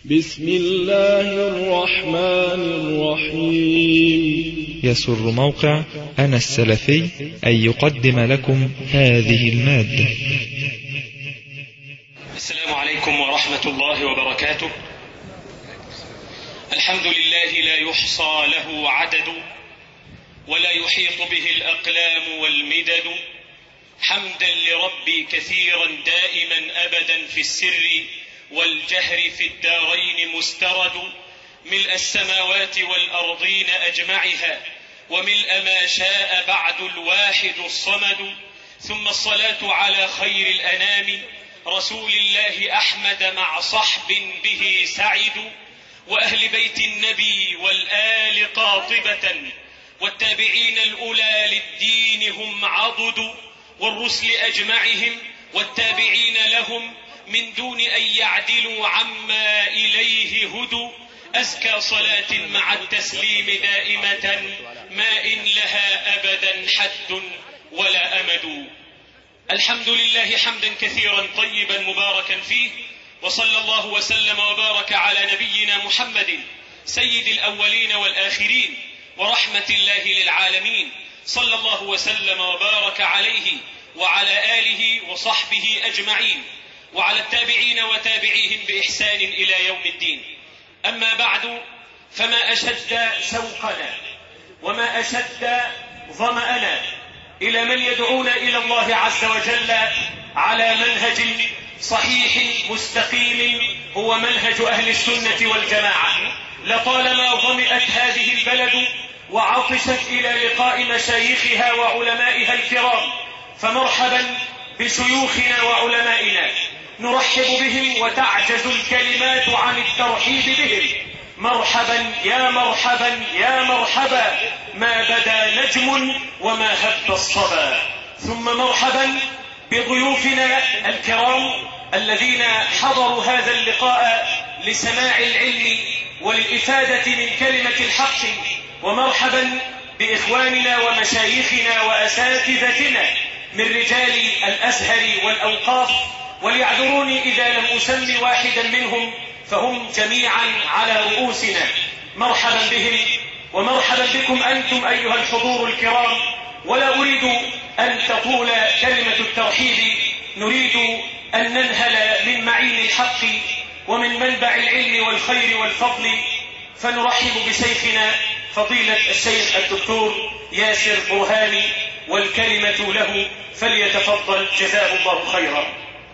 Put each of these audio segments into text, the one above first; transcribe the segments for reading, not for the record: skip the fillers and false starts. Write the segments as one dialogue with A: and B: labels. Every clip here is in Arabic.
A: بسم الله الرحمن الرحيم.
B: يسر موقع أنا السلفي أن يقدم لكم هذه المادة.
C: السلام عليكم ورحمة الله وبركاته. الحمد لله لا يحصى له عدد ولا يحيط به الأقلام والمدد، حمدا لربي كثيرا دائما أبدا في السر والجهر في الدارين مسترد، ملء السماوات والأرضين أجمعها وملء ما شاء بعد الواحد الصمد، ثم الصلاة على خير الأنام رسول الله أحمد مع صحب به سعد، وأهل بيت النبي والآل قاطبة، والتابعين الأولى للدين هم عضد، والرسل أجمعهم والتابعين لهم من دون أن يعدلوا عما إليه هدوا، أزكى صلاة مع التسليم دائمة ما إن لها أبدا حد ولا أمد. الحمد لله حمدا كثيرا طيبا مباركا فيه، وصلى الله وسلم وبارك على نبينا محمد سيد الأولين والآخرين ورحمة الله للعالمين، صلى الله وسلم وبارك عليه وعلى آله وصحبه أجمعين، وعلى التابعين وتابعيهم بإحسان إلى يوم الدين. أما بعد، فما أشد شوقنا وما أشد ظمأنا إلى من يدعون إلى الله عز وجل على منهج صحيح مستقيم هو منهج أهل السنة والجماعة. لطالما ظمئت هذه البلد وعطشت إلى لقاء مشايخها وعلمائها الكرام، فمرحبا بشيوخنا وعلمائنا، نرحب بهم وتعجز الكلمات عن الترحيب بهم. مرحبا يا مرحبا يا مرحبا، ما بدا نجم وما هب الصبا. ثم مرحبا بضيوفنا الكرام الذين حضروا هذا اللقاء لسماع العلم وللإفادة من كلمة الحق. ومرحبا بإخواننا ومشايخنا وأساتذتنا من رجال الأزهر والأوقاف، وليعذروني إذا لم أسمي واحدا منهم فهم جميعا على رؤوسنا. مرحبا بهم ومرحبا بكم أنتم أيها الحضور الكرام. ولا أريد أن تطول كلمة الترحيب، نريد أن ننهل من معين الحق ومن منبع العلم والخير والفضل، فنرحب بشيخنا فضيلة الشيخ الدكتور ياسر برهاني، والكلمة له، فليتفضل جزاه الله خيرا.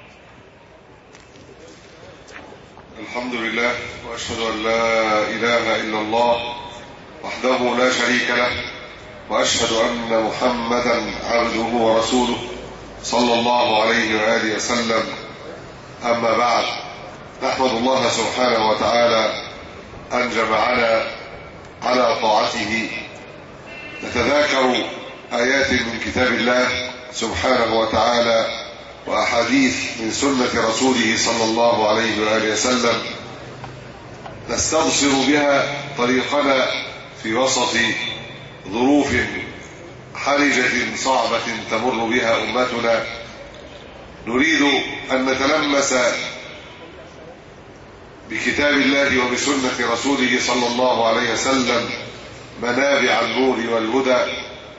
D: الحمد لله، وأشهد أن لا إله إلا الله وحده لا شريك له، وأشهد أن محمدا عبده ورسوله صلى الله عليه وآله وسلم. أما بعد، نحمد الله سبحانه وتعالى أن جمعنا على طاعته، نتذاكر آيات من كتاب الله سبحانه وتعالى وأحاديث من سنة رسوله صلى الله عليه وآله وسلم، نستبصر بها طريقنا في وسط ظروف حرجة صعبة تمر بها أمتنا. نريد أن نتلمس بكتاب الله وبسنة رسوله صلى الله عليه وسلم منابع النور والهدى،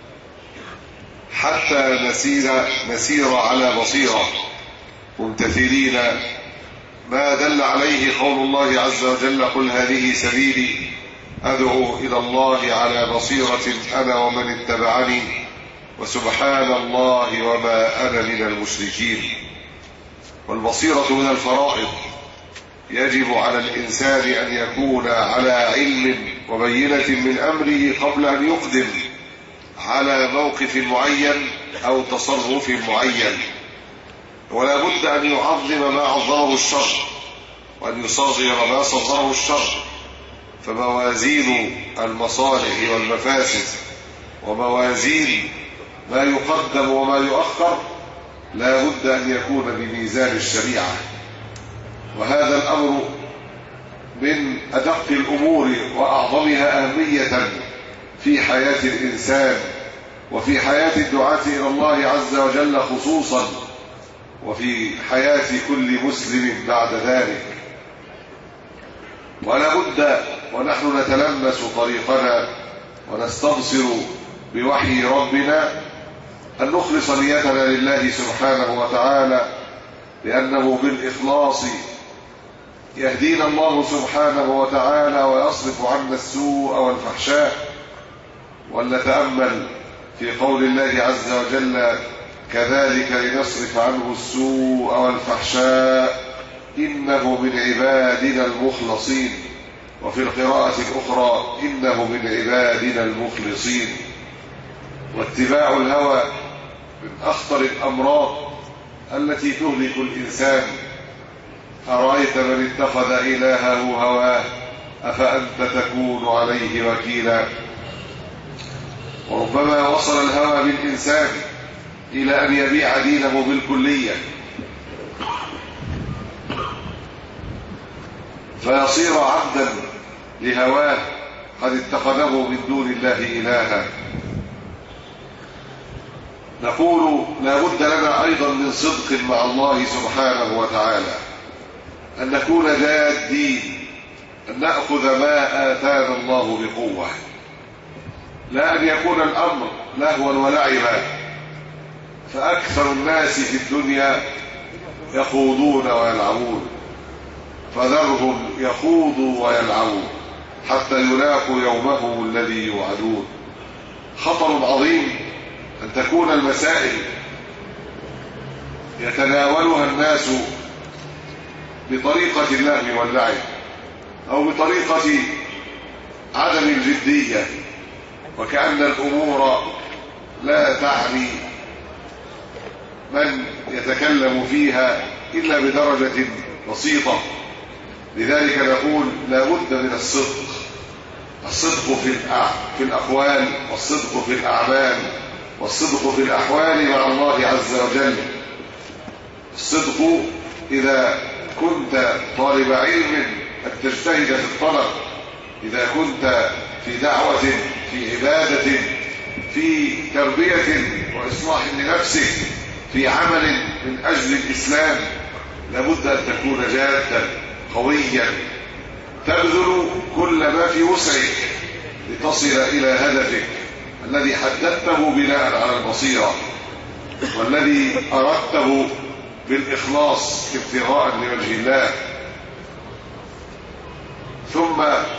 D: حتى نسير على بصيرة ممتثلين ما دل عليه قول الله عز وجل: قل هذه سبيلي أدعو إلى الله على بصيرة أنا ومن اتبعني وسبحان الله وما أنا من المشركين. والبصيرة من الفرائض، يجب على الإنسان أن يكون على علم وبينة من أمره قبل أن يقدم على موقف معين أو تصرف معين، ولا بد أن يعظم ما عظمه الشر وأن يصغر ما صغره الشر. فموازين المصالح والمفاسد وموازين ما يقدم وما يؤخر لا بد أن يكون بميزان الشريعة. وهذا الأمر من أدق الأمور وأعظمها أهمية في حياة الإنسان وفي حياة الدعاة إلى الله عز وجل خصوصا، وفي حياة كل مسلم بعد ذلك. ولا بد ونحن نتلمس طريقنا ونستبصر بوحي ربنا أن نخلص نيتنا لله سبحانه وتعالى، لأنه بالإخلاص يهدينا الله سبحانه وتعالى ويصرف عنا السوء والفحشاء. ولنتأمل في قول الله عز وجل: كذلك لنصرف عنه السوء والفحشاء إنه من عبادنا المخلصين. وفي القراءة الأخرى: إنه من عبادنا المخلصين. واتباع الهوى من أخطر الأمراض التي تهلك الإنسان. أرأيت من اتخذ إلهه هواه أفأنت تكون عليه وكيلا. وربما وصل الهوى بالإنسان إلى أن يبيع دينه بالكلية، فيصير عبدا لهواه قد اتخذه من دون الله إلها. نقول لا بد لنا أيضا من صدق مع الله سبحانه وتعالى، أن نكون جادين، أن نأخذ ما آتانا الله بقوة، لا أن يكون الأمر لهوا ولعبا. فأكثر الناس في الدنيا يخوضون ويلعبون، فذرهم يخوضوا ويلعبوا حتى يلاقوا يومهم الذي يوعدون. خطر عظيم أن تكون المسائل يتناولها الناس بطريقة اللهو واللعب أو بطريقة عدم الجدية، وكأن الأمور لا تعني من يتكلم فيها إلا بدرجة بسيطة. لذلك نقول لا بد من الصدق، الصدق في الأقوال، والصدق في الأعمال، والصدق في الأحوال مع الله عز وجل. الصدق إذا كنت طالب علم أن تجتهد في الطلب، إذا كنت في دعوة، في عبادة، في تربية وإصلاح لنفسك، في عمل من أجل الإسلام، لابد أن تكون جادا قويا، تبذل كل ما في وسعك لتصل إلى هدفك الذي حددته بناء على البصيرة، والذي أردته بالإخلاص ابتغاء لوجه الله. ثم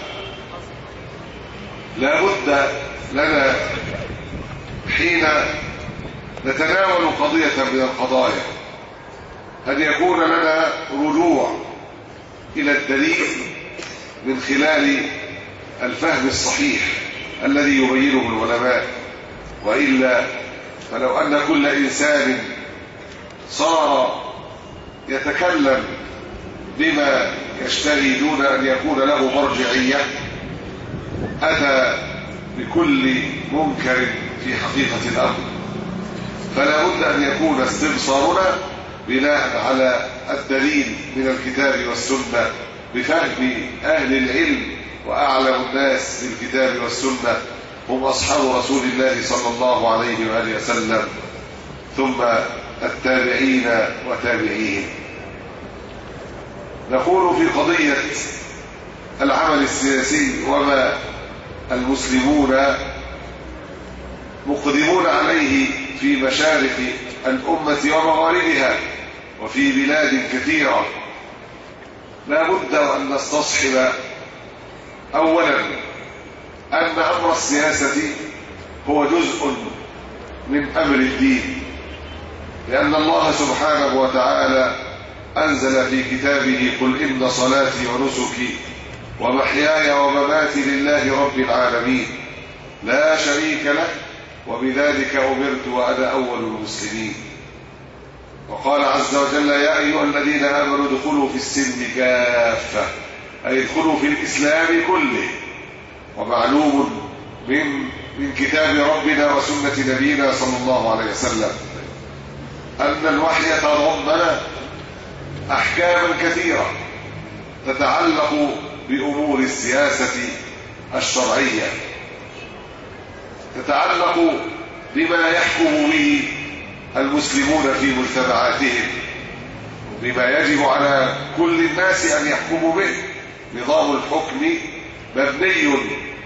D: لا بد لنا حين نتناول قضية من القضايا أن يكون لنا رجوع إلى الدليل من خلال الفهم الصحيح الذي يبينه العلماء. وإلا فلو أن كل إنسان صار يتكلم بما يشتهي دون أن يكون له مرجعية، أتى بكل منكر في حقيقة الأمر. فلا بد أن يكون استبصارنا بناء على الدليل من الكتاب والسنة بفهم أهل العلم، وأعلم الناس بالكتاب والسنة هم أصحاب رسول الله صلى الله عليه وآله وسلم، ثم التابعين وتابعين. نقول في قضية العمل السياسي وما المسلمون مقدمون عليه في مشارق الأمة ومغاربها وفي بلاد كثيرة، لا بد أن نستصحب أولا أن أمر السياسة هو جزء من أمر الدين، لأن الله سبحانه وتعالى أنزل في كتابه: قل إن صلاتي ونسكي ومحياي ومماتي لله رب العالمين لا شريك له وبذلك أمرت وأنا أول المسلمين. وقال عز وجل: يا أيها الذين آمنوا ادخلوا في السلم كافة، أي ادخلوا في الإسلام كله. ومعلوم من كتاب ربنا وسنة نبينا صلى الله عليه وسلم أن الوحي تضمن أحكاما كثيرة تتعلق بأمور السياسة الشرعية، تتعلق بما يحكم به المسلمون في مجتمعاتهم، بما يجب على كل الناس أن يحكموا به نظام الحكم مبني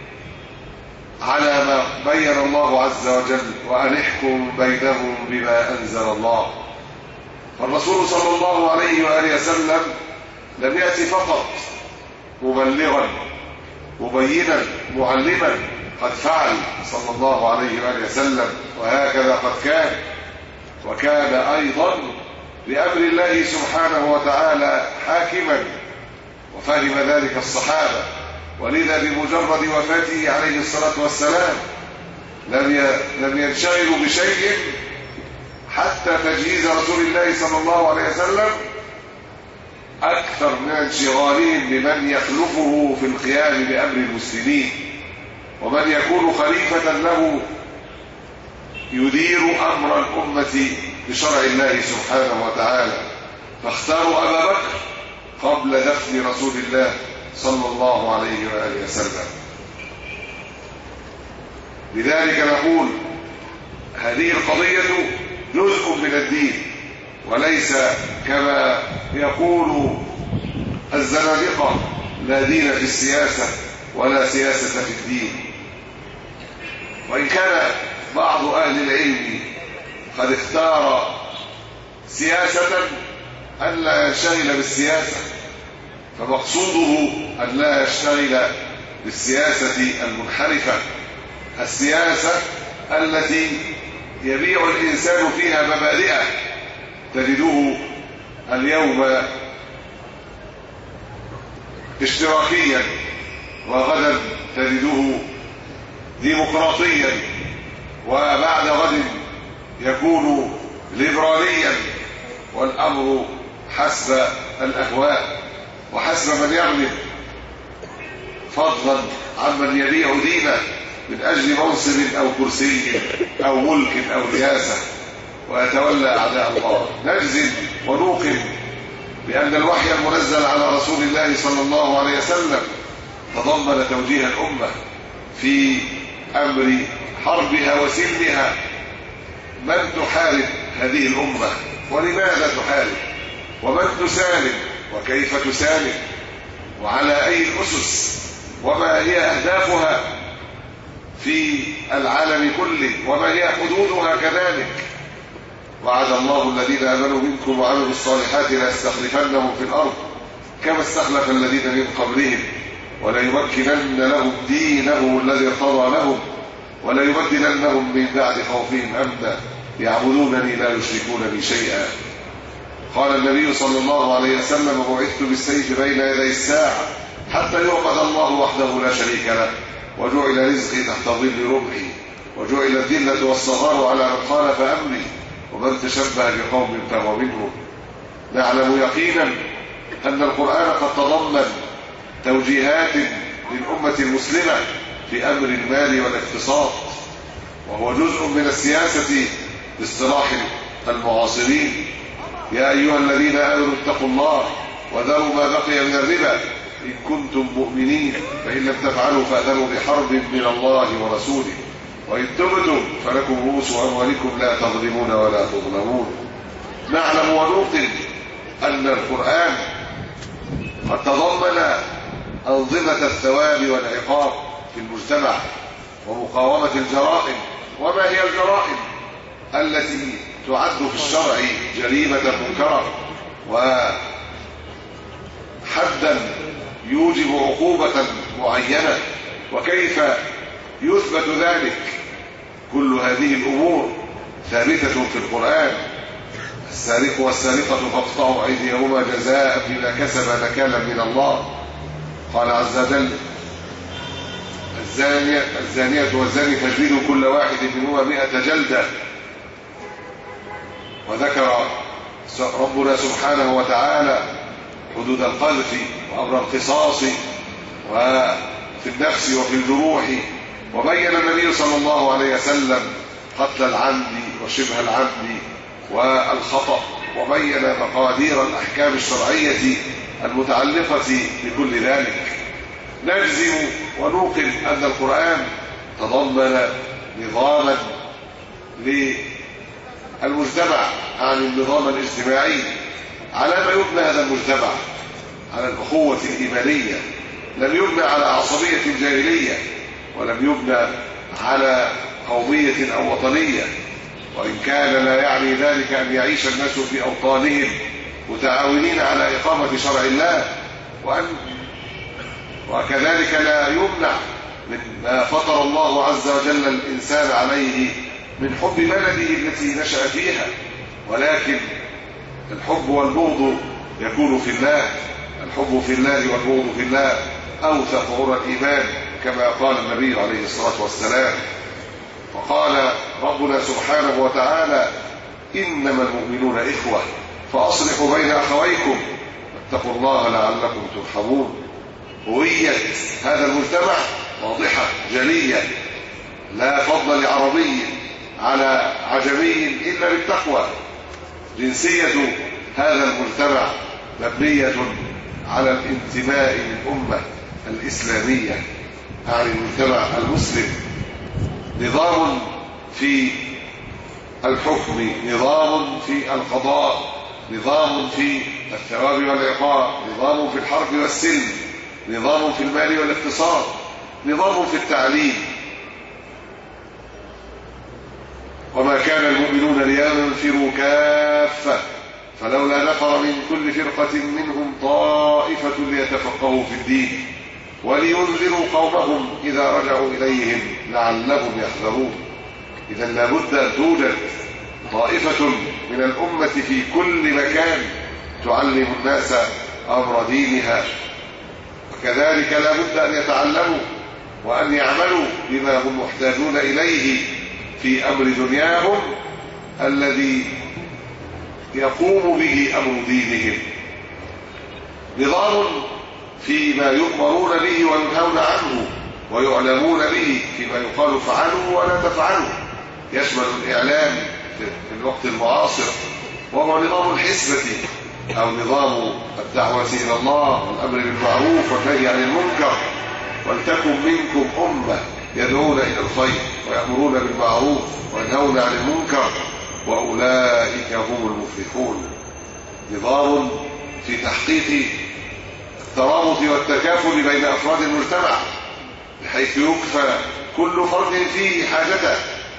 D: على ما بين الله عز وجل، وأن احكم بينهم بما أنزل الله. فالرسول صلى الله عليه وآله وسلم لم يأتي فقط مبلغا مبينا معلما، قد فعل صلى الله عليه وآله وسلم، وهكذا قد كان، وكان أيضا بأمر الله سبحانه وتعالى حاكما، وفهم ذلك الصحابة. ولذا بمجرد وفاته عليه الصلاة والسلام لم ينشغلوا بشيء حتى تجهيز رسول الله صلى الله عليه وسلم أكثر من انشغالهم بمن يخلفه في القيام بأمر المسلمين، ومن يكون خليفة له يدير أمر الأمة بشرع الله سبحانه وتعالى. فاختاروا أبا بكر قبل دفن رسول الله صلى الله عليه وآله وسلم. لذلك نقول هذه القضية جزء من الدين، وليس كما يقول الزنادقة لا دين في السياسة ولا سياسة في الدين. وإن كان بعض أهل العلم قد اختار سياسة أن لا ينشغل بالسياسة، فمقصوده أن لا يشتغل بالسياسة المنحرفة، السياسة التي يبيع الإنسان فيها مبادئه، تجده اليوم اشتراكيا وغدا تجده ديمقراطيا، وبعد غد يكون ليبراليا، والأمر حسب الأهواء وحسب من يغلب، فضلا عمن يبيع دينه من أجل منصب أو كرسي أو ملك أو رياسة ويتولى أعداء الله. نجزم ونوقن بأن الوحي المنزل على رسول الله صلى الله عليه وسلم تضمن توجيه الأمة في أمر حربها وسلمها. من تحارب هذه الأمة ولماذا تحارب، ومن تسالم وكيف تسالم، وعلى أي الأسس، وما هي أهدافها في العالم كله، وما هي حدودها كذلك. وعد الله الذين آمنوا منكم وعملوا الصالحات ليستخلفنهم في الأرض كما استخلف الذين من قبلهم وليمكنن لهم دينهم الذي ارتضى لهم وليبدلنهم من بعد خوفهم أمنا يعبدونني لا يشركون بي شيئا. قال النبي صلى الله عليه وسلم: بعثت بالسيف بين يدي الساعة حتى يعبد الله وحده لا شريك له، وجعل رزقي تحت ظل رمحي، وجعل الذلة والصغار على من خالف أمري، ومن تشبه بقوم فهو منهم. نعلم يقينا أن القرآن قد تضمن توجيهات للأمة المسلمة في أمر المال والاقتصاد، وهو جزء من السياسة باصطلاح المعاصرين. يا أيها الذين آمنوا اتقوا الله وذروا ما بقي من الربا إن كنتم مؤمنين، فإن لم تفعلوا فأذنوا بحرب من الله ورسوله، وإن تبتم فلكم رؤوس أموالكم لا تظلمون ولا تظلمون. نعلم ونوقن أن القرآن قد تضمن أنظمة الثواب والعقاب في المجتمع ومقاومة الجرائم. وما هي الجرائم التي تعد في الشرع جريمة منكرة وحدا يوجب عقوبة معينة، وكيف يثبت ذلك؟ كل هذه الأمور ثابتة في القرآن. السارق والسارقة فاقطعوا أيديهما جزاء بما كسب نكالا من الله. قال عز وجل: الزانية والزاني فاجلدوا كل واحد منهما 100 جلدة. وذكر ربنا سبحانه وتعالى حدود القذف وأمر القصاص وفي النفس وفي الجروح، وبين النبي صلى الله عليه وسلم قتل العمد وشبه العمد والخطأ، وبين مقادير الأحكام الشرعية المتعلقة بكل ذلك. نجزم ونوقن أن القرآن تضمن نظاما للمجتمع عن النظام الاجتماعي. على ما يبنى هذا المجتمع؟ على الأخوة الإيمانية لم يبنى على عصبية جاهلية، ولم يبنى على قومية أو وطنية، وإن كان لا يعني ذلك أن يعيش الناس في أوطانهم متعاونين على إقامة شرع الله، وكذلك لا يمنع من ما فطر الله عز وجل الإنسان عليه من حب بلده التي نشأ فيها، ولكن الحب والبغض يكون في الله، الحب في الله والبغض في الله أوثق عرى الإيمان، كما قال النبي عليه الصلاة والسلام. فقال ربنا سبحانه وتعالى: إنما المؤمنون إخوة فأصلحوا بين أخويكم واتقوا الله لعلكم ترحمون. هوية هذا المجتمع واضحة جلية، لا فضل لعربي على عجمي إلا بالتقوى. جنسية هذا المجتمع مبنية على الانتماء للأمة الإسلامية، يعني المجتمع المسلم. نظام في الحكم، نظام في القضاء، نظام في الثواب والعقاب، نظام في الحرب والسلم، نظام في المال والاقتصاد، نظام في التعليم. وما كان المؤمنون لينفروا كافة فلولا نفر من كل فرقة منهم طائفة ليتفقهوا في الدين ولينذروا قومهم إذا رجعوا إليهم لعلهم يحذرون. إذا لابد أن توجد طائفة من الأمة في كل مكان تعلم الناس أمر دينها، وكذلك لابد أن يتعلموا وأن يعملوا بما هم محتاجون إليه في أمر دنياهم الذي يقوم به أمر دينهم. نظام فيما يؤمرون به وينهون عنه ويعلمون به فيما يقال افعلوا ولا تفعلوا، يشمل الإعلام في الوقت المعاصر، وهو نظام الحسبة أو نظام الدعوة إلى الله والأمر بالمعروف والنهي عن المنكر. ولتكن منكم أمة يدعون إلى الخير ويأمرون بالمعروف وينهون عن المنكر وأولئك هم المفلحون. نظام في تحقيق الترابط والتكافل بين أفراد المجتمع بحيث يكفى كل فرد فيه حاجته،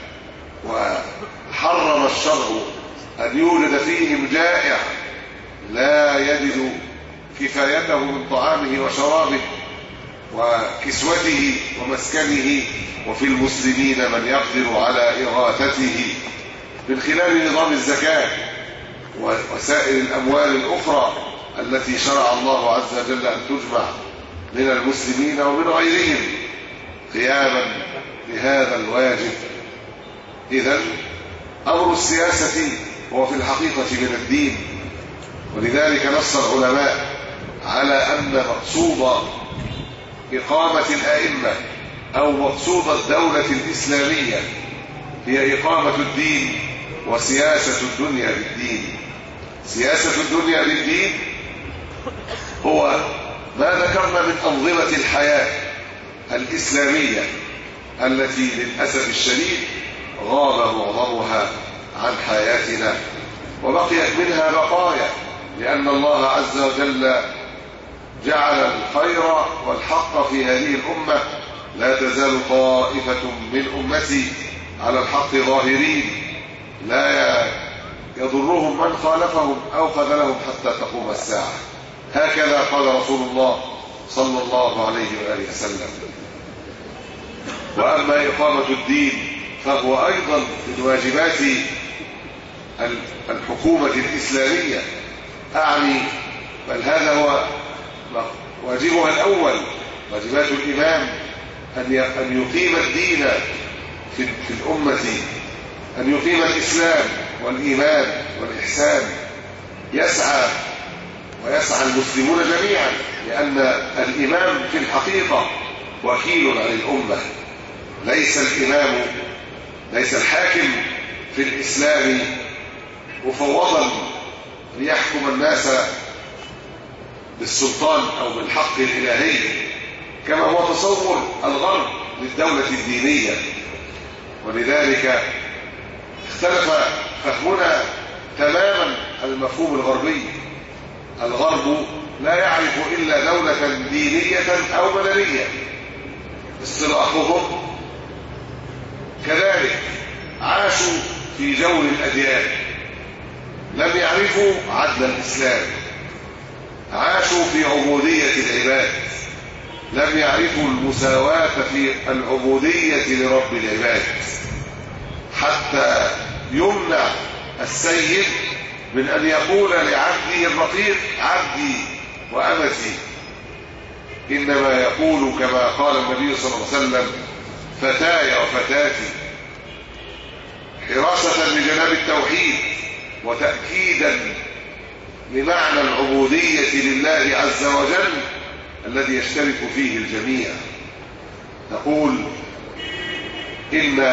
D: وحرم الشرع أن يوجد فيهم جائع لا يجد كفايته من طعامه وشرابه وكسوته ومسكنه، وفي المسلمين من يقدر على إغاثته من خلال نظام الزكاة وسائر الأموال الأخرى التي شرع الله عز وجل أن تجمع من المسلمين ومن غيرهم قياما بهذا الواجب. إذن أمر السياسة هو في الحقيقة من الدين، ولذلك نص العلماء على أن مقصود إقامة الأئمة أو مقصود الدولة الإسلامية هي إقامة الدين وسياسة الدنيا بالدين. سياسة الدنيا بالدين هو ما ذكرنا من أنظمة الحياة الإسلامية التي للأسف الشديد غاب معظمها عن حياتنا وبقيت منها بقايا، لأن الله عز وجل جعل الخير والحق في هذه الأمة. لا تزال طائفة من أمتي على الحق ظاهرين لا يضرهم من خالفهم أو خذلهم حتى تقوم الساعة. هكذا قال رسول الله صلى الله عليه وآله وسلم. وأما إقامة الدين فهو أيضا من واجبات الحكومة الإسلامية، أعني بل هذا هو واجبها الأول. واجبات الإمام أن يقيم الدين في الأمة، أن يقيم الإسلام والإيمان والإحسان. ويسعى المسلمون جميعا، لأن الإمام في الحقيقة وكيل عن الأمة. ليس الحاكم في الإسلام مفوضا ليحكم الناس بالسلطان أو بالحق الإلهي كما هو تصور الغرب للدولة الدينية. ولذلك اختلف فهمنا تماما المفهوم الغربي. الغرب لا يعرف إلا دولة دينية أو مدنية. اصطلاحهم كذلك عاشوا في جو الأديان، لم يعرفوا عدل الإسلام، عاشوا في عبودية العباد، لم يعرفوا المساواة في العبودية لرب العباد، حتى يمنع السيد من أن يقول لعبده الرقيق عبدي وأمتي، إنما يقول كما قال النبي صلى الله عليه وسلم فتاي وفتاتي، حراسة لجناب التوحيد وتأكيدا لمعنى العبودية لله عز وجل الذي يشترك فيه الجميع. نقول إن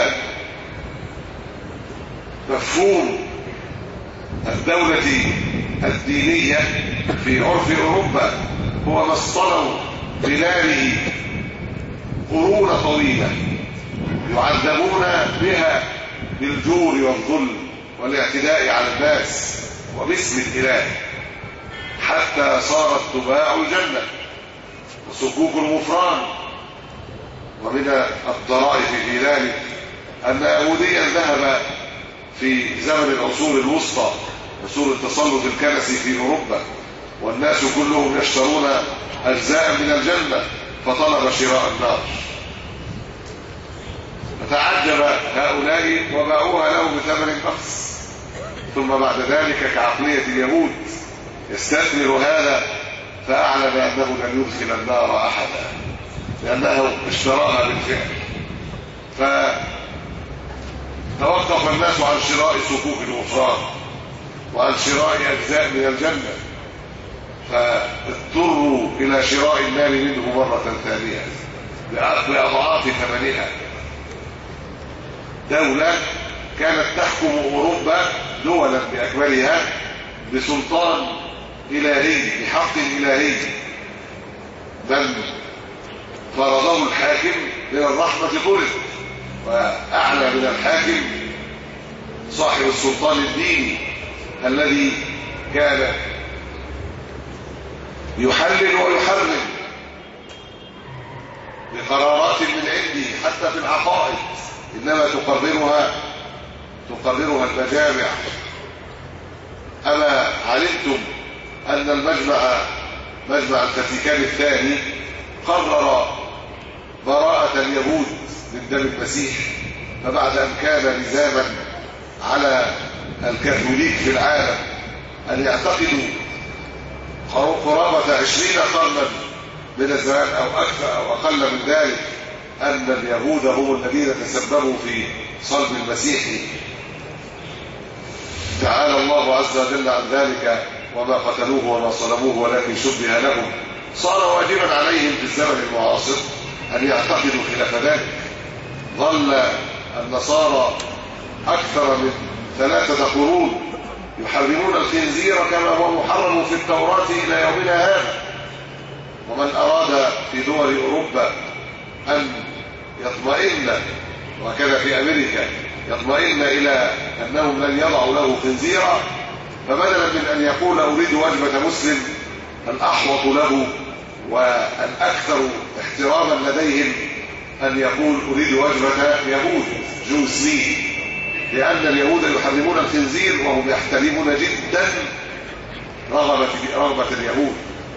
D: مفهوم الدولة الدينية في عرف أوروبا هو ما اصطنعوا خلاله قرون طويلة يعذبون بها بالجور والظلم والاعتداء على الناس وباسم الإله، حتى صارت تباع الجنة وصكوك الغفران. ومن الطرائف في ذلك أن يهوديا ذهب في زمن العصور الوسطى، عصور التسلط الكنسي في أوروبا، والناس كلهم يشترون أجزاء من الجنة، فطلب شراء النار، فتعجب هؤلاء وباعوها له بثمن بخس. ثم بعد ذلك كعقلية اليهود يستثمر هذا، فأعلن أنه لن يدخل النار أحدا لأنه اشتراها بالفعل. فتوقف الناس عن شراء صكوك الغفران وعن شراء أجزاء من الجنة، فاضطروا إلى شراء المال منه مرة ثانية بأضعاف ثمنها. دولة كانت تحكم أوروبا دولا بأكملها بسلطان إلهي، بحق إلهي، من فرضه الحاكم من الرحمة فرض، وأعلى من الحاكم صاحب السلطان الديني الذي كان يحلل ويحرم بقرارات من عنده حتى في العقائد، إنما تقررها المجامع. أما علمتم أن مجمع الفاتيكان الثاني قرر براءة اليهود من دم المسيح، فبعد أن كان لزاما على الكاثوليك في العالم أن يعتقدوا قرابة 20 قرنا من الزمان أو أكثر أو أقل من ذلك أن اليهود هم الذين تسببوا في صلب المسيح، تعالى الله عز وجل عن ذلك وما قتلوه وما صلبوه ولكن شبه لهم، صار واجبا عليهم في الزمن المعاصر أن يعتقدوا خلاف ذلك. ظل النصارى أكثر من 3 قرون يحرمون الخنزير كما هو محرم في التوراة إلى يومنا هذا. ومن أراد في دول أوروبا أن يطمئن، وكذا في أمريكا، يطمئن إلى أنهم لن يضعوا له خنزيرا، فبدلا من أن يقول أريد وجبة مسلم، الأحوط له والأكثر احتراما لديهم أن يقول أريد وجبة يهود، جوز لي، لأن اليهود يحرمون الخنزير وهم يحترمون جدا رغبة اليهود.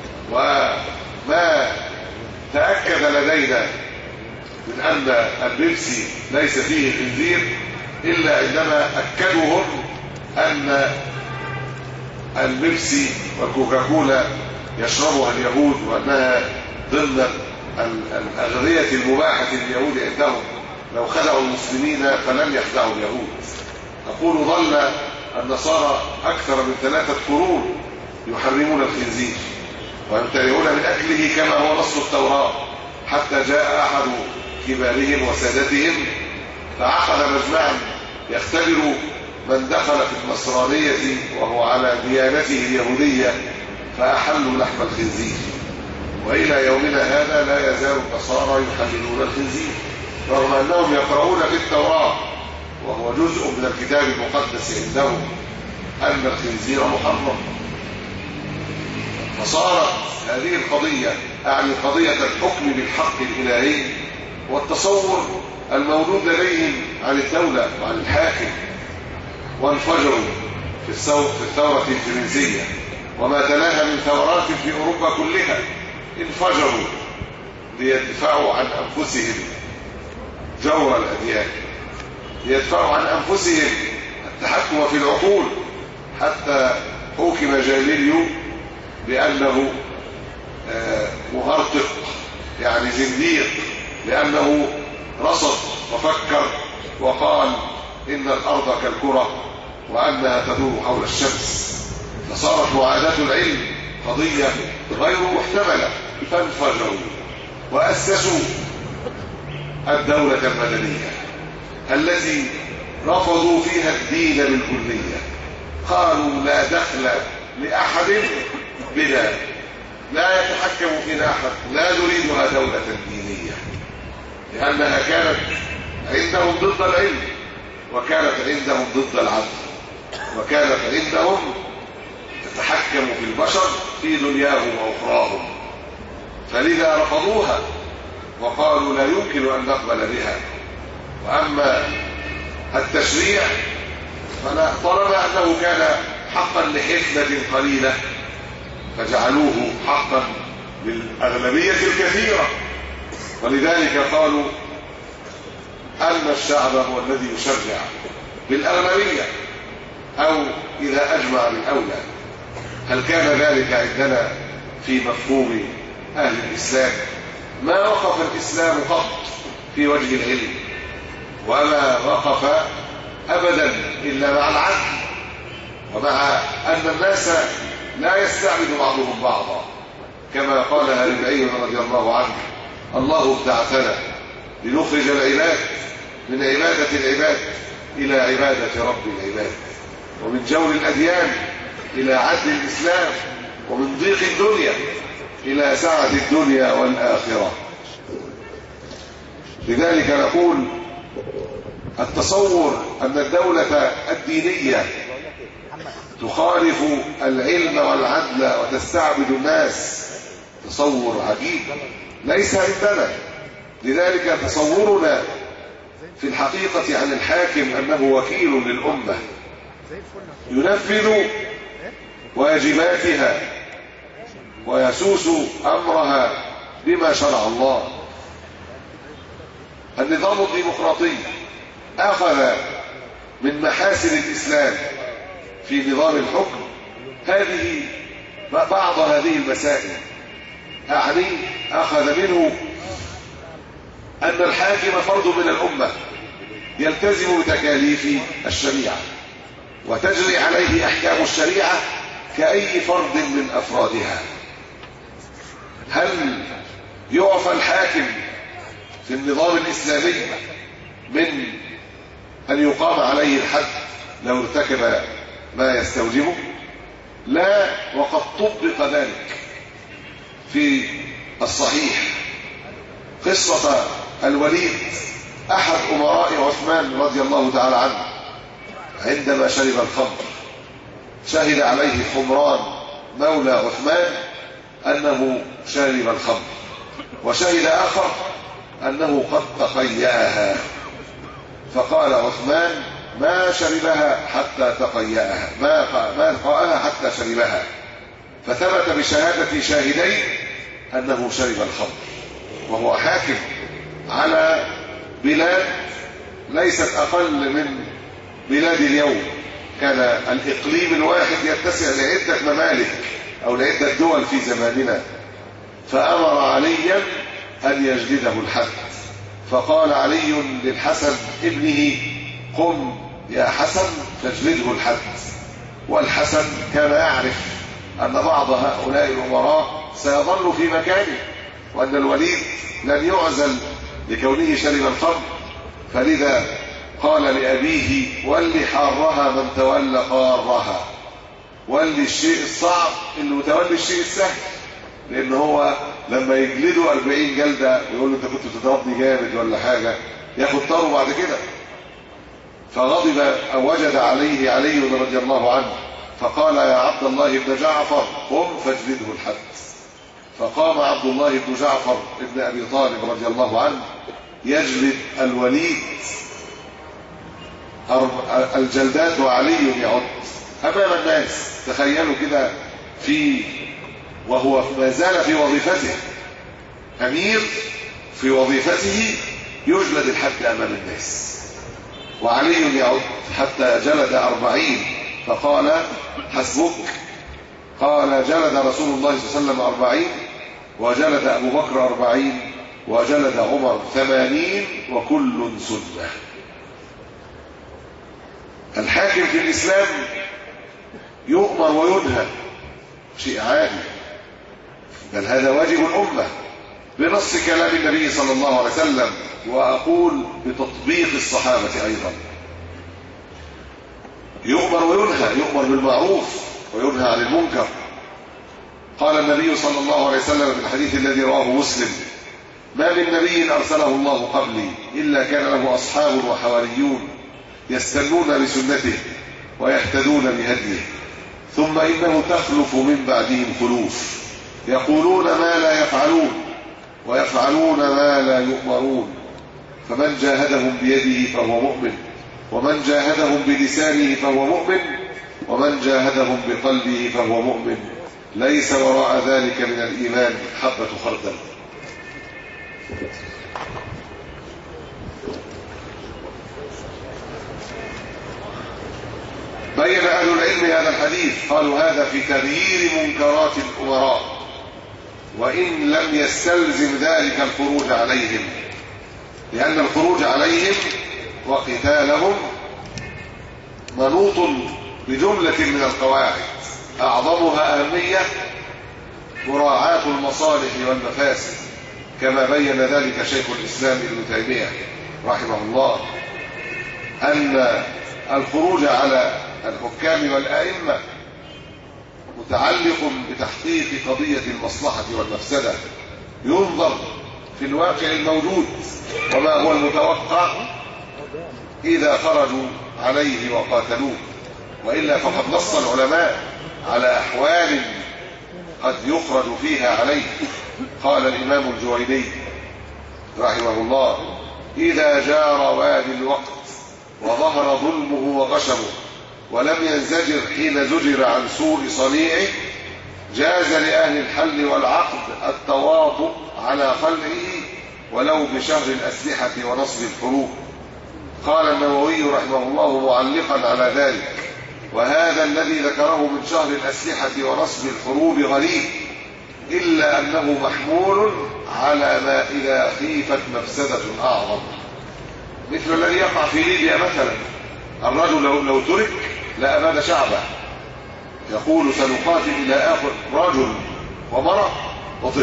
D: وما تأكد لدينا من أن البيبسي ليس فيه خنزير إلا عندما أكدوا هم أن البيبسي والكوكاكولا يشربها اليهود وأنها ضمن الأغذية المباحة لليهود عندهم، لو خدعوا المسلمين فلن يخدعوا اليهود. أقول ظل النصارى أكثر من 3 قرون يحرمون الخنزير ويمتنعون من أكله كما هو نص التوراة، حتى جاء أحد كبارهم وسادتهم فعقد مجمعا يختبر من دخل في النصرانية وهو على ديانته اليهودية، فأحلوا لحم الخنزير. وإلى يومنا هذا لا يزال النصارى يحللون الخنزير رغم أنهم يقرؤون في التوراة وهو جزء من الكتاب المقدس عندهم أن الخنزير محرم. فصارت هذه القضية أعني قضية الحكم بالحق الإلهي والتصور المولود لديهم عن الدولة وعن الحاكم، وانفجروا في الثورة الفرنسية وما تلاها من ثورات في أوروبا كلها. انفجروا ليدفعوا عن أنفسهم جور الأديان، ليدفعوا عن أنفسهم التحكم في العقول، حتى حكم جاليليو بأنه مهرطق يعني زنديق، لأنه رصد وفكر وقال إن الأرض كالكرة وأنها تدور حول الشمس. فصارت معاداة العلم قضية غير محتملة، فانفجروا وأسسوا الدولة المدنية التي رفضوا فيها الدين بالكلية. قالوا لا دخل لأحد بنا، لا يتحكم فينا أحد، لا نريدها دولة دينية، لأنها كانت عندهم ضد العلم، وكانت عندهم ضد العدل، وكانت عندهم تتحكم في البشر في دنياهم وأخراهم. فلذا رفضوها وقالوا لا يمكن أن نقبل بها. وأما التشريع طالما أنه كان حقا لحكمة قليلة فجعلوه حقا للأغلبية الكثيرة، ولذلك قالوا أن الشعب هو الذي يشرع بالأغلبية أو إذا أجمع بالأولى. هل كان ذلك عندنا في مفهوم أهل الإسلام؟ ما وقف الإسلام قط في وجه العلم، وما وقف أبدا إلا مع العدل، ومع أن الناس لا يستعبد بعضهم بعضا، كما قالها ربعي رضي الله عنه: الله ابتعثنا لنخرج العباد من عبادة العباد إلى عبادة رب العباد، ومن جور الأديان إلى عدل الإسلام، ومن ضيق الدنيا إلى سعة الدنيا والآخرة. لذلك نقول التصور أن الدولة الدينية تخالف العلم والعدل وتستعبد الناس تصور عجيب ليس عندنا. لذلك تصورنا في الحقيقة عن الحاكم أنه وكيل للأمة ينفذ واجباتها ويسوس أمرها بما شرع الله. النظام الديمقراطي أخذ من محاسن الإسلام في نظام الحكم بعض هذه المسائل، أعني أخذ منه أن الحاكم فرد من الأمة يلتزم بتكاليف الشريعة وتجري عليه أحكام الشريعة كأي فرد من أفرادها. هل يعفى الحاكم في النظام الإسلامي من أن يقام عليه الحد لو ارتكب ما يستوجبه؟ لا، وقد طبق ذلك في الصحيح. قصة الوليد أحد أمراء عثمان رضي الله تعالى عنه عندما شرب الخمر شهد عليه حمران مولى عثمان أنه شرب الخمر، وشهد آخر أنه قد تقيأها، فقال عثمان: ما شربها حتى تقيأها، ما لقاها حتى شربها. فثبت بشهادة شاهدين أنه شرب الخمر، وهو حاكم على بلاد ليست أقل من بلاد اليوم. كان الإقليم الواحد يتسع لعدة ممالك أو لعدة دول في زماننا. فأمر عليا أن يجلده الحد، فقال علي للحسن ابنه: قم يا حسن فاجلده الحد. والحسن كان يعرف أن بعض هؤلاء الأمراء سيظل في مكانه، وأن الوليد لن يعزل لكونه شرب الخمر، فلذا قال لأبيه: ولي حارها من تولى قارها، ولي الشيء الصعب اللي متولي الشيء السهل. لأن هو لما يجلده 40 جلدة ويقول له: أنت كنت بتضربني جامد ولا حاجة، ياخد طاره بعد كده. فغضب أو وجد عليه علي رضي الله عنه فقال يا عبد الله بن جعفر قم فاجلده الحد. فقام عبد الله بن جعفر بن أبي طالب رضي الله عنه يجلد الوليد الجلدات وعلي يعد أمام الناس. تخيلوا كده وهو ما زال في وظيفته، أمير في وظيفته، يجلد الحد أمام الناس، وعلي يعد حتى جلد 40. فقال حسبك. قال جلد رسول الله صلى الله عليه وسلم 40، وجلد أبو بكر 40، وجلد عمر 80، وكل سنة. الحاكم في الإسلام يؤمر وينهى، شيء عادي، بل هذا واجب الأمة بنص كلام النبي صلى الله عليه وسلم، وأقول بتطبيق الصحابة أيضا. يؤمر وينهى، يؤمر بالمعروف وينهى عن المنكر. قال النبي صلى الله عليه وسلم في الحديث الذي رواه مسلم: ما من نبي أرسله الله قبلي إلا كان له أصحاب وحواريون يستنون بسنته ويهتدون بهديه، ثم إنه تخلف من بعدهم خلوف يقولون ما لا يفعلون ويفعلون ما لا يؤمرون، فمن جاهدهم بيده فهو مؤمن، ومن جاهدهم بلسانه فهو مؤمن، ومن جاهدهم بقلبه فهو مؤمن، ليس وراء ذلك من الإيمان حبة خردل. بين أهل العلم هذا الحديث، قالوا هذا في تغيير منكرات الأمراء، وإن لم يستلزم ذلك الخروج عليهم، لأن الخروج عليهم وقتالهم منوط بجملة من القواعد، أعظمها أهمية مراعاة المصالح والمفاسد، كما بين ذلك شيخ الإسلام ابن تيمية رحمه الله، أن الخروج على الحكام والأئمة متعلق بتحقيق قضية المصلحة والمفسدة، ينظر في الواقع الموجود وما هو المتوقع إذا خرجوا عليه وقاتلوه، وإلا فقد نص العلماء على أحوال قد يخرج فيها عليه. قال الإمام الجويني رحمه الله: إذا جار وادي الوقت وظهر ظلمه وغشمه ولم ينزجر حين زجر عن سوء صنيعه، جاز لأهل الحل والعقد التواطؤ على خلعه ولو بشهر الأسلحة ونصب الحروب. قال النووي رحمه الله معلقا على ذلك: وهذا الذي ذكره من شهر الأسلحة ونصب الحروب غريب، إلا أنه محمول على ما إذا خيفت مفسدة أعظم، مثل الذي يقع في ليبيا مثلا. الرجل لو ترك لأباد شعبه، يقول سنقاتل إلى آخر، رجل ومرأة وطفل،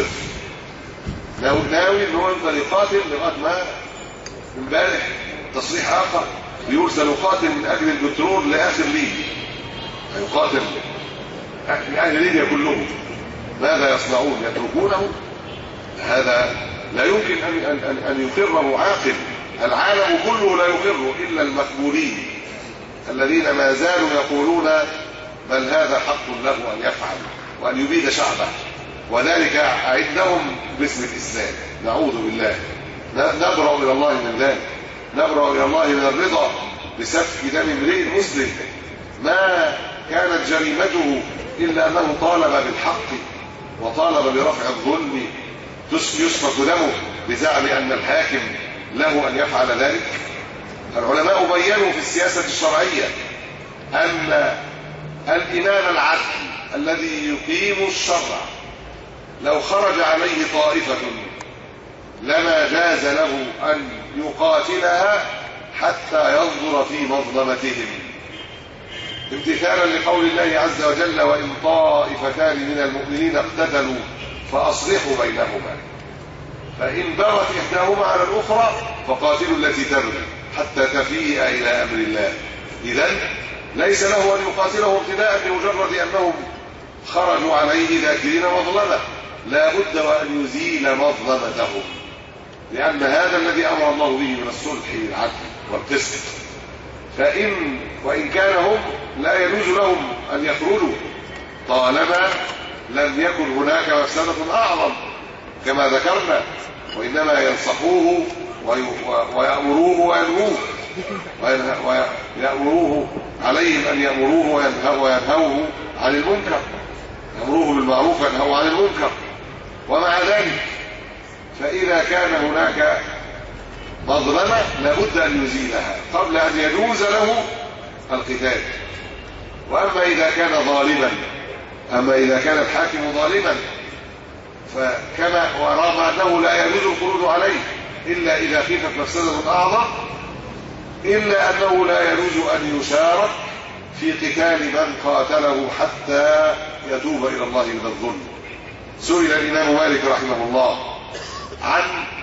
D: ناوي إن هو يفضل يقاتل لغاية ما امبارح تصريح آخر بيقول سنقاتل من أجل البترول لآخر ليبيا، هيقاتل من أهل ليبيا كلهم. ماذا يصنعون؟ يتركونه؟ هذا لا يمكن أن يقره عاقل. العالم كله لا يقره إلا المخبولين الذين ما زالوا يقولون بل هذا حق له أن يفعل وأن يبيد شعبه، وذلك عندهم باسم الإسلام. نعوذ بالله، نبرأ إلى الله من ذلك، نبرأ إلى الله من الرضا بسفك دم امرئ مسلم ما كانت جريمته إلا أنه طالب بالحق وطالب برفع الظلم يسفك دمه بزعم أن الحاكم له أن يفعل ذلك. العلماء بيّنوا في السياسة الشرعية أن الإمام العدل الذي يقيم الشرع لو خرج عليه طائفة لما جاز له أن يقاتلها حتى ينظر في مظلمتهم، امتثالا لقول الله عز وجل: وإن طائفتان من المؤمنين اقتتلوا فأصلحوا بينهما، فإن بغت إحداهما على الأخرى فقاتلوا التي تبغي حتى تفيء إلى أمر الله. إذن ليس له أن يقاتله ابتداء بمجرد أنهم خرجوا عليه ذاكرين مظلمة، لا بد وأن يزيل مظلمتهم، لأن هذا الذي أمر الله به من الصلح بالعدل والقسط. وإن كان هم لا يجوز لهم أن يخرجوا طالما لم يكن هناك مفسدة أعظم كما ذكرنا، وإنما ينصحوه ويأمروه وينهوه، ويأمروه عليهم أن يأمروه وينهوه عن المنكر، يأمروه بالمعروف وينهوه عن المنكر. ومع ذلك فإذا كان هناك مظلمة لابد أن يزيلها قبل أن يجوز له القتال. وأما إذا كان ظالما، أما إذا كان الحاكم ظالما فكما ورغم أنه لا يجوز الخروج عليه إلا إذا خيفت مفسدة أعظم، إلا أنه لا يجوز أن يشارك في قتال من قاتله حتى يتوب إلى الله من الظلم. سئل الإمام مالك رحمه الله عن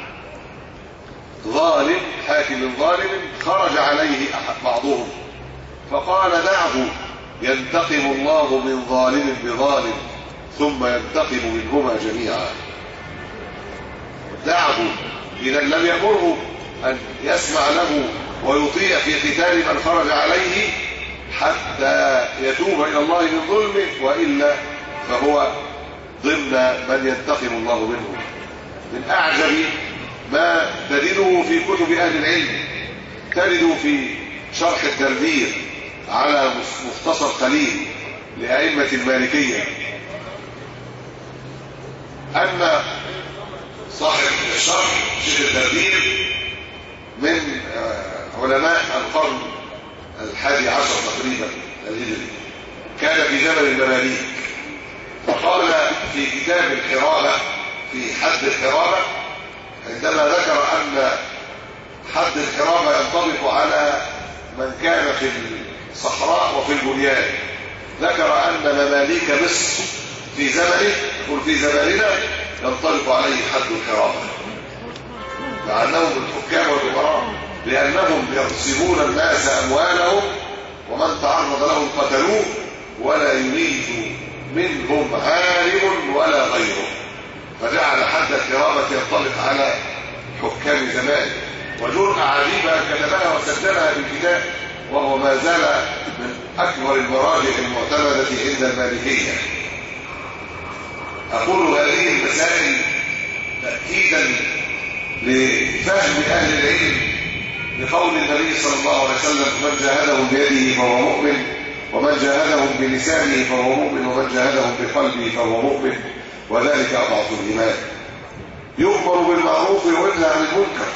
D: ظالم، حاكم ظالم خرج عليه بعضهم فقال دعه ينتقم الله من ظالم بظالم ثم ينتقم منهما جميعا. دعه، إذا لم يأمره أن يسمع له ويطيع في قتال من خرج عليه حتى يتوب إلى الله من ظلمه، وإلا فهو ضمن من ينتقم الله منه. من أعجب ما تجده في كتب أهل العلم، تجد في شرح التنبيه على مختصر خليل لأئمة المالكية أن صاحب الشرح شيخ التنبيه من علماء القرن 11 تقريبا الهجري، كان في زمن المماليك، فقال في كتاب الحرابة في حد الحرابة عندما ذكر أن حد الحرابة ينطبق على من كان في الصحراء وفي البنيان، ذكر أن مماليك مصر في زمنه، يقول في زماننا ينطبق عليه حد الحرابة، مع أنهم الحكام والأمراء، لأنهم يغصبون الناس أموالهم ومن تعرض لهم قتلوه ولا يريد منهم عالم ولا غيره، فجعل حد الحرابة ينطبق على حكام زمان. وجرأة عجيبة كتبها وسجلها بالكتاب، وهو ما زال من أكبر المراجع المعتمدة عند المالكية. أقول هذه المسائل تأكيدا لفهم أهل العلم لقول النبي صلى الله عليه وسلم: من جاهدهم بيده فهو مؤمن، ومن جاهدهم بلسانه فهو مؤمن، ومن جاهدهم بقلبه فهو مؤمن، وذلك أضعف الإيمان. يؤمر بالمعروف وينهى عن المنكر.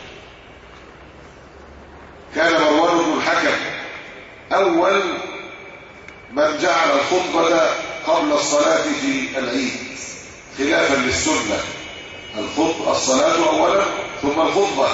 D: كان مروان بن الحكم أول من جعل الخطبة قبل الصلاة في العيد خلافا للسنة، الصلاة أولا ثم الخطبة.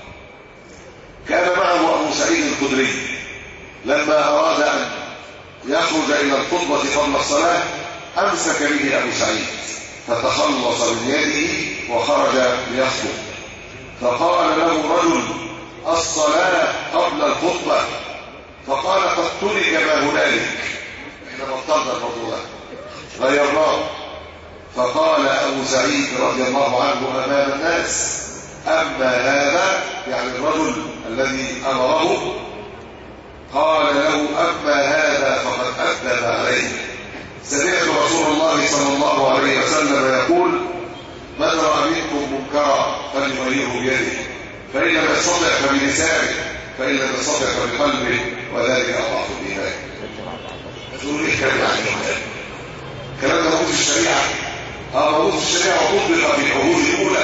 D: كان معه أبو سعيد الخدري، لما أراد أن يخرج إلى الخطبة قبل الصلاة أمسك به أبو سعيد فتخلص من يده وخرج ليخطب، فقال له رجل: الصلاة قبل الخطبة. فقال: قد ترك ما هنالك، احنا بطلنا الموضوع غيرناه. فقال أبو سعيد رضي الله عنه أمام الناس: أما هذا، يعني الرجل الذي أمره، قال له: أما هذا فقد أذن عليه. سمعت رسول الله صلى الله عليه وسلم يقول: من رأى منكم منكرا فليغيره بيده، فإن لم يستطع فبلسانه، فإن لم يستطع فبقلبه، وذلك أضعف الإيمان. تقول إيه كلام ده موجود في الشريعة؟ موجود في الشريعة وطبق في العهود الأولى،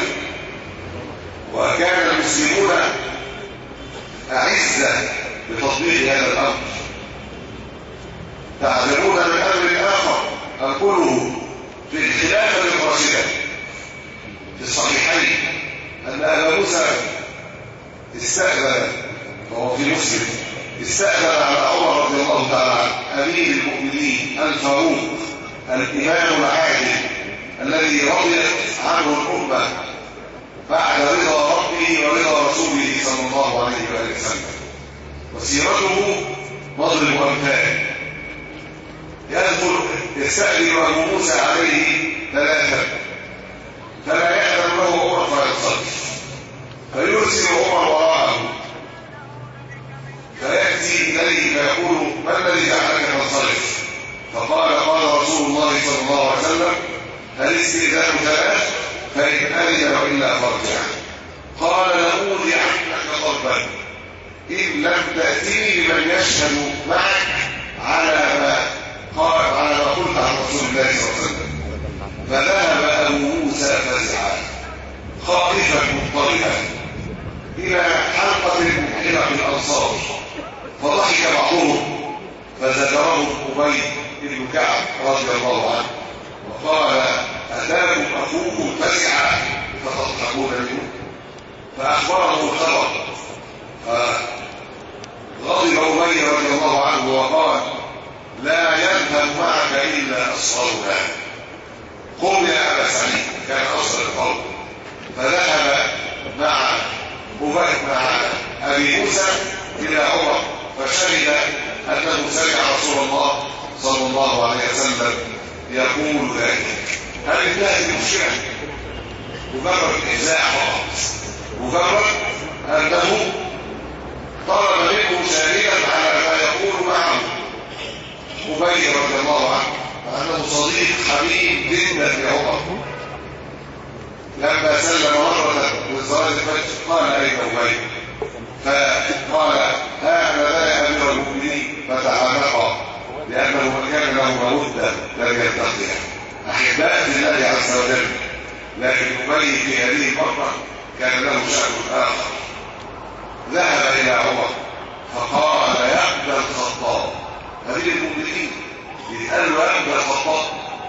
D: وكان المسلمون أعزة بتطبيق هذا الأمر. تعلمون من أمر آخر أقوله في الخلافة الراشدة في الصحيحين أن أبا موسى استأذن، وهو في مسلم، استأذن على عمر رضي الله تعالى عنه أمير المؤمنين الفاروق الإمام العادل الذي رضيت عنه الأمة بعد رضا ربه ورضا رسوله صلى الله عليه وآله وسلم، وسيرته مضرب أمثال. يستأذن أبو موسى عليه 3 فلا يأذن له عمر فينصرف، فيرسل عمر وراءه فيأتي إليه فيقول: ما الذي جعلك تنصرف؟ فقال قال رسول الله صلى الله عليه وسلم الاستئذان ثلاث فإن أذن وإلا فرجع. قال لأوذي عنك ضربا إن لم تأتيني بمن يشهد معك على ما قال على ما قلت عن رسول الله صلى الله عليه وسلم. فذهب أبو موسى فزعا خائفا مضطربا إلى حلقة من حلق الأنصار، فضحك بعضهم فزجره أبي بن كعب رضي الله عنه وقال أتاكم أخوكم فزعا فتضحكون منه؟ فأخبره الخبر فغضب أبي رضي الله عنه وقال لا يذهب معك إلا أصغرنا، قم يا أبا سعيد، كان أصغر القوم. فذهب مع أبي موسى إلى عمر فشهد أنه سمع رسول الله صلى الله عليه وسلم يقول ذلك. هل انتهت المشكلة؟ مجرد إجزاء فقط، مجرد أنه طلب منه شاهدا على ما يقول معه أبي رضي الله عنه، وأنه صديق حبيب جدا لعمر. لما سلم مرة لصلاة الفجر قال أين أبي؟ فقال هذا يا أمير المؤمنين، فتعانقا لأنه كان له مودة لم يلتقيها أحباء لله عز وجل. لكن أبي في هذه المرة كان له شأن آخر. ذهب إلى عمر فقال يا ابن الخطاب، هذه المؤمنين يتقال له يا ابن الخطاب.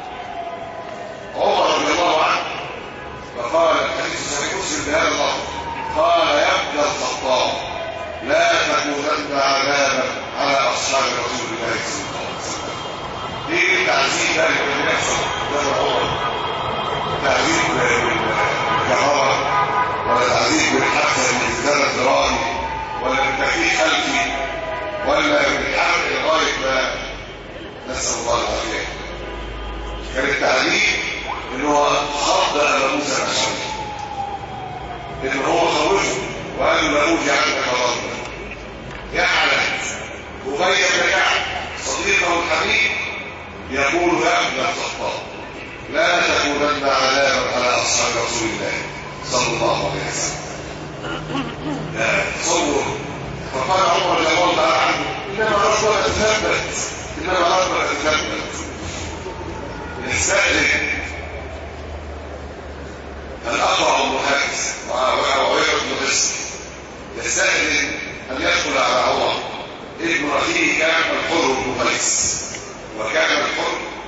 D: عمر رضي الله عنه فقال الحديث صحيح مسلم بهذا اللفظ قال يا ابن الخطاب لا تكونن عذابا على أصحاب رسول الله صلى الله عليه وسلم. ايه التعذيب ذلك اللي يحصل ده عمر؟ تعذيب بالكهرباء ولا تعذيب بالحبس بالازداد الزراعي ولا بالتكليف خلفي ولا بالحرق لغايه ما نسال الله العافيه. كان التعذيب ان هو خض ابا موسى الاشعري، ان هو خوفه وقال له لابد عنك ضربا. يعلم أبي بن كعب صديقه الحبيب يقول يا ابن الخطاب لا تكونن عذابا على اصحاب رسول الله صلى الله عليه وسلم. لا تصور. فقال عمر رضي الله تعالى عنه انما ربنا تثبت، انما ربنا تثبت. يستأذن الأقرع بن حارث وعوية بن قسم، يستأذن أن يدخل على عمر. ابن أخيه كان الحر بن قيس، وكان الحر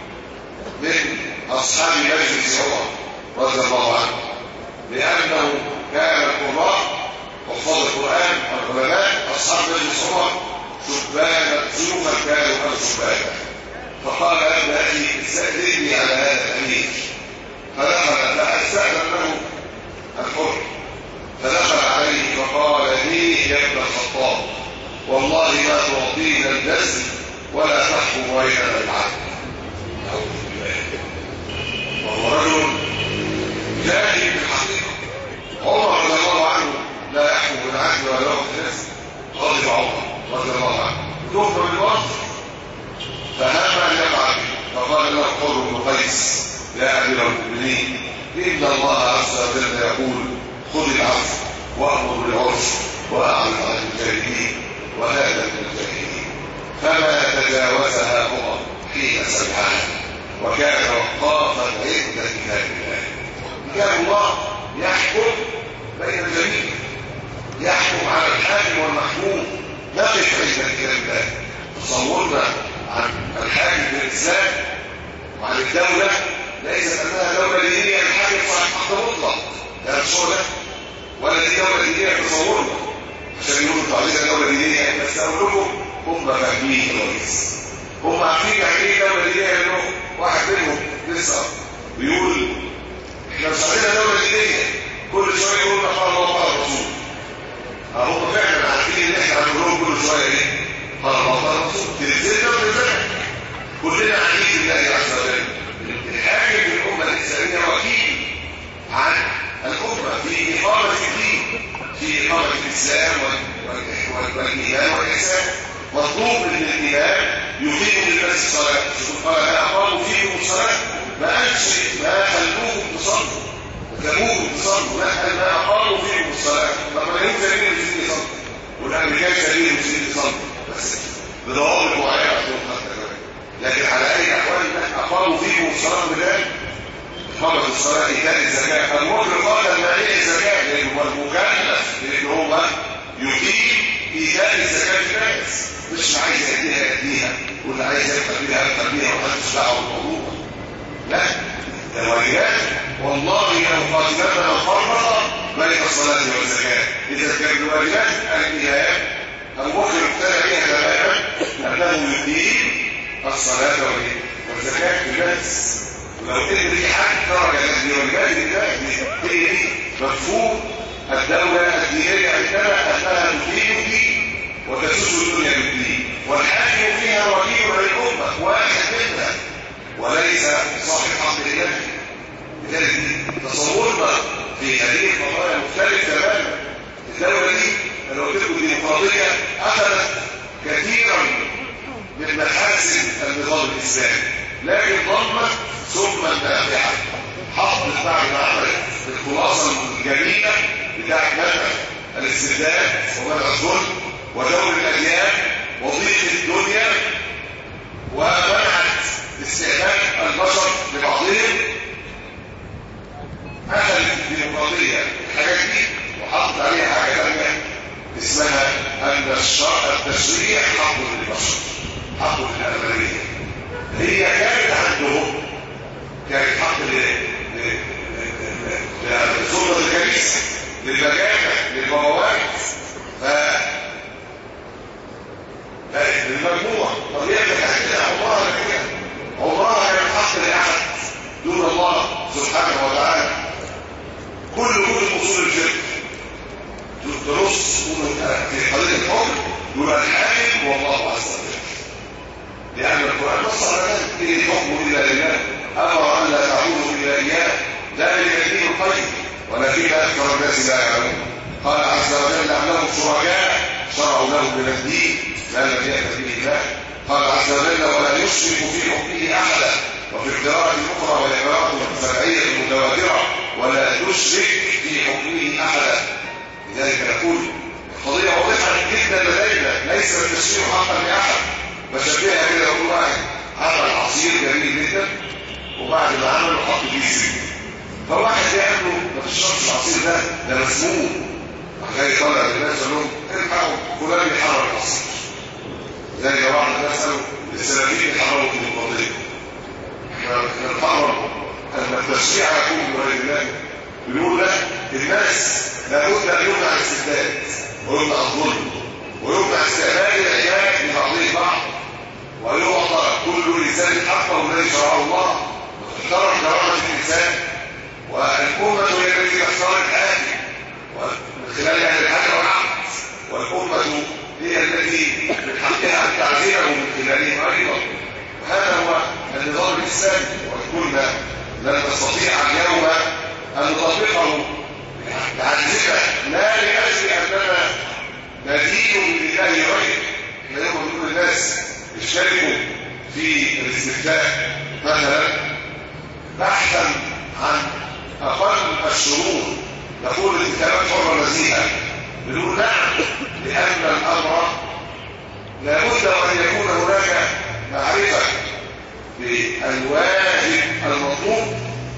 D: من أصحاب مجلس عمر رضي الله عنه، لأنه كان القراء وحفاظ القرآن العلماء أصحاب مجلس عمر شبانا سيوفا كانوا شبانا. فقال يا ابن أخي استأذني على هذا الأمير. فدخل فأستأذن له الحر، فدخل عليه فقال لي يا ابن الخطاب والله ما تعطينا الجزم ولا تحكم بيننا بالعدل. أعوذ بالله. وهو رجل جاهل بالحقيقة. عمر رضي الله عنه لا يحكم بالعدل ولا يحكم بالجزم. غضب عمر رضي الله عنه كفر بالوصف فهم أن يقع به. فقال له الحر بن قيس يا أمير المؤمنين إن الله عز وجل يقول خذ العفو وأمر بالعرف وأعرض عن الجاهلين وهذا من الجاهلين. فما تجاوزها عمر حين سمعها وكان وقافا عند كتاب الله. كتاب الله يحكم بين الجميع، يحكم على الحاكم والمحكوم. نقف عند كتاب الله. تصورنا عن الحاكم بالإسلام وعن الدولة ليست أنها دولة دينية الحاكم صاحب حق مطلق، لا تصور ولا دي دولة دينية تصورنا عشان يقولوا عليها دولة دينية. بس أقول لكم هم فاهمين كويس، هم عارفين يعني ايه دولة دينية. لأنه واحد منهم لسه بيقول احنا مش عندنا دولة دينية، كل شوية يقول قال الله قال الرسول. هم فعلا عارفين ان احنا هنقول لهم كل شوية ايه قال الله قال الرسول. تنزلنا ونزلنا كلنا عارفين بالله عز وجل. الحاكم للأمة الإسلامية وكيل عن الأمة في إقامة الدين، في إقامة الإسلام والإيمان والإحسان. مطلوب من الإمام يقيم للناس الصلاة. قال ما أقاموا فيكم الصلاة ما قالش ما خلوكم تصلوا خلوكم تصلوا، لا قال ما أقاموا فيكم الصلاة. لما يوم سبيل المسلمين يصلوا والأمريكان سبيل المسلمين يصلوا بس بضوابط معينة عشان خاطر. لكن على أي أحوال أقاموا فيكم الصلاة بالله إقامة الصلاة إيتاء الزكاة. المؤمن قال المعنى الزكاة لأنه المكلف لأنه هو يقيم إيتاء الزكاة للناس، مش عايز يديها واللي عايز يبقى بيها ومحدش دعوه بالموضوع. لا ده واجبات. والله لو قاتلنا الفرق بين الصلاة والزكاة. إذا كان الواجبات النهايات أبو بكر مقتنع بها تماما أنه يقيم الصلاة والزكاة للناس. ولو ان دي حاجه درجه من الواجبات دي مفهوم الدوله الدينيه عندنا انها تقيم الدين وتسوس الدنيا بالدين، والحاكم فيها وكيل للامه واحد منها وليس صاحب حق الالهي. لذلك تصورنا في هذه القضايا مختلف تماما. الدوله دي انا قلت لكم ديمقراطيه اخذت كثيرا من محاسن النظام الاسلامي، لكن ضمت ثم النافعه حفظ بعد ما عملت الخلاصه الجميله بتاعت منع الاستبداد ومنع الظلم ودور الاديان وضيق الدنيا ومنعت استهلاك البشر لبعضهم. اخذت الديمقراطيه الحاجات دي وحطت عليها حاجه ثانيه اسمها ان التشريع حق للبشر، حق للاغلبيه. هي كانت عندهم كانت حق لسلطه الكنيسه للمجامع للبوابات للمجموع. طب هي كانت عمرها كانت حق لاحد دون الله سبحانه وتعالى. كل اصول الفقه تدرس في قضيه الحكم يقول الحاكم والله عز وجل، لأن القرآن نص على ذلك إن الحكم إلا لله أمر أن لا تعبدوا إلا إياه ذلك الدين القيم ولكن أكثر الناس لا يعلمون. قال عز وجل أم لهم شركاء شرعوا لهم من الدين ما لم يأت به الله. قال عز وجل ولا يشرك في حكمه أحدا. وفي القراءة الأخرى وهي قراءة سبعية متواترة ولا تشرك في حكمه أحدا. لذلك نقول القضية واضحة جدا لدينا، ليس التشريع حقا لأحد. بشبهها كده يقول واحد عمل عصير جميل جدا وبعد ما عمله حط فيه سم، فواحد يعمله ما تشربش العصير ده مسموم، عشان يطلع للناس يقول لهم الحقوا فلان بيحرر العصير. زي ما بعض الناس قالوا السلفيين بيحرروا الديمقراطيه. احنا نحرر ان التشريع يكون من غير الله. بنقول لا، الناس لابد ان يمنع الاستبداد ويمنع الظلم ويمنع استعمال العباد لتعطيل بعض ويعطى كل انسان حقه الذي شرعه الله وتحترم كرامه الانسان. والامه هي التي تختار الحاكم من خلال اهل الحل والعقد، والامه هي التي من حقها ان تعزله من خلالهم ايضا. وهذا هو النظام الاسلامي، وقلنا لن نستطيع اليوم ان نطبقه بعجزنا لا لاجل اننا ندين بالله غيره. احنا يوم نقول للناس اشتركوا في الاستفتاء مثلا بحثا عن اقل الشروط، نقول الانتخابات حره نزيهه، بنقول نعم لان الامر لابد ان يكون هناك معرفه بالواجب المطلوب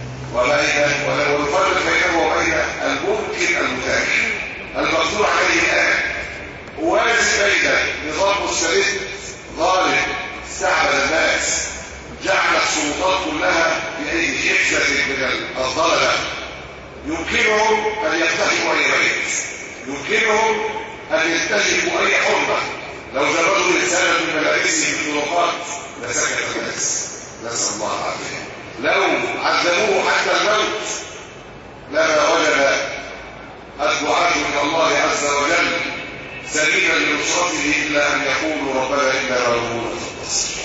D: والفرق بينه وبين الممكن المتاح المقدور عليه الان. ووازن بين نظام مستبد ظالم استعبد الناس جعل السلطات كلها بأيدي حفظة من الظلمة يمكنهم أن يقتحموا أي بيت، يمكنهم أن يستهلكوا أي حرمة. لو جردوا رسالة من ملابسهم في الطرقات لسكت الناس، نسأل الله العافية. لو عذبوه حتى الموت لما وجد الدعاة إلى الله عز وجل سبيلا لنصرته إلا أن يقولوا ربنا إنا مغلوبون فانتصر،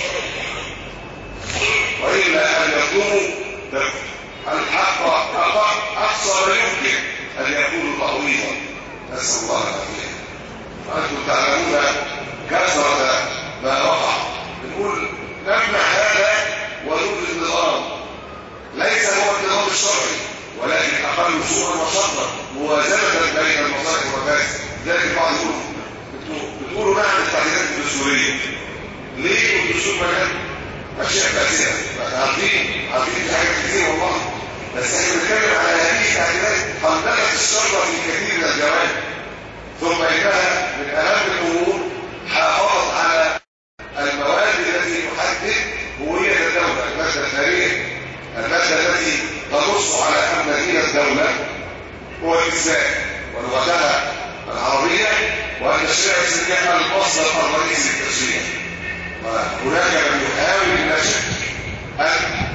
D: وإلا أن يطلبوا الحق أقصى ما يمكن أن يكونوا تعويضا. نسأل الله العافية. وأنتم تعلمون كثرة ما وقع من نقول نمنع هذا ونوجد النظام ليس هو النظام الشرعي ولكن اقل سوءا وشرا موازنه بين المصالح والمفاسد. ذلك بعض بتقولوا نعم التعديلات الدستوريه ليه والدستور مكان اشياء كثيره عارفين في حاجات كثيره والله، بس احنا بنتكلم على هذه التعديلات قللت الشر في كثير من الجوانب، ثم انها من اهم الامور حافظت على المواد التي تحدد هويه الدوله. الماده الثانيه الماده التي تنص على ان دين الدوله هو الاسلام ولغتها العربيه، وان الشريعه الاسلاميه المصدر الرئيسي للتشريع. وهناك من يحاول النشر ان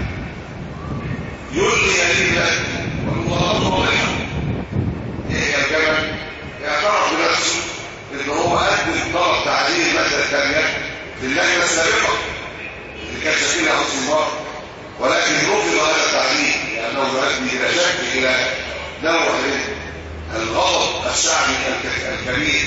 D: يلغي هذه الماده والمطالبه واضحه. يحيى الجبل اعترف بنفسه ان هو قدم طلب تعديل الماده الثانيه للجنه السابقه اللي كان شكلها حسن الله، ولكن رفض هذا التعديل لانه يؤدي الى شك الى نوع من الغضب الشعبي الكبير،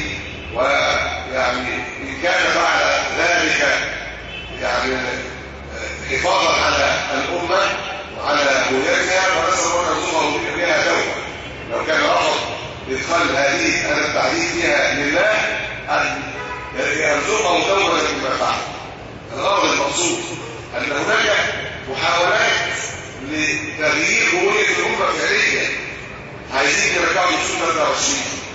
D: ويعني ان كان بعد ذلك يعني حفاظا على الامه وعلى هويتها فنسال الله ان يرزقه بها توبه. لو كان رفض ادخال هذا التعديل فيها لله ان يرزقه توبه بما فعل. الغرض المقصود ان هناك محاولات لتغيير هويه الامه فعليا. عايزين يرجعوا للسنه 23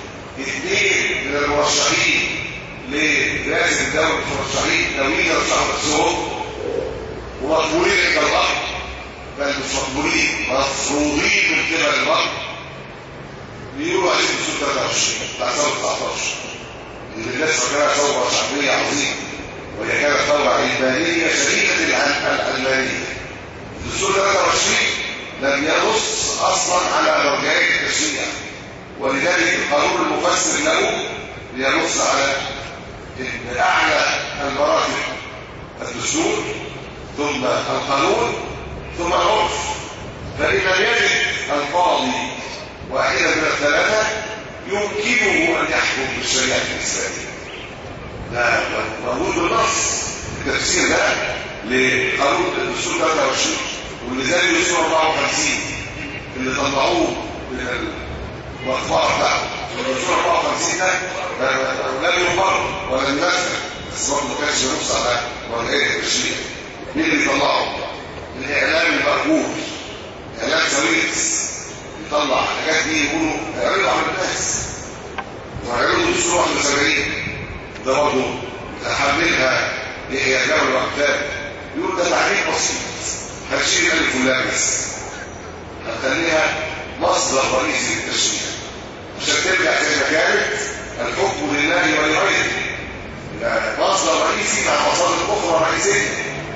D: اثنين من المرشحين لرئاسه الدوله المرشحين ناويين يرشحوا نفسهم ومقبولين عند الله، بل مش مقبولين مفروضين من قبل الله، بيقولوا عايزين السنه 23 بتاع سنه 19 اللي الناس فاكراها ثوره شعبيه عظيمه، وهي كانت ثوره علمانيه شديده العلمانيه. الدستور 23 لم ينص اصلا على مرجعيه التشريع، ولذلك القانون المفسر له ينص على ان اعلى المراتب الدستور ثم القانون ثم العرف. فان لم يجد القاضي واحدا من الثلاثه يمكنه ان يحكم بالشريعه الاسلاميه. ده موجود بالنص التفسير ده لقانون الدستور 23 ولذلك الدستور 54 اللي طلعوه من المطبعه بتاعته. الدستور 54 ده لم يقر ولا ينفذ، بس برضه ما كانش ينص على مرجعيه التشريع. مين اللي طلعه؟ الاعلام المرغوب، اعلام سويس يطلع الحاجات دي يقولوا اعرضوا على الناس واعرضوا الدستور 71. ده برضه تحملها يحيى الجبل وأمثاله يقول ده تعليم بسيط، هتشيل الف واللام بس، هتخليها مصدر رئيسي للتشريع عشان ترجع زي ما كانت الحكم لله ولغيره، مصدر رئيسي مع مصادر اخرى رئيسيه.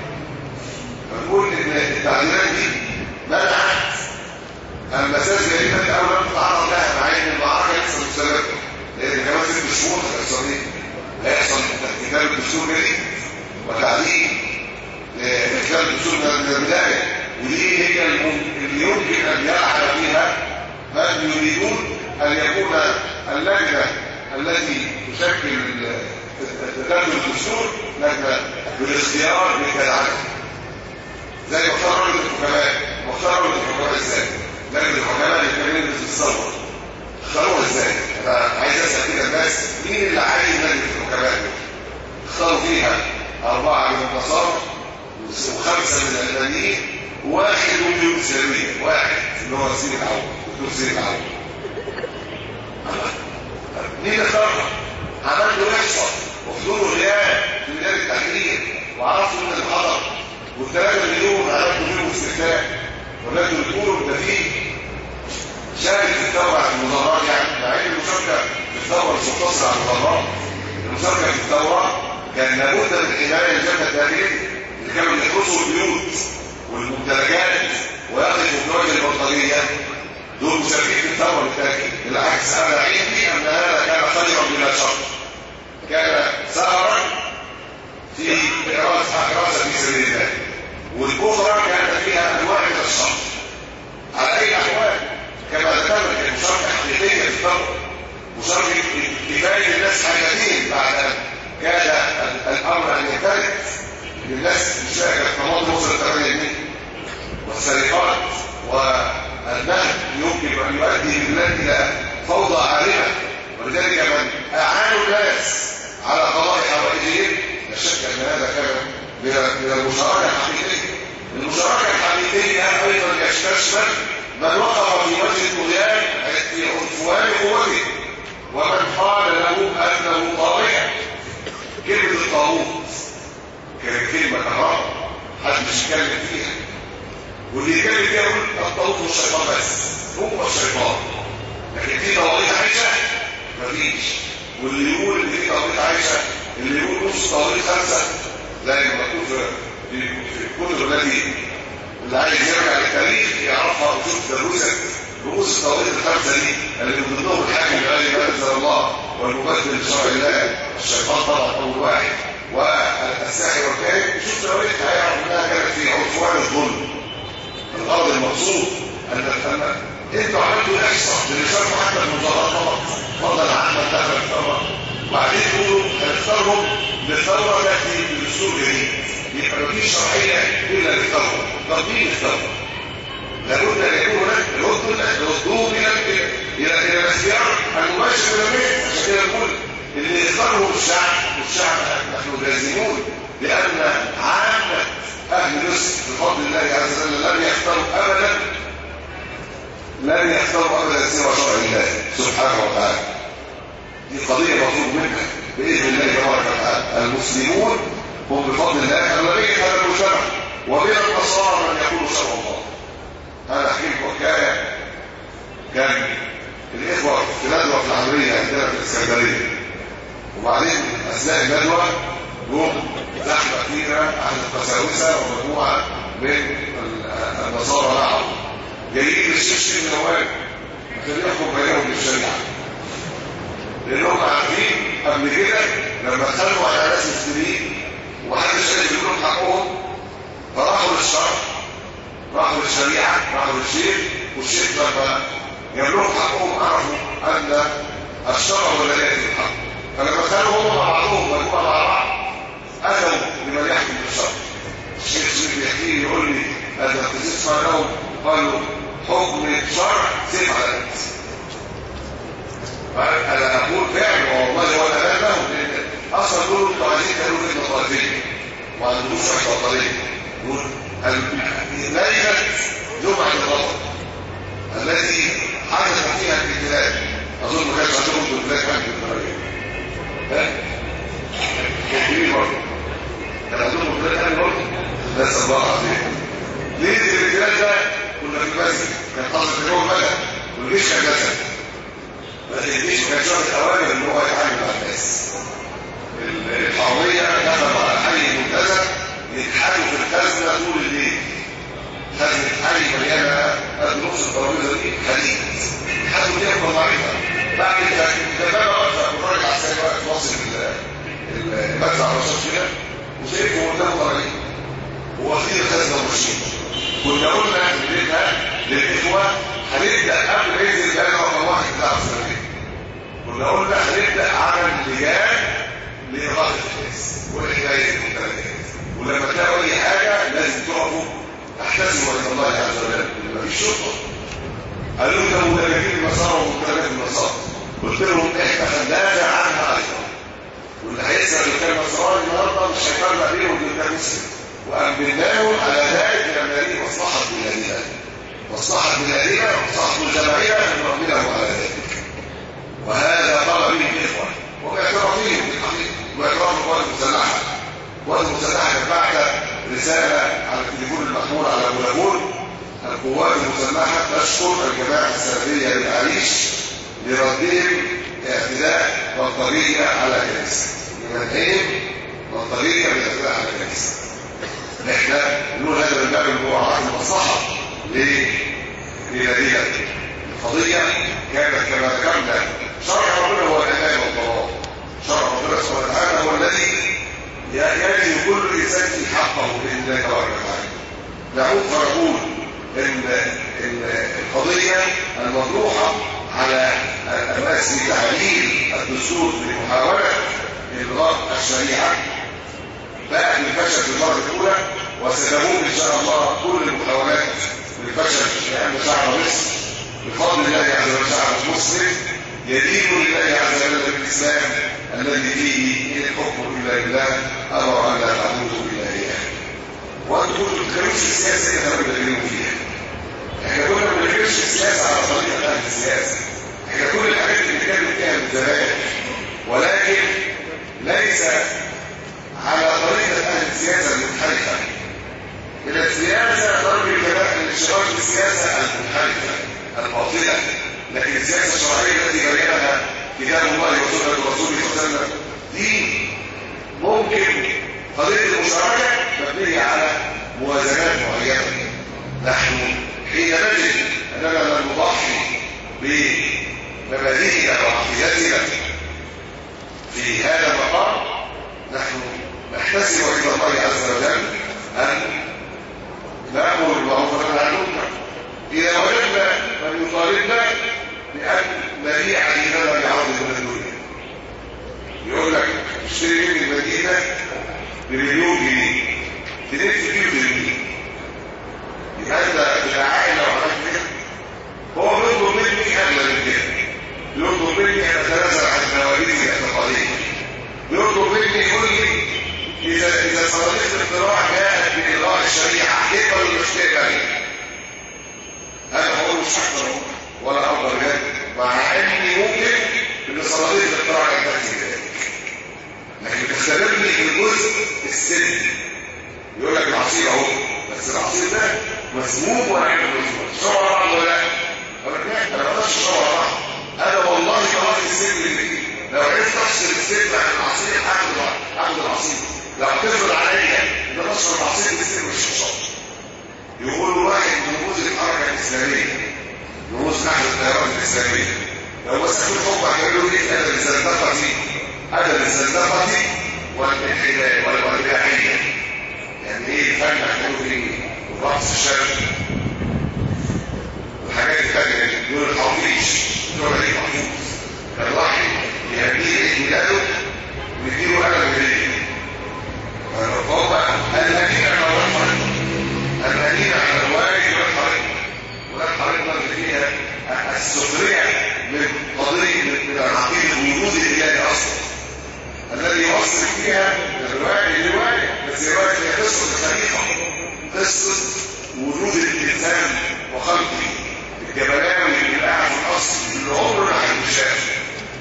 D: فنقول ان التعديلات دي منعت المساس جريمه او لم تتعرض لها، مع ان المعركه لسه مستمره، لان كمان 6 شهور هيحصل ايه؟ هيحصل كتاب الدستور جديد وتعديل كتاب الدستور من البدايه، ودي هي اللي يمكن ان يلعب فيها من يريدون ان يكون اللجنه التي تشكل كتاب الدستور لجنه بالاختيار بالكالعاده، زي مختار رجل الحكماء. مختار رجل الحكماء ازاي؟ لجنه الحكماء اللي كانوا بتتصور اختاروها ازاي؟ انا عايز اسال كده الناس مين اللي عايز لجنه الحكماء؟ اختاروا فيها 4 من النصارى و5 من العلمانيين وواحد من الاسلاميه، واحد اللي هو سيد العون دكتور سيد العون. مين اللي اختارها؟ عمل له احصاء وفضلوا غياب في ميدان التحرير وعرفوا ان الحضر وال3 مليون عملوا فيهم استفتاء، ولكن بتقولوا ده فيه شارك في الثوره على المظاهرات، يعني مع ان المشاركه في الثوره مش مقتصره على المظاهرات. المشاركه في الثوره كان لابد من حمايه الجبهه الداخليه اللي كانوا بيحرسوا البيوت والممتلكات ويقفوا في وجه البلطجيه، دول مشاركين في الثوره بالتاكيد. بالعكس انا عندي ان هذا كان خيرا بلا شر، كان ثأرا في حراسه في سبيل الله، والاخرى كان فيها انواع من الشر. على اي احوال كما ذكرنا كانت مشاركه حقيقيه في الثوره، مشاركه كفايه الناس حاجتين بعد ان كاد الامر ان ينفرد الناس مش لاقيه الطماطم وصلت 8 جنيه، والسرقات والنهب يمكن ان يؤدي بالبلاد الى فوضى عارمه، ولذلك من اعانوا الناس على قضاء حوائجهم لا شك ان هذا كان من المشاركه الحقيقيه. المشاركه الحقيقيه ايضا يستشمل من وقف في وجه الطغيان في عنفوان قوته، ومن قال له انه طاغيه. كلمه الطاغوت كانت كلمه حرام محدش يتكلم فيها، واللي يتكلم فيها يقول الطاغوت هو الشيطان بس، هو الشيطان، لكن في طواغيت عايشه مفيش. واللي يقول ان في طواغيت عايشه، اللي يقول نص طواغيت 5 زي ما مكتوب في الكتب التي اللي عايز يرجع للتاريخ يعرفها ويشوف رؤوس الطواغيت ال5 دي اللي من ضمنهم الحاكم بغير ما انزل الله والمبدل لشرع الله الشيطان طبعا اول واحد، والساحر والكاهن. يشوف طواغيت هيعرف انها كانت في عنفوان الظلم. الغرض المقصود ان انتوا عملتوا احصاء للرسالة حتى المظاهرات فقط، فضلا عن من دخل الثوره، وبعدين تقولوا هنختارهم للثوره تاتي بدستور جديد، يبقى مفيش شرعيه الا للثوره. تطبيق الثوره لابد ان يكون هناك ردود الى الاختيار المباشر من البيت. عشان كده نقول اللي يختاره الشعب نحن لازمون، لان عامه اهل مصر بفضل الله عز وجل لن يختاروا ابدا سوى شرع الله سبحانه وتعالى. دي قضيه مطلوب منها باذن الله تبارك وتعالى. المسلمون هم بفضل الله اغلبيه هذا المجتمع، ومن النصارى من يقول شرع الله. انا احكي لكم حكايه. كان الاخوه في ندوه في العمريه عندنا في الاسكندريه، وبعدين اثناء الندوه جم زحمه كثيره احد القساوسه ومجموعه من النصارى معهم جايين للشيخ النواب عشان يحكم بينهم بالشريعه، لانهم عارفين قبل كده لما اتخانقوا على ناس مسلمين ومحدش قادر يجيب لهم حقهم، فراحوا للشرع، راحوا للشريعه، راحوا للشيخ، والشيخ لما جاب لهم حقهم عرفوا ان الشرع هو الذي ياتي بالحق. فلما كانوا هم مع بعضهم مجموعه مع بعض اتوا لمن يحكم بالشرع. الشيخ سيدي بيحكي لي يقول لي هذا تسمع لهم قالوا حكم الشرع سيف على الناس. انا اقول فعلا والله هو الامان لهم، لان اصلا دول انتوا عايزين تعملوا فتنه طائفيه وما عندوش وحده وطنيه. ليله جمعه الغضب التي حدث فيها الابتلاء، اظن ما كانش عندهم في البلاد حاجه بالطريقه كبير برضه، كان عندهم في البلاد حاجه برضه بس الله عظيم. ليه الابتلاء ده؟ كنا في المسجد كان حاصل في جوه البلد والجيش كان جسد، بس الجيش كان شرط اوامر ان هو يتعامل مع الناس. الحراميه دخلوا على حي منتزه يتحالوا في الخزنه طول الليل، خزنه حي مليانه قد نص الترابيزه دي حديد، يتحالوا فيها بمضاعفها. بعد الدبابه واقفه والراجل عسكري واقف واصل المدفع الرصاص كده وشايفه قدامه طريق واخدين الخزنه وماشيين. كنا قلنا للاخوه هنبدا قبل ما ينزل بقى رقم 1 بتاع السنه. كنا قلنا هنبدا عمل لجان لاغاثه الناس والحمايه الممتلكات، ولما تلاقوا اي حاجه لازم تقفوا تحتسبوا عند الله عز وجل. مفيش شرطه. قالوا لنا مدربين النصارى وممتلكات النصارى، قلت لهم احنا هندافع عنها ايضا، واللي هيسال الكلمه النصراني النهارده مش هيفرق بينه وبين ده مسلم، وأمناه على ذلك لأن هذه مصلحة بلادنا، مصلحة بلادنا ومصلحة الجماعية نؤمنه على ذلك. وهذا طلب به الإخوة وباعترافهم بالحقيقة وباعتراف القوات المسلحة. القوات المسلحة كانت بعت رسالة على التليفون المحمول على فودافون: القوات المسلحة تشكر الجماعة السلفية بالعريش لردهم اعتداء بلطجية على كنيسة، لمنعهم بلطجية بالاعتداء على كنيسة. احنا نقول هذا الباب المراعاة المصلحة لبلادنا. القضية كانت كما ذكرنا شرع ربنا هو الأمان والضمان. شرع ربنا سبحانه وتعالى هو الذي يجري كل إنسان في حقه بإذن الله تبارك وتعالى. نعود فنقول إن القضية المطروحة على الناس في تعديل الدستور لمحاولة إلغاء الشريعة بقى الفشل في المرة الأولى، وستموت إن شاء الله كل المحاولات للفشل لأن شعب مصر بفضل الله عز وجل شعب مسلم يدين لله عز وجل بالإسلام الذي فيه إن الحكم إلا لله أمر أن لا تعبدوا إلا إياه. وأنتم كنتم بتتكلموا في السياسة اللي كانوا بيتكلموا فيها. احنا كنا ما بنتكلمش في السياسة على طريقة أهل السياسة. احنا كل الحاجات اللي بنتكلم فيها من زمان، ولكن ليس على طريقة أهل السياسة المنحرفة. من السياسة ضرب الاشتراك في السياسة المنحرفة الباطلة، لكن السياسة الشرعية التي بينها كتاب الله وسنة رسوله صلى الله عليه وسلم دي ممكن قضية المشاركة مبنية على موازنات معينة. نحن حين نجد أننا لن نضحي بمبادئنا وعقيدتنا في هذا المقام، نحن نحتسب عند الله عز وجل أن نأمر بالمعروف وننهى عن المنكر. إذا وجدنا من يطالبنا بأن نبيع ديننا بعرض من الدنيا، يقول لك اشتري من المدينة بمليون جنيه تلف فيه بالمليون، يبقى انت بالعائل لو عملت كده هو بيطلب مني اغلى من كده، بيطلب مني ان اتنازل عن مواريثي الاعتقاديه، بيطلب مني يقول لي اذا صناديق الاقتراع جاءت بالغاء الشريعه تقبل ولا مش تقبل؟ انا بقول مش هقدر ولا افضل جد، مع اني ممكن ان صناديق الاقتراع تنتهي ذلك، لكن بتختبرني في الجزء السني. يقول لك العصير اهو، بس العصير ده مسموم ولا غير مسموم؟ شرع بعض ولا لا؟ انا ما اقدرش اشرب بعض. انا والله طلعت السن اللي فيه، لو عرفت افصل السن عن العصير هاخد العصير. لو هتفرض عليا ان انا اشرب عصير السن مش هشرب. يقولوا واحد من رموز الحركه الاسلاميه، رموز نحو التيارات الاسلاميه، لو مسكوا الحكم هيقولوا ايه؟ ادب الزندقه ادب الزندقه والانحلال والاباحيه. يعني ايه الفن هتقولوا فيه؟ الرقص الشرقي والحاجات الثانيه دول الحوافيش دول عليه محفوظ. كان واحد يهديه عيد ميلاده ويديله قلم هديه، فهو الهديه على الحرق، الهديه على الوالد والحرق، والحرق اللي فيها السخريه من قضيه من العقيده الوجود الالهي اصلا الذي يوصل فيها الروايه للروايه، بس الروايه هي قصه الخليقه، قصه وجود الانسان وخلقه. الجبلاوي اللي قاعد في القصر اللي عمره ما هيشاف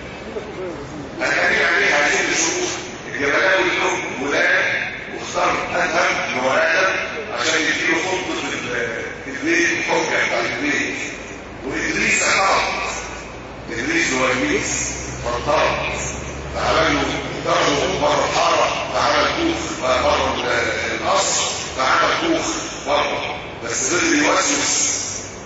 D: الحديث عليه هذه الشروط. الجبلاوي له ولاد واختار ادهم اللي هو ادم عشان يديله خطه البيت الحجه بتاع البيت، وادريس اعترض. ادريس هو ابليس فاعترض، فعمل له ضربه بره الحاره، فعمل كوخ بره القصر، فعمل كوخ بره، بس فضل يوسوس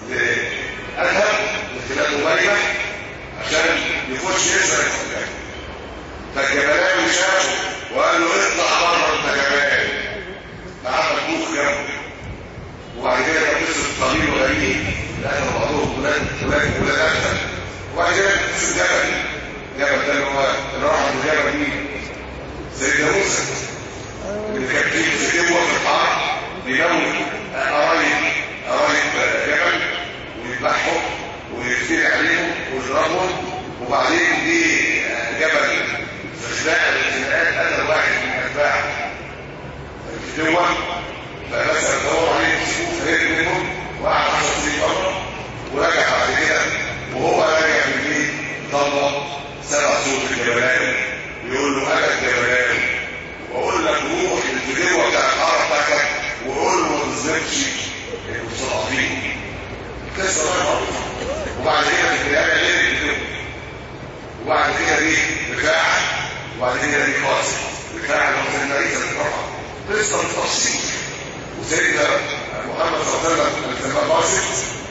D: لأدهم من خلال مبينة عشان يخش يسرق الحجاج. فالجبلاوي شافه وقال له اطلع بره انت جبال، فعمل كوخ جنبه. وبعد كده كان قصه طويل وغريب لأن بعضهم ولاد أدهم. وبعد كده قصه جبل ده اللي هو اللي راح عند جبل مين؟ سيدنا موسى اللي كان في كتبه في الحرب بيموت قرايب جبل ويذبحهم ويفتري عليهم ويضربهم، وبعدين دي جبل في خناقه من الخناقات قتل واحد من اتباعه الفتوه، فمثلا دوروا عليه يمسكوه فهرب منهم وقعد 10 سنين بره، ورجع بعد كده وهو راجع من البيت ضربه سمع صوت الجبلاوي بيقول له انا الجبلاوي واقول لك روح للفجوه بتاع الحاره بتاعتك وقول له ما تظلمش المستضعفين. قصه معروفه. وبعد كده في النهايه غير الفجوه، وبعد كده دي رفاعه، وبعد كده دي قاسم رفاعه لو سيدنا عيسى رفعه. قصه بالتفصيل. وسيدنا محمد صلى الله عليه وسلم سماه قاسم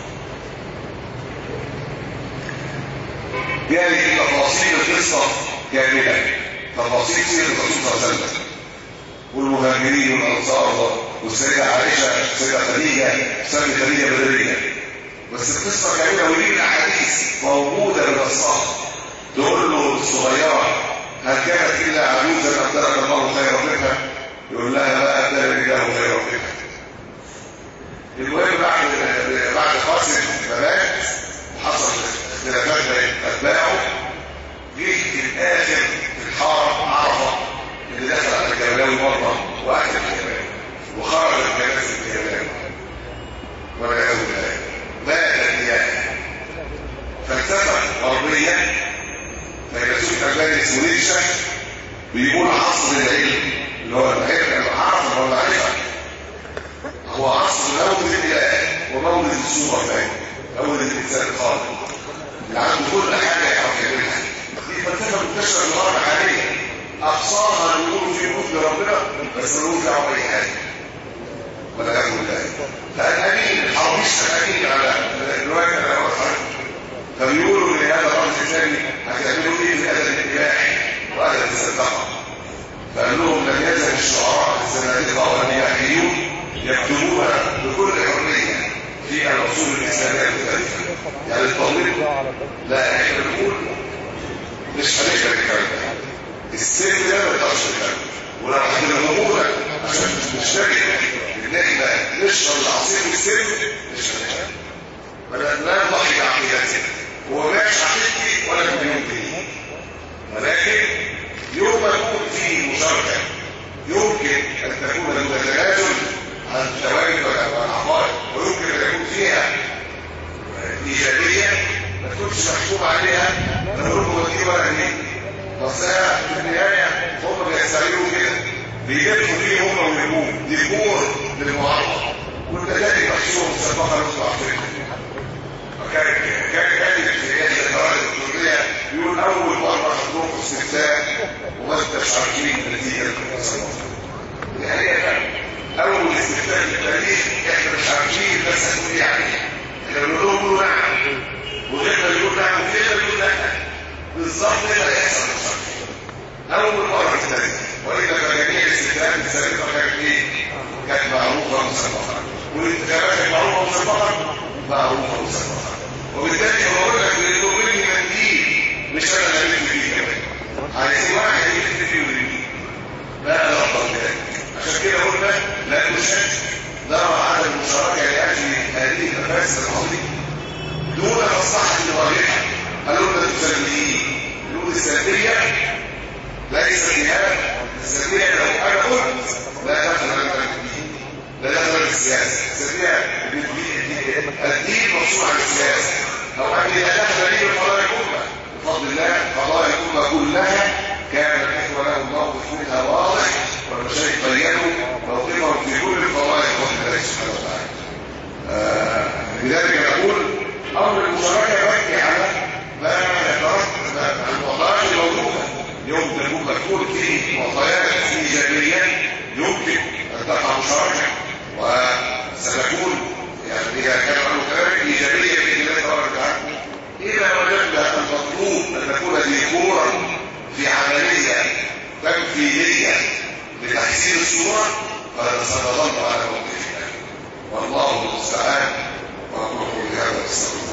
D: يعني تفاصيل القصه كامله، تفاصيل سيره الرسول صلى الله عليه وسلم والمهاجرين والانصار والسيده عائشه والسيده خديجه والسيده خديجه بدريه. بس القصه كامله وليه الاحاديث موجوده بنصها. تقول له الصغيره هل كانت الا عجوزا ام ترك الله خيرا منها؟ يقول لها بقى ده الرجال غير ربك. المهم بعد قاسم مات وحصل اختلافات بين اتباعه، جه في الاخر في الحرم عرفه اللي دخل على الجبلاوي مره واحد الجبلاوي وخرج الجنازه الجبلاوي والعياذ بالله مات النياحه. فلسفه غربيه فيلسوف ألباني اسمه نيتشه بيقول عصر العلم اللي هو العلم عرف هو المعرفه، هو عصر مولد الاله ومولد الصوره فاهم، مولد الانسان الخالق اللي عنده كل حاجه يعرف يعملها. دي فلسفه منتشره في الغرب حاليا، اقصاها نقول في وجود ربنا بس ملوش دعوه باي حاجه والعياذ بالله. فالامين الحراميش الامين على الروايه اللي انا فبيقولوا لهذا الرجل الثاني هتعملوا ايه في ادب الاباحي وادب الصدقه؟ فقال لهم لم يزل الشعراء الزنادقه والنياحيون يكتبون بكل حريه في الاصول الاسلاميه المختلفه. يعني التطبيق لا احنا بنقول مش هنقدر الكلام ده، السن ده ما يقدرش الكلام، ولو هتلهمونا عشان نشترك ان احنا نشرب العصير والسن مش هنقدر، لا نضحي بعقيدتنا وماش عقيدتي ولا مليون جنيه. ولكن يوم يكون فيه مشاركه يمكن ان تكون المتنازل عن الثوابت والعقائد ويمكن ان يكون فيها ايجابيه ما تكونش محكوم عليها نقول دي ولا دي، بس في النهايه هم بيستعملوا كده بيجيبوا فيه هم ويجيبوه ديكور للمعارضه والتجارب محسوبه مسبقه نصف افريقيا. كانت في احدى القرارات الدكتوريه يقول اول مره هتروحوا استفتاء وما انتش عارفين النتيجه يعني اول استفتاء في التاريخ احنا مش عارفين الناس هتقول ايه عليها، احنا بنقول لهم قولوا نعم وغيرنا يقول نعم وغيرنا يقول لا بالظبط ده هيحصل اول مره في التاريخ. واذا جميع الاستفتاءات السابقه كانت ايه؟ كانت معروفه مسبقا والانتخابات كانت معروفه مسبقا معروفه مسبقا. وبالتالي هو بقول لك اللي يقول لي منديل مش انا اللي هلف فيه كمان، عايزين واحد يلف فيه ويرميه لا افضل ذلك. عشان كده قلنا لا نشك نرى عدم المشاركه لاجل هذه المفاسد العظيمه دون مصلحه الراجحه. قالوا لنا المسلمين الامور السلبيه ليس جهاد، السلبيه لو انا قلت لا دخل الدين لا دخل السياسه، السلبيه الدين مصروف عن السياسه او ان لا دخل لي بالقضايا الامه بفضل الله. قضايا الامه كلها كان الاخوه لهم موقف منها واضح والمشايخ بينوا موقفهم في كل القضايا بفضل الله سبحانه وتعالى. لذلك نقول امر المشاركه يؤدي على ما يترتب على المعطيات الموجوده. يوم تكون مكتوب فيه معطيات ايجابيه يمكن ان تقع مشاركه وستكون يعني إذا كان عنه كلام إيجابية بإذن الله تبارك وتعالى. إذا وجدنا المطلوب أن نكون ديكورا في عملية تنفيذية لتحسين الصورة فسنظل على موقفنا والله المستعان. وأقول بهذا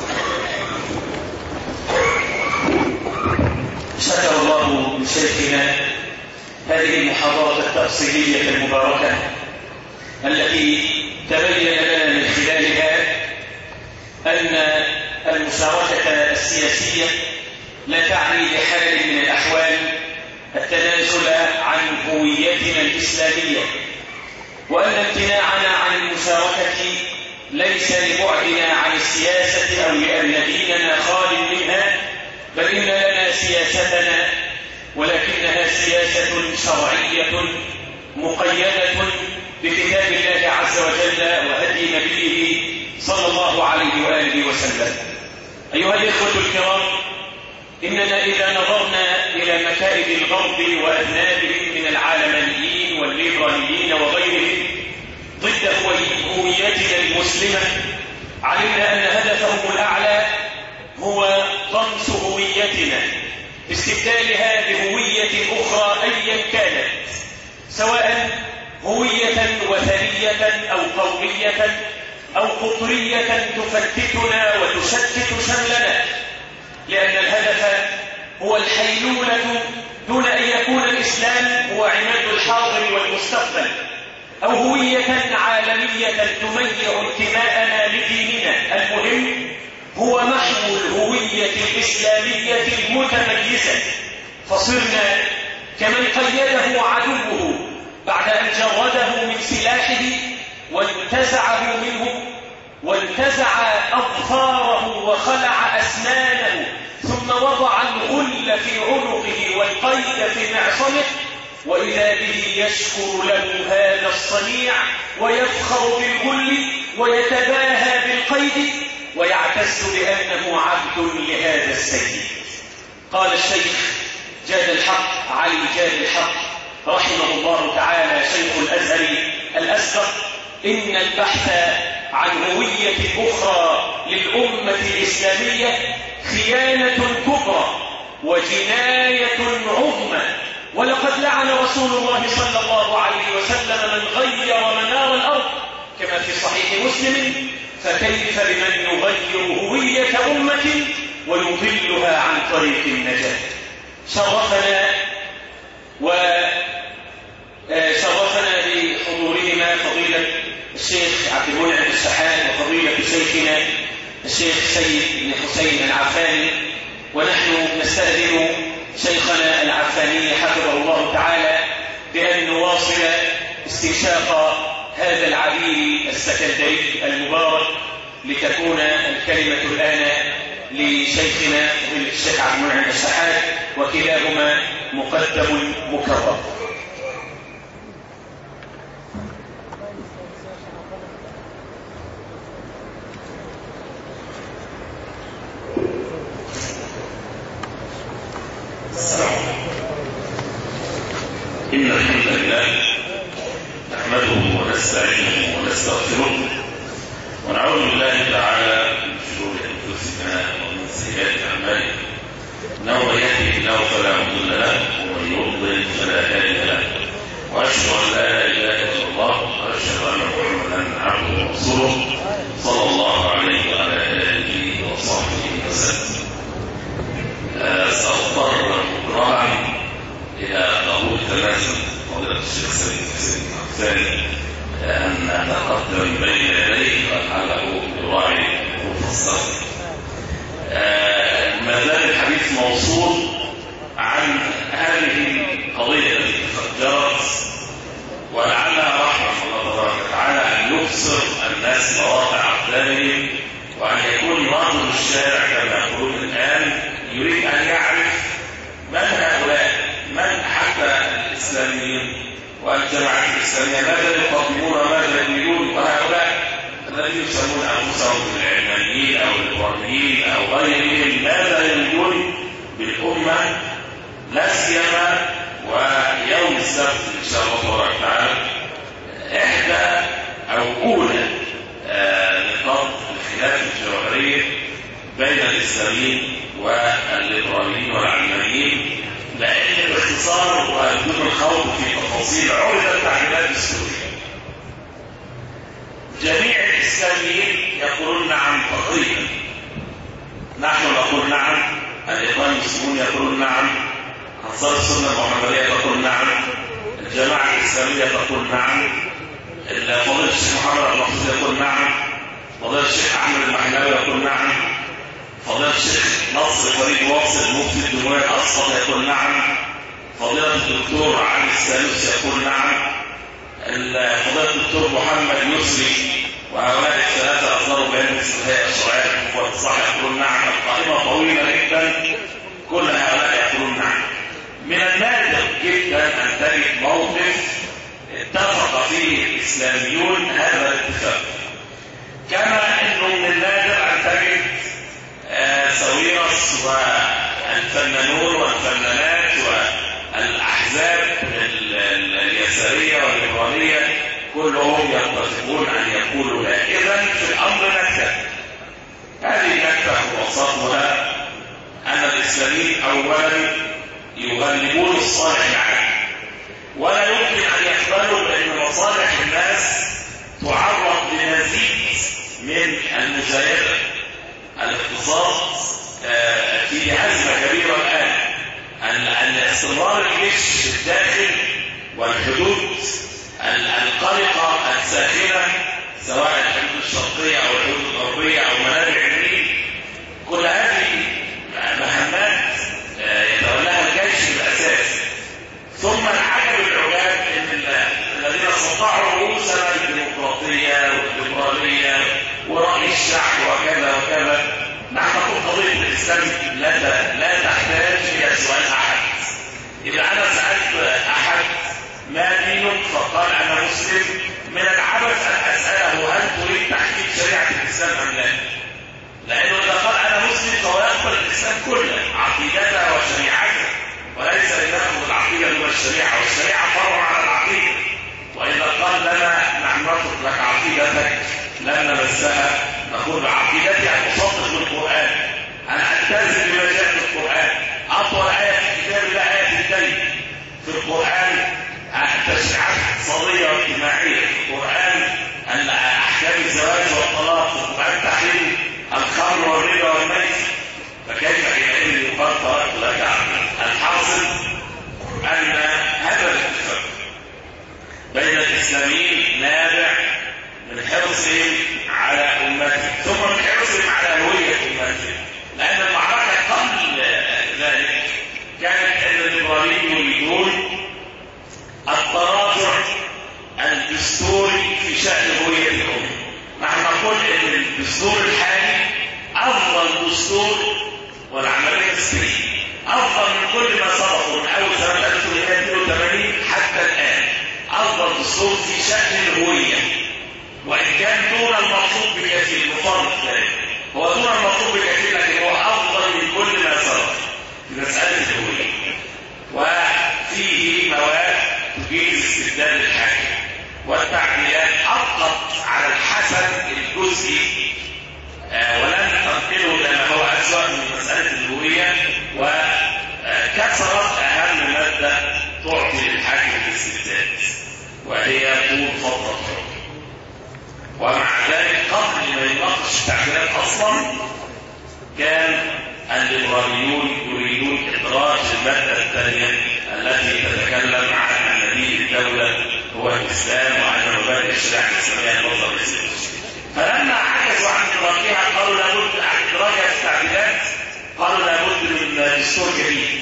C: شكر الله لشيخنا هذه المحاضرة التأصيلية المباركة التي تبين لنا من خلالها أن المشاركة السياسية لا تعني بحال من الأحوال التنازل عن هويتنا الإسلامية، وأن امتناعنا عن المشاركة ليس لبعدنا عن السياسة أو لأن ديننا خال منها، بل إن لنا سياستنا ولكنها سياسة شرعية مقيدة بكتاب الله عز وجل وهدي نبيه صلى الله عليه وآله وسلم. أيها الإخوة الكرام، إننا إذا نظرنا إلى مكائد الغرب وأذنابهم من العالمانيين والليبراليين وغيرهم ضد هويتنا المسلمة، علمنا أن هدفهم الأعلى هو طمس هويتنا باستبدالها بهوية أخرى أيا كانت، سواء هوية وثنية أو قومية أو قطرية تفتتنا وتشتت شملنا، لأن الهدف هو الحيلولة دون أن يكون الإسلام هو عماد الحاضر والمستقبل، أو هوية عالمية تميع انتماءنا لديننا. المهم هو محو الهوية الإسلامية المتميزة، فصرنا كمن قيده عدوه بعد أن جرده من سلاحه وانتزعه منه، وانتزع أظفاره وخلع أسنانه، ثم وضع الغل في عنقه والقيد في معصمه، وإذا به يشكر له هذا الصنيع ويفخر بالغل ويتباهى بالقيد ويعتز بأنه عبد لهذا السيد. قال الشيخ جاد الحق علي جاد الحق رحمه الله تعالى شيخ الأزهر الأسبق: إن البحث عن هوية أخرى للأمة الإسلامية خيانة كبرى وجناية عظمى، ولقد لعن رسول الله صلى الله عليه وسلم من غير منار الأرض كما في صحيح مسلم، فكيف بمن يغير هوية أمة ويضلها عن طريق النجاة. شرفنا بحضورهما فضيلة الشيخ عبد المنعم الشحات وفضيلة شيخنا الشيخ سيد بن حسين العفاني، ونحن نستأذن شيخنا العفاني حفظه الله تعالى بأن نواصل استنشاق هذا العبير السكندري المبارك، لتكون الكلمة الآن لشيخنا الشيخ عبد المنعم الشحات، وكلاهما مقدم مكرم.
E: إن الحمد لله نحمده ونستعينه ونستغفره ونعوذ بالله تعالى من شرور أنفسنا ومن سيئات أعمالنا، إنه من يهده الله فلا مضل له ومن يضلل فلا هادي له، وأشهد أن لا إله إلا الله وأشهد أن محمدا عبده ورسوله صلى الله عليه وعلى آله وصحبه وسلم. سأضطر مكرها إلى قبول تنازل فضيلة الشيخ سيد حسين العفاني أن أتقدم بين يديه وأجعله يراعي ظروف الصف. ما زال الحديث موصول عن هذه القضية التي تفجرت، ولعلها رحمة الله تبارك وتعالى أن يبصر الناس مواقع أقدامهم، وأن يكون رجل الشارع كما يقولون الآن يريد أن يعرف من هؤلاء، من حتى الإسلاميين والجماعات الإسلامية ماذا يقدمون وماذا يريدون، وهؤلاء الذين يسمون أنفسهم بالعلمانيين أو الإبراهيميين أو غيرهم ماذا يريدون بالأمة، لا سيما ويوم السبت إن شاء الله تبارك وتعالى إحدى أو أولى نقاط الخلاف الجوهرية بين الإسلاميين والإبراهيميين والعلمانيين، لأن باختصار وبدون الخوض في تفاصيل عرضت التعليمات السورية. جميع الإسلاميين يقولون نعم تقريبا، نحن نقول نعم، الإخوان المسلمون يقولون نعم، أنصار السنة المحمدية تقول نعم، الجماعة الإسلامية تقول نعم، فضيلة الشيخ محمد المحفوظ يقول نعم، فضيلة الشيخ أحمد المحلاوي يقول نعم، فضيلة الشيخ نصر فريد واصل مفتي الجمهورية الأسبق يقول نعم، فضيلة الدكتور علي السالوس يقول نعم، فضيلة الدكتور محمد يسري وهؤلاء الثلاثة أصدروا بيان الهيئة الشرعية والإصلاح يقولون نعم. القائمة طويلة جدا، كل هؤلاء يقولون نعم. من النادر جدا أن تجد موقف اتفق فيه الإسلاميون هذا الاتفاق، كما أنه من النادر أن تجد ساويرس والفنانون والفنانات والأحزاب اليسارية والليبرالية كلهم يتفقون أن يقولوا لا. إذن في الأمر نكتة، هذه النكتة خلاصتها أن الإسلاميين أولا يغلبون الصالح العام، ولا يمكن أن يقبلوا بأن مصالح الناس تعرض لمزيد من المزايدة. الاقتصاد في أزمة كبيرة الآن، استمرار الجيش في الداخل والحدود القلقة الساخنة سواء الحدود الشرقية أو الحدود الغربية أو منابع النيل، كل هذه مهمات يتولاها الجيش بالأساس. ثم العجب العجاب ان الذين استطاعوا رؤوسنا الديمقراطيه والليبراليه ورأي الشعب وكذا وكذا، نحن نقول قضيه الاسلام لا تحتاج الى سؤال احد. اذا انا سالت احد ما دينك فقال انا مسلم، من العبث ان اساله هل تريد تحكيم شريعه الاسلام ام لا؟ لانه اذا قال انا مسلم فهو يقبل الاسلام كله عقيدته وشريعته، وليس لنأخذ العقيدة من الشريعة، والشريعة فرع على العقيدة. وإذا قال لنا نحن نترك لك عقيدتك لن نمسها، نقول بعقيدتي أن أصدق بالقرآن، أن ألتزم بما جاء في القرآن. أطول آية في كتاب الله آية الدين في القرآن، التشريعات الاقتصادية والاجتماعية في القرآن، أحكام الزواج والطلاق في القرآن، تحريم الخمر والربا والميسر. فكيف حينئذ يقال تركت لك الحاصل أن هذا الاتفاق بين الإسلاميين نابع من حرصهم على أمتهم، ثم من حرصهم على هوية أمتهم. لأن المعركة قبل ذلك كانت أن الليبراليين يريدون التراجع الدستوري في شأن هوية الأمة. نحن نقول أن الدستور الحالي أفضل دستور، والعملية السرية أفضل من كل ما سبقه من أول سنة 1982 حتى الآن. أفضل دستور في شأن الهوية، وإن كان دون المطلوب بكثير، مفرط ذلك هو دون المطلوب بكثير، لكن هو أفضل من كل ما سبق في مسألة الهوية. وفيه مواد تجيز استبدال الحاكم، والتعديلات أبقت على الحسن الجزئي ولن تنقله إلى ما هو أسوأ من مسألة الهوية، وكسرت أهم مادة تعطي للحاكم الاستبداد وهي طول فترة الحكم. ومع ذلك قبل ما يناقش التعديلات أصلا كان الليبراليون يريدون إدراج المادة الثانية التي تتكلم عن أن دين الدولة هو الإسلام وأن مبادئ الشريعة الإسلامية الوطن الإسلامي. فلما عجزوا عن إدراكها قالوا لابد عن إدراكها في التعديلات، قالوا لابد من دستور جديد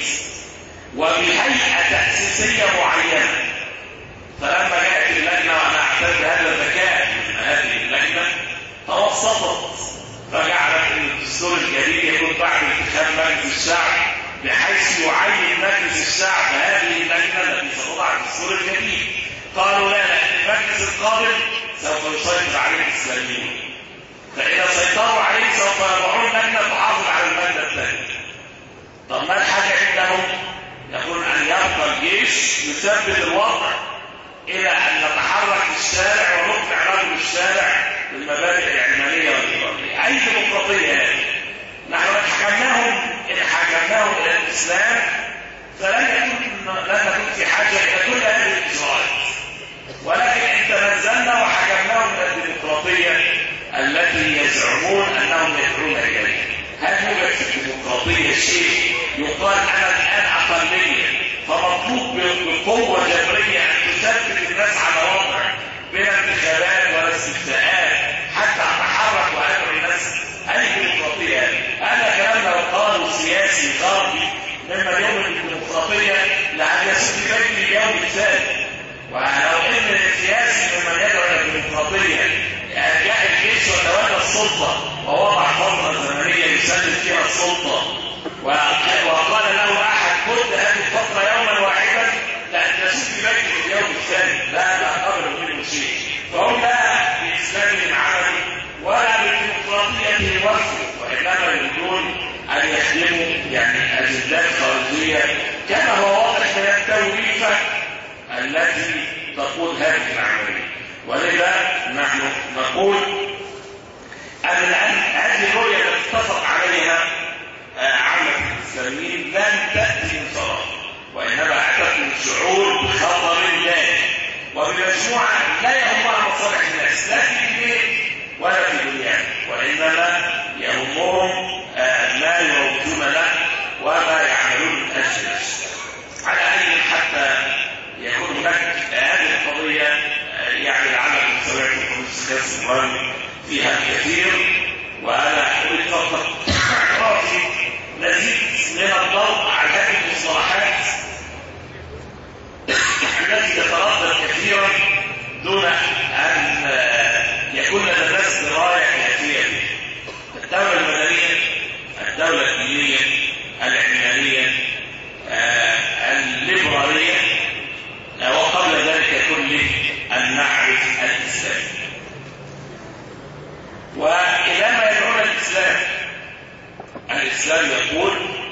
E: وبهيئة تأسيسية معينة. فلما جاءت اللجنة، وأنا أعتبر هذا الذكاء من هذه اللجنة، توسطت فجعلت أن الدستور الجديد يكون بعد انتخاب مجلس الشعب، بحيث يعين مجلس الشعب هذه اللجنة التي ستضع الدستور الجديد. قالوا لا، لأن المجلس القادم سوف يسيطر عليه الإسلاميين، فإذا سيطروا عليه سوف يضعون لجنة تحافظ على المادة الثانية. طب ما الحاجة عندهم؟ يقول أن يبقى الجيش يثبت الوضع إلى أن نتحرك في الشارع ونقنع رجل الشارع بالمبادئ العلمانية والليبرالية. أي ديمقراطية هذه؟ نحن إن حكمناهم إلى الإسلام فلن نكون في حاجة إلى كل هذه الإجراءات، ولكن إن تنزلنا وحكمناهم إلى الديمقراطية التي يزعمون أنهم يدعون إليها. هل يوجد في الديمقراطية شيء يقال أنا الآن أقلية فمطلوب بقوة جبرية أن تثبت الناس على وضع بلا انتخابات ولا استفتاءات حتى أتحرك وأدعو الناس؟ هذه الديمقراطية هذا كلام لو قالوا سياسي غربي مما يوم الديمقراطية لأن يسد بين اليوم الثاني. ولو ان السياسي ممن يدعو الى الديمقراطيه جاء الجيش وتولى السلطه ووضع فتره زمنيه يسلم فيها السلطه وقال له احد خذ هذه الفتره يوما واحدا لان تسد بيته اليوم الثاني، لا قبل منه شيء. فهم لا باسلامهم عمل ولا بالديمقراطيه وفوا، وانما يريدون ان يخدموا يعني اجندات خارجيه كما هو واضح من التوليفه التي تقود هذه العملية. ولذا نحن نقول أن هذه الرؤية التي اتفق عليها عامة المسلمين لن تأتي من فراغ، وإنما أتت من شعور بخطر الله وبمجموعة لا يهمها مصالح الناس لا في دينهم ولا في دنياهم، وإنما يهمهم ما يروجون له وما يعملون من أجله. هناك هذه القضية يعني لعلكم سمعتم في السياسة الإسلامية فيها الكثير، وأنا أريد فقط إعطائي مزيد من الضوء على هذه المصطلحات التي تتردد كثيرا دون أن يكون لدى الناس دراية كافية بها. الدولة المدنية، الدولة الدينية، العلمانية، الليبرالية، وقبل ذلك كله أن نعرف الإسلام. وإلى ما يدعون الإسلام يقول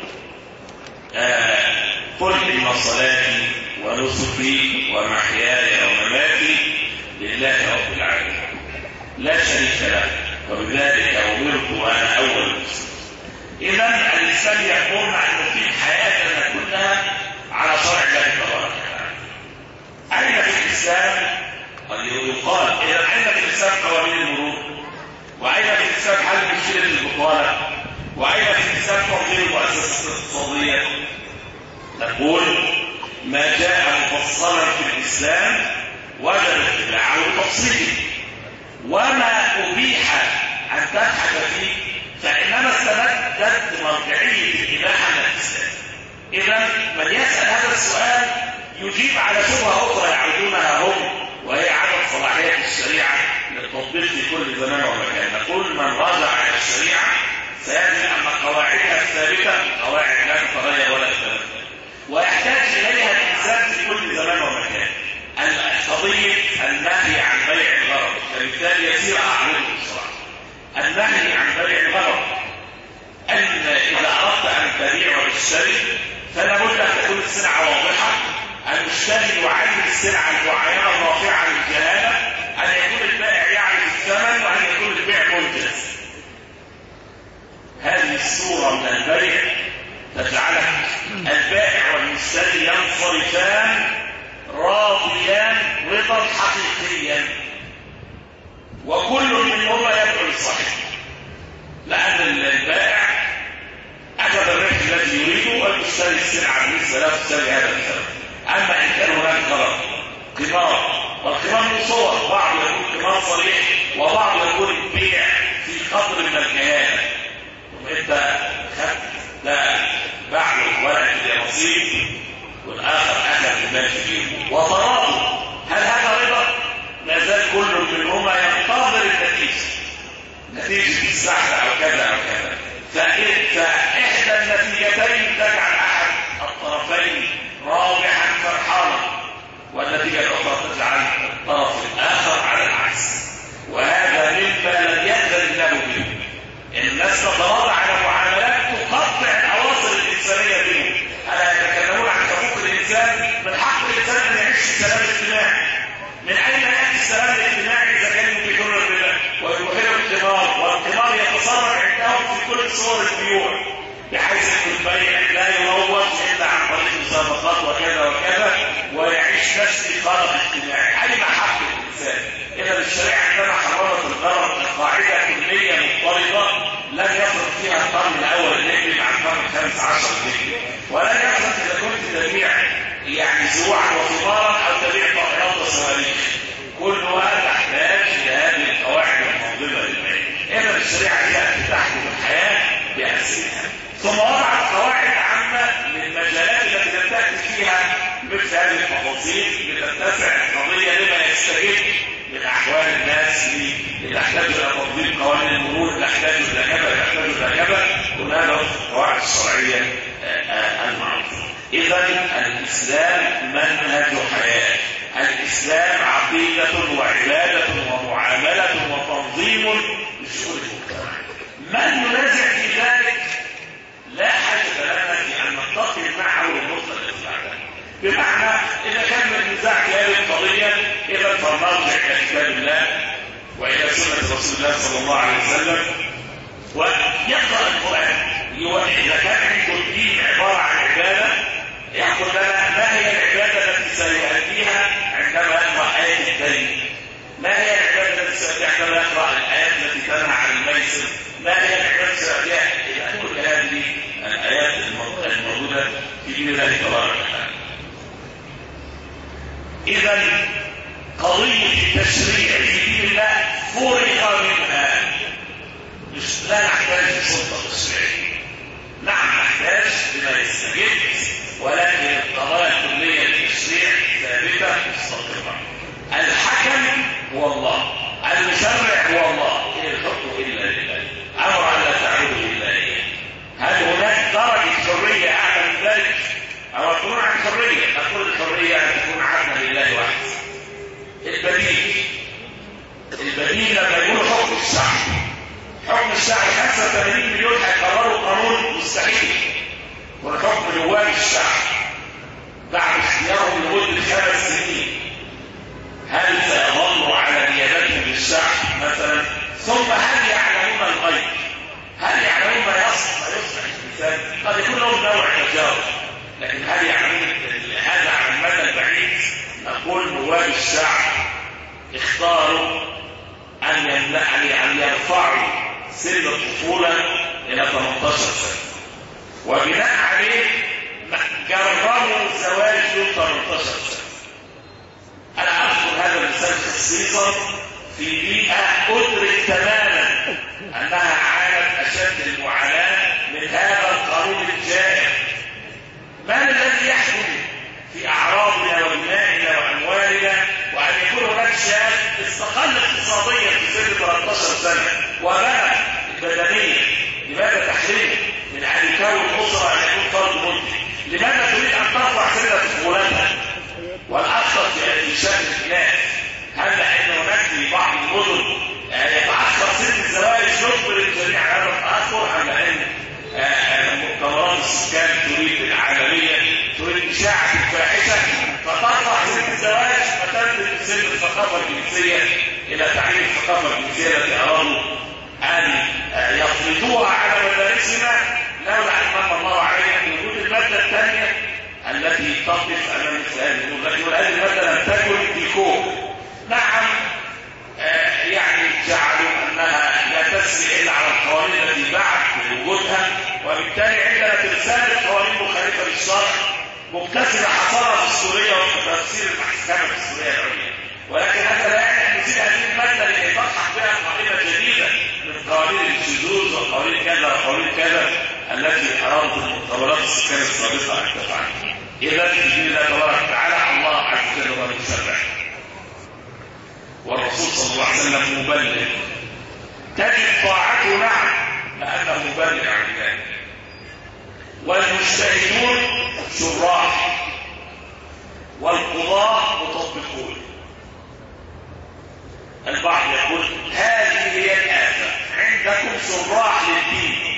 E: قل إن صلاتي ونسكي ومحياي ومماتي لله رب العالمين لا شريك له وبذلك أمرت وأنا أول المسلمين. إذا الإسلام يقوم أن نقيم حياتنا كلها على شرع الله تبارك وتعالى. أين في الإسلام يقال إذا أين في الإسلام قوانين المرور؟ وأين في الإسلام حل مشكلة البطالة؟ وأين في الإسلام تنظيم المؤسسات الاقتصادية؟ نقول ما جاء مفصلا في الإسلام وجب اتباعه تفصيله، وما أبيح أن تبحث فيه فإنما استمدت مرجعية الإباحة من الإسلام. إذا من يسأل هذا السؤال يجيب على شبهة أخرى يعودونها هم، وهي عدم صلاحية الشريعة للتطبيق في كل زمان ومكان. نقول من راجع على الشريعة سيجد أن قواعدها الثابتة قواعد لا تتغير ولا تتبدل، ويحتاج إليها الإنسان في كل زمان ومكان. قضية النهي عن بيع الغرض كمثال يسير أعلم الشرع. النهي عن بيع الغرض أن إذا أردت أن تبيع وتشتري فلا بد أن تكون السلعة واضحة، المشتري يعين السلعة المعينة الرافعة للجهالة، أن يكون البائع يعرف الثمن، وأن يكون البيع منجز. هذه الصورة من البيع تجعلك البائع والمشتري ينصرفان راضيان رضا حقيقيا، وكل منهما يدعو للصحيح، لأن البائع أخذ الربح الذي يريده والمشتري السلعة بالنسبة له تساوي هذا الثمن. أما إن كان هناك غرض قمار، والقمار له صور، بعض يكون قمار صريح وبعض يكون بيع في قدر من الكيان، وأنت خدت ده باع له ورقة الرصيد والآخر أخذ المال فيه وتراضوا، هل هذا رضا؟ ما زال كل منهما ينتظر نتيجة السحب أو كذا أو كذا. فإحدى النتيجتين تجعل أحد الطرفين رابحا فرحانا، والنتيجة الأخرى تجعل الطرف الآخر على العكس، وهذا مما لم يأذن الله به. الناس تتراضى على معاملات تقطع الأواصر الإنسانية بهم. ألا يتكلمون عن حقوق الإنسان؟ من حق الإنسان أن يعيش السلام الاجتماعي. من أين يأتي السلام الاجتماعي إذا كانوا يبيحون الربا ويبيحون القمار، والقمار يتصرف عندهم في كل صور البيوع، بحيث أن البيع لا يروج إلا عن طريق مسابقات وكذا وكذا، ويعيش نفس القرار الاجتماعي. أين حق الإنسان؟ إذا الشريعة عندما حرمت الغرض القاعدة كلية مضطردة لن يخرج فيها القرن الأول الهجري مع القرن الخامس عشر الهجري، ولن يخرج إذا كنت تبيع يعني زروعا وثمارا أو تبيع طائرات وصواريخ، كلها تحتاج إلى هذه القواعد المنظمة للبيع. إذا الشريعة تأتي تحكم الحياة بأسرها، ثم وضعت قواعد عامة للمجالات التي لم تأتي فيها مثل هذه التفاصيل لتتسع القضية لما يستجد من أحوال الناس اللي يحتاج إلى تطبيق قوانين المرور، اللي يحتاج إلى كذا، اللي يحتاج إلى كذا، كلها القواعد الشرعية المعروفة. إذا الإسلام منهج حياة، الإسلام عقيدة وعبادة ومعاملة وتنظيم لشؤون المجتمع. من ينازع في ذلك لا حاجة لنا في أن نتقي معه ونطلق بعده. بمعنى إذا كان النزاع في هذه القضية إذا فلنرجع إلى كتاب الله وإلى سنة رسول الله صلى الله عليه وسلم ويقرأ القرآن. إذا كان عنده الدين عبارة عن عبادة يقول لنا ما هي العبادة التي سيؤديها عندما يقرأ آية الدين، ما هي العبادة التي سيؤديها عندما يقرأ الآيات التي تنهى عن الميسر، ما هي العبادة التي سيؤديها إلى كل هذه الآيات الموجودة في دين الله تبارك وتعالى. إذا قضية التشريع في دين الله فرغ منها، لا نحتاج لسلطة تشريعية. نعم نحتاج لما يستجد، ولكن القضايا الكلية للتشريع ثابتة مستقرة. الحكم هو الله، المشرع هو الله، إن الحكم إلا لله، أمر أن لا تعبدوا إلا إياه. هل هناك درجة حرية أعلى من ذلك؟ أو تكون عن حرية؟ نقول الحرية أن تكون عبدا لله وحده. البديل لما يقول حكم الشعب 85 مليون هيقرروا قانون مستحيل، والحكم نواب الشعب بعد اختيارهم لمدة 5 سنين. هل سيظلوا على نيابتهم للشعب مثلا؟ ثم هل يعلمون الغيب؟ هل يعلمون ما يصلح الانسان؟ قد يكون لهم نوع تجاوز، لكن هل يعلمون هذا على المدى البعيد؟ نقول نواب الشعب اختاروا أن يرفعوا سن الطفولة إلى 18 سنة، وبناء عليه جربوا زواج دون 18 سنة. أنا أذكر هذا المثال خصيصا في بيئة أدرك تماما أنها عانت أشد المعاناة من هذا القانون الجائر. من الذي يحكم في أعراضنا وبنائنا وأموالنا، وأن يكون هناك شاب استقل اقتصاديا في سن 13 سنة وبنى بدنيا؟ لماذا تحرمه من أن يكون أسرة أن يكون فرد منتج؟ لماذا تريد أن ترفع سن طفولتها؟ والأخطر في شأن الناس، هل أن هناك في بعض المدن يتأخر سن الزواج يجبر الجميع على هذا التأخر، أم أن مؤتمرات السكان تريد العالمية تريد إشاعة الفاحشة فترفع سن الزواج فتنزل سن الثقافة الجنسية إلى تعليم الثقافة الجنسية التي أرادوا أن يفرضوها على مدارسنا، لولا أن من الله علينا بوجود المادة الثانية التي تقف أمام مثل هذه الأمور. لكن هذه المادة لم تكن في كون. نعم يعني جعلوا أنها لا تسري إلا على القوانين التي بعد وجودها، وبالتالي عندنا ترسال قوانين مخالفة للشرع مكتسبة حصانة دستورية وتفسير المحكمة الدستورية العليا. ولكن هذا لا يعني أن نزيد هذه المادة لكي تلحق بها قائمة جديدة من قوانين الشذوذ وقوانين كذا وقوانين كذا التي أرادت المؤتمرات السكان السابقة أن تفعل. إذا بإذن الله تبارك وتعالى الله عز وجل هو المشرع، والرسول صلى الله عليه وسلم مبلغ، تجد طاعته نعم لأنه مبلغ عن ذلك، والمجتهدون شراح والقضاة مطبقون. البعض يقول هذه هي الآفة، عندكم شراح للدين،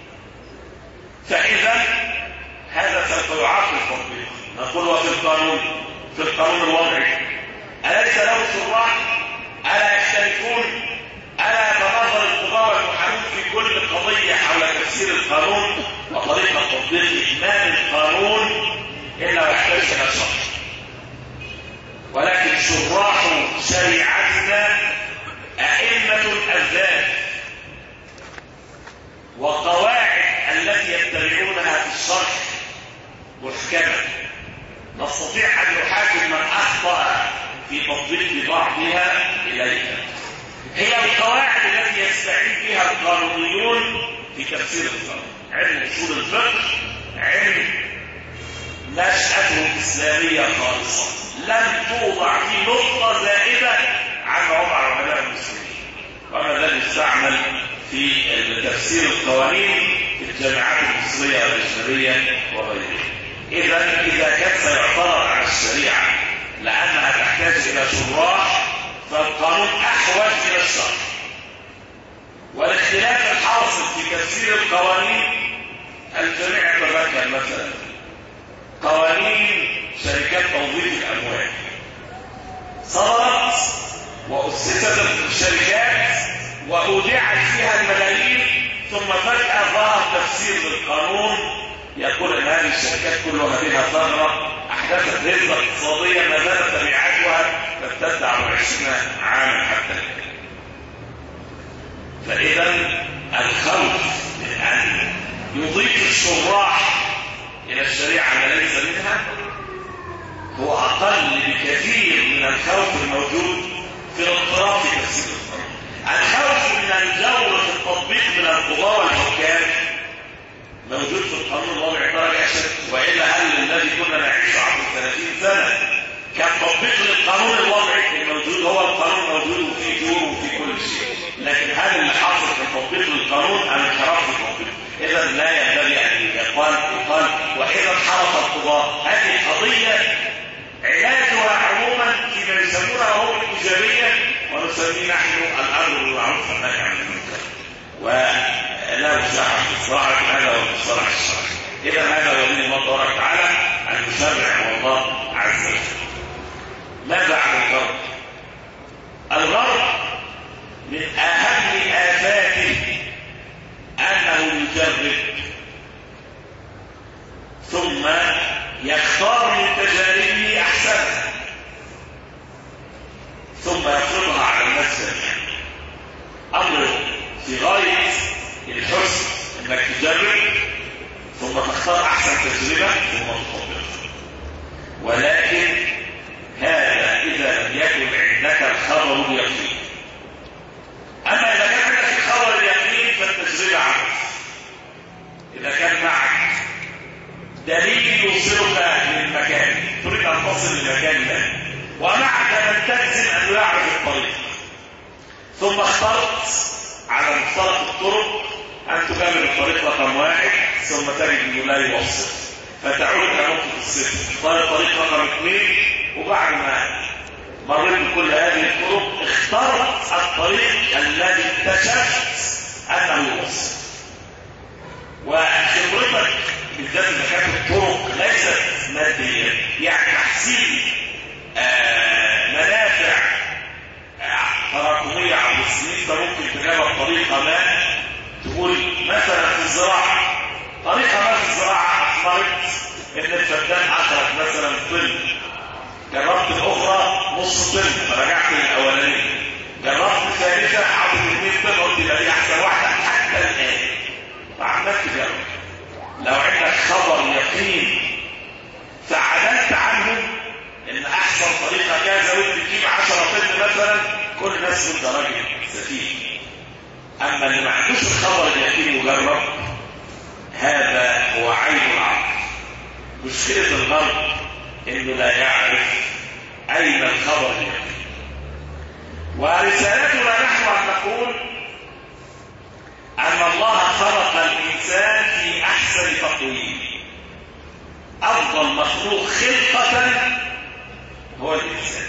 E: فإذا هذا سوف يعاقب التطبيق. نقول وفي القانون الوضعي أليس له شراح؟ ألا يختلفون؟ ألا يتناظر القضاة والمحامون في كل قضية حول تفسير القانون وطريقة تطبيق إتمام القانون إلا ويحتاج إلى شرح؟ ولكن شراح شريعتنا أئمة الأذان، وقواعد التي يتبعونها في الشرح محكمة، نستطيع أن نحاكم من أخطأ في تطبيق بعضها إليها. هي القواعد التي يستعين بها القانونيون في تفسير القانون. علم أصول الفقه علم نشأته إسلامية خالصة، لم توضع في نقطة زائدة عن عمر علماء المسلمين، وما ذلك يستعمل في تفسير القوانين في الجامعات المصرية والأجنبية وغيرها. إذا كان سيعترض على الشريعة لأنها تحتاج إلى شراح، فالقانون أحوج إلى الشرع. والاختلاف الحاصل في تفسير القوانين الجميع يتذكر مثلا قوانين شركات توظيف الأموال صدرت وأسست الشركات وأودعت فيها الملايين، ثم فجأة ظهر تفسير للقانون يقول ان هذه الشركات كلها بها ثغرة احدثت هزة اقتصادية ما زالت تبعاتها تمتد على 20 عاما حتى الان. فاذا الخوف من ان يضيف الشراح الى الشريعة ما ليس منها هو اقل بكثير في الاضطراب في تفسير القانون. الخوف من الجور في التطبيق من القضاة والحكام موجود في القانون الوضعي درجة أشد، وإلا هل الذي كنا نعيشه عبر 30 سنة كان تطبيق للقانون الوضعي الموجود؟ هو القانون موجود وفيه جور وفيه كل شيء، لكن هل اللي حاصل في تطبيق للقانون أم انحراف في التطبيق؟ إذا لا ينبغي أن يقال وإذا انحرف القضاء. هذه قضية علاجها عموما فيما يسمونها هم الإيجابية، ونسميه نحن الأمر بالمعروف والنهي عن المنكر، ولا مساحة في الصراحة هذا هو المصطلح الشرعي. إذا هذا ولي الله تبارك وتعالى المشرع والله عز وجل. ماذا عن الغرب؟ الغرب من أهم آفاته أنه يجرب ثم يختار من تجاربه أحسنها ثم يفرضها على الناس جميعا. أمر في غاية الحسن أنك تجرب ثم تختار أحسن تجربة ثم تطبقها، ولكن هذا إذا لم يكن عندك الخبر اليقين. أما إذا كان عندك الخبر اليقين فالتجربة عمل. إذا كان معك دليل يوصلك للمكان، تريد أن تصل للمكان ده ومعك من تجزم أن يعرف الطريق، ثم اخترت على مفترق الطرق أن تكمل الطريق رقم 1 ثم تجد أنه لا يوصل، فتعود إلى نقطة الصفر، تختار الطريق رقم 2 وبعد ما مريت بكل هذه الطرق اخترت الطريق الذي اكتشفت أنه يوصل. وخبرتك بالذات إذا كانت الطرق ليست مادية، يعني تحصيل منافع تراكمية على السنين، فممكن تجرب طريقة ما، تقول مثلا في الزراعة طريقة ما في الزراعة أخبرت إن الفدان أخرج مثلا طن، جربت الأخرى نص طن فرجعت للأولانية، جربت الثالثة حاطط 2 طن قلت يبقى دي أحسن واحدة حتى الآن، فعملت تجرب. لو عندك خبر يقين فعدلت عنه ان احسن طريقه كذا وانت تجيب 10 طن مثلا، كل الناس تقول ده راجل سفيه. اما اللي ما عندوش الخبر اليقين وجرب، هذا هو عين العقل. مشكله الغرب انه لا يعرف اين الخبر اليقين. ورسالتنا نحن ان نقول أن الله خلق الإنسان في أحسن تقويم. أفضل مخلوق خلقة هو الإنسان،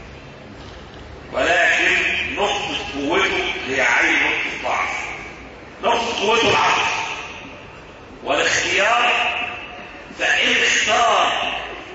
E: ولكن نقطة قوته هي عين نقطة ضعف. نقطة قوته العقل والاختيار، فإن اختار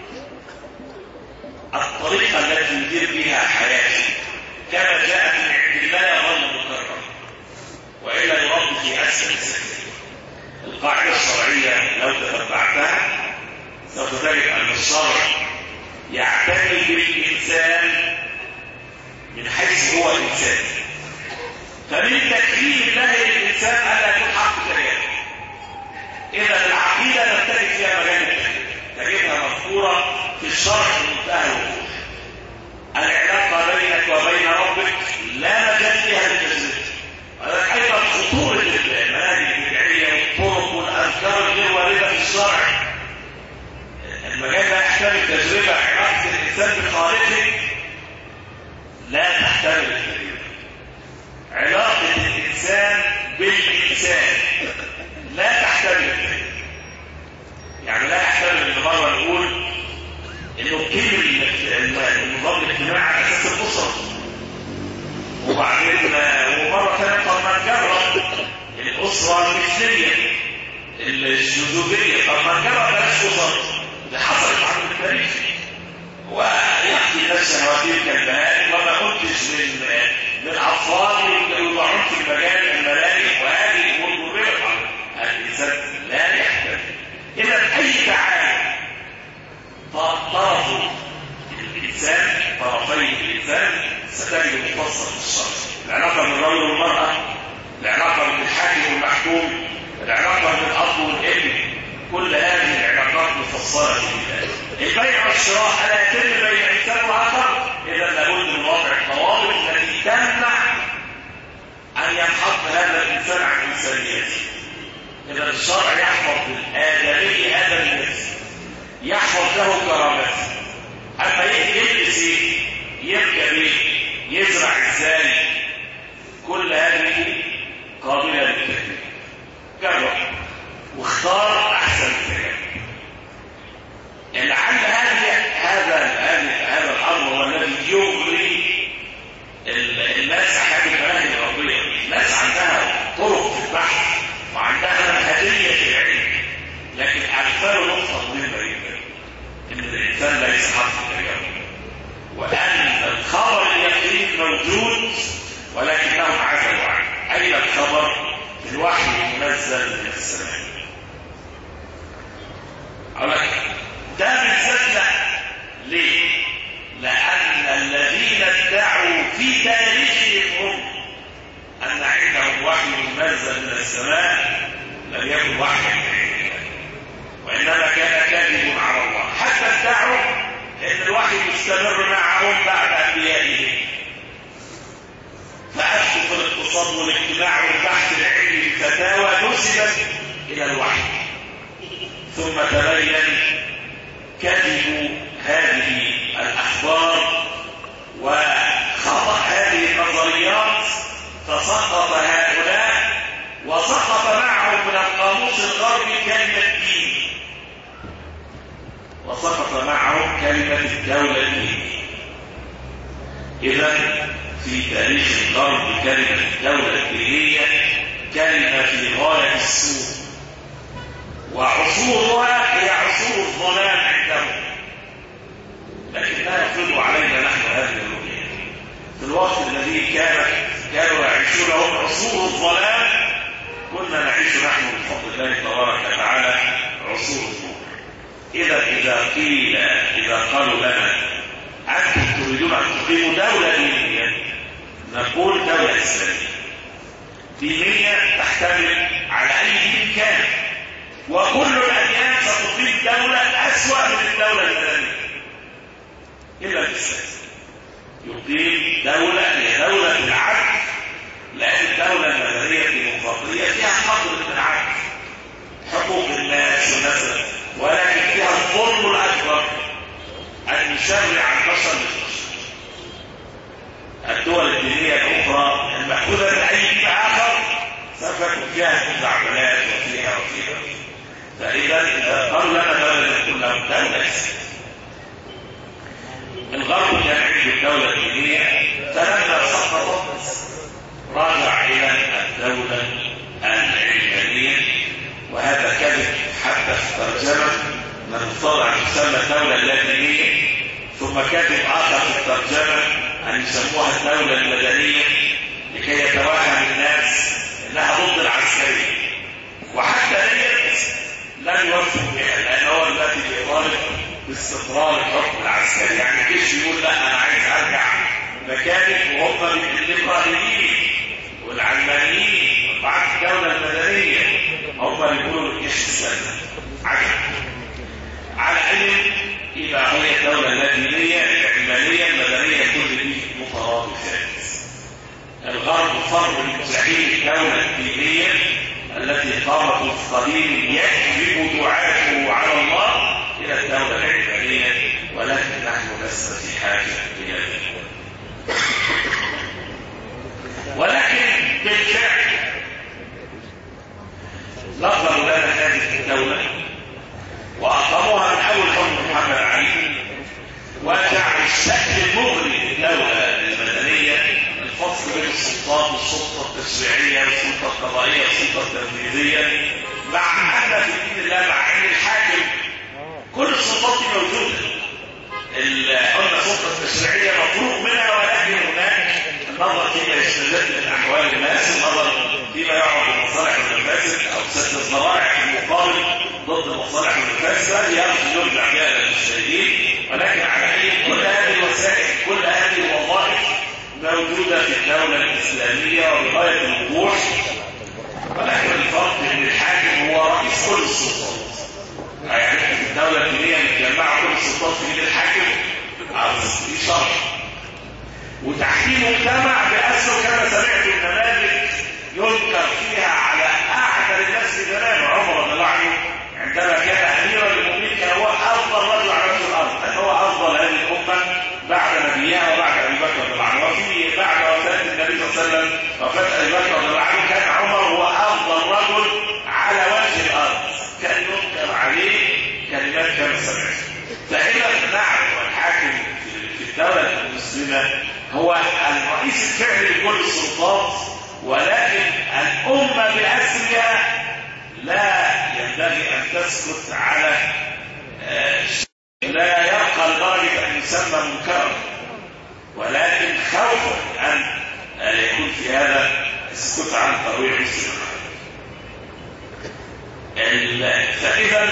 E: الطريقة التي يدير بها حياته كما جاءت من عند الله غير مكرر، وإلا يرد في أسفل السفل. القاعدة الشرعية لو تتبعتها سوف تجد أن الشرع يعتني بالإنسان من حيث هو الإنسان، فمن تكريم الله للإنسان ألا يكون حق كلامه. إذا العقيدة لم تجد فيها مجال التكريم، تجدها مذكورة في الشرع منتهى الوضوح. العلاقة بينك وبين ربك لا مجال فيها للتجربة. أيضا خطورة المناهج البدعية والطرق والأذكار الغير واردة في الشرع، المجال لا يحتمل تجربة. علاقة الإنسان بخالقه لا تحتمل التجربة. علاقة الإنسان بالإنسان لا تحتمل التجربة. يعني لا يحتمل إن مرة نقول إنه كبر النظام الاجتماعي على أساس الأسرة، وبعدين ومرة ثانية قد ما نجرب الأسرة المثلية الشذوذية، قد ما نجرب بلاش أسر. ده حصلت عنه التاريخ، ويحكي نفسه وتلك البهائم وما كنتش من أطفال يوضعون في المجال الملاهي وهذه الأمور مريضة. الإنسان لا يحتمل. إذا أي تعامل طرف الإنسان، طرفي الإنسان ستجد مفصل في الشرع. العلاقة بين الرجل والمرأة، العلاقة بين الحاكم والمحكوم، العلاقة بين الأب والابن، كل هذه العلاقات مفصلة في البيع والشراء. ألا يتم بين إنسان وآخر إذا لابد من وضع الضوابط تمنع أن ينحط هذا الإنسان عن إنسانيته. إذا الشرع يحفظ للآدمي هذا النفس، يحفظ له كرامته. أما يلبس إيه؟ يركب إيه؟ يزرع إزاي؟ كل هذه قابلة للتكليف. جرب واختار أحسن التجارب. لعل هذا الأمر هو الذي يغري الناس عن هذه المناهج الغربية. الناس عندها طرق في البحث وعندها منهجية في العلم، لكن أكثر نقطة مهمة جدا إن الإنسان لا يسحب في التجارب، وأن الخبر اليقين موجود ولكنهم عزلوا عنه. أين الخبر؟ في الوحي المنزل من السماء. أقول لك ده بالذات لا. ليه؟ لأن الذين ادعوا في تاريخهم هم أن عندهم وحي منزل من السماء لم يكن وحيا من عند الله، وإنما كان كاذب على الله. حتى ادعوا أن الوحي مستمر معهم بعد أنبيائهم، فأفتوا في الاقتصاد والاجتماع والبحث العلمي الفتاوى نسبت إلى الوحي، ثم تبين كذب هذه الأخبار وخطأ هذه النظريات، فسقط هؤلاء وسقط معهم من القاموس الغربي كلمة دين، وسقط معهم كلمة الدولة الدينية. إذا في تاريخ الغرب كلمة الدولة الدينية كلمة في غاية السوء، وعصورها هي عصور الظلام عندهم، لكن لا يفرض علينا نحن هذه الرؤية. في الوقت الذي كانوا يعيشون هم عصور الظلام، كنا نعيش نحن بفضل الله تبارك وتعالى عصور النور. إذا قالوا لنا أنتم تريدون أن تقيموا دولة دينية، نقول دولة إسلامية دينية تحتمل على أي دين كان، وكل الأديان ستقيم دولة أسوأ من الدولة الإسلامية إلا الإسلام. يقيم دولة هي دولة العدل، لأن الدولة المدنية الديمقراطية فيها قدر من العدل، حقوق الناس والناس، ولكن فيها الظلم الأكبر أن يشرع البشر للبشر. الدول الدينية الأخرى المأخوذة من أي دين آخر سوف يكون فيها مزعبلات وفيها. فإذا إذا قالوا لنا دولة نقول لهم دولة. الغرب كان عنده الدولة الدينية، فلما سقطت راجع إلى الدولة العلمانية، وهذا كذب حتى في الترجمة من اختار أن يسمى الدولة اللادينية، ثم كذب آخر في الترجمة أن يسموها الدولة المدنية لكي يتوهم الناس أنها ضد العسكرية، وحتى ديت لم يوفق بها، لأن هو الذي يطالب باستقرار الحكم العسكري. يعني الجيش يقول لا أنا عايز أرجع مكاني، وهم الليبراليين والعلمانيين وبعد الدولة المدنية هم يقولوا الجيش السلمي. على علم إذا هي الدولة اللادينية العلمانية المدنية كل دي مترادفات. الغرب فر مستحيل الدولة الدينية التي قامت في قديم يكذب دعاته على الله إلى الدولة العلمانية، ولكن نحن لسنا في حاجة إلى ذلك. ولكن بالفعل نظروا لنا هذه الدولة وأقاموها من أول حكم محمد علي، وجعلوا الشكل المغري للدولة المدنية الفصل بين السلطات والسلطة التشريعية والسلطة القضائية والسلطة التنفيذية، مع أن في دين الله مع أن الحاكم كل السلطات دي موجودة. قلنا السلطة التشريعية مفروغ منها، ولكن هناك النظر فيما يستجد من أحوال الناس، النظر فيما يعرف بالمصالح والمفاسد أو سد الذرائع في المقابل ضد المصالح والمفاسد يرجع فيها إلى المجتهدين. ولكن على أي كل هذه الوسائل كل هذه الوظائف موجودة في الدولة الإسلامية وبغاية الوضوح، ولكن الفرق ان الحاكم هو رئيس كل السلطات. يعني في الدولة الدينية متجمعة كل السلطات في ايد الحاكم، في شرع وتحكيم مجتمع ينكر فيها على أعدل الناس في زمانه عمر رضي الله عنه عندما كان أميرا للمؤمنين كان هو أفضل رجل على وجه الأرض، كان هو أفضل هذه الأمة بعد نبيها وبعد أبي بكر رضي الله عنه. وفي بعد وفاة النبي صلى الله عليه وسلم وفاة أبي بكر رضي الله عنه كان عمر هو أفضل رجل على وجه الأرض، كان ينكر عليه كلمات كما سمعت. فهنا نعرف الحاكم في الدولة المسلمة هو الرئيس الفعلي لكل السلطات، ولكن الأمة بأسرها لا ينبغي أن تسكت على لا يبقى لدرجة أن يسمى منكرا، ولكن خوفا أن يكون في هذا السكوت عن ترويع مسلم. فإذا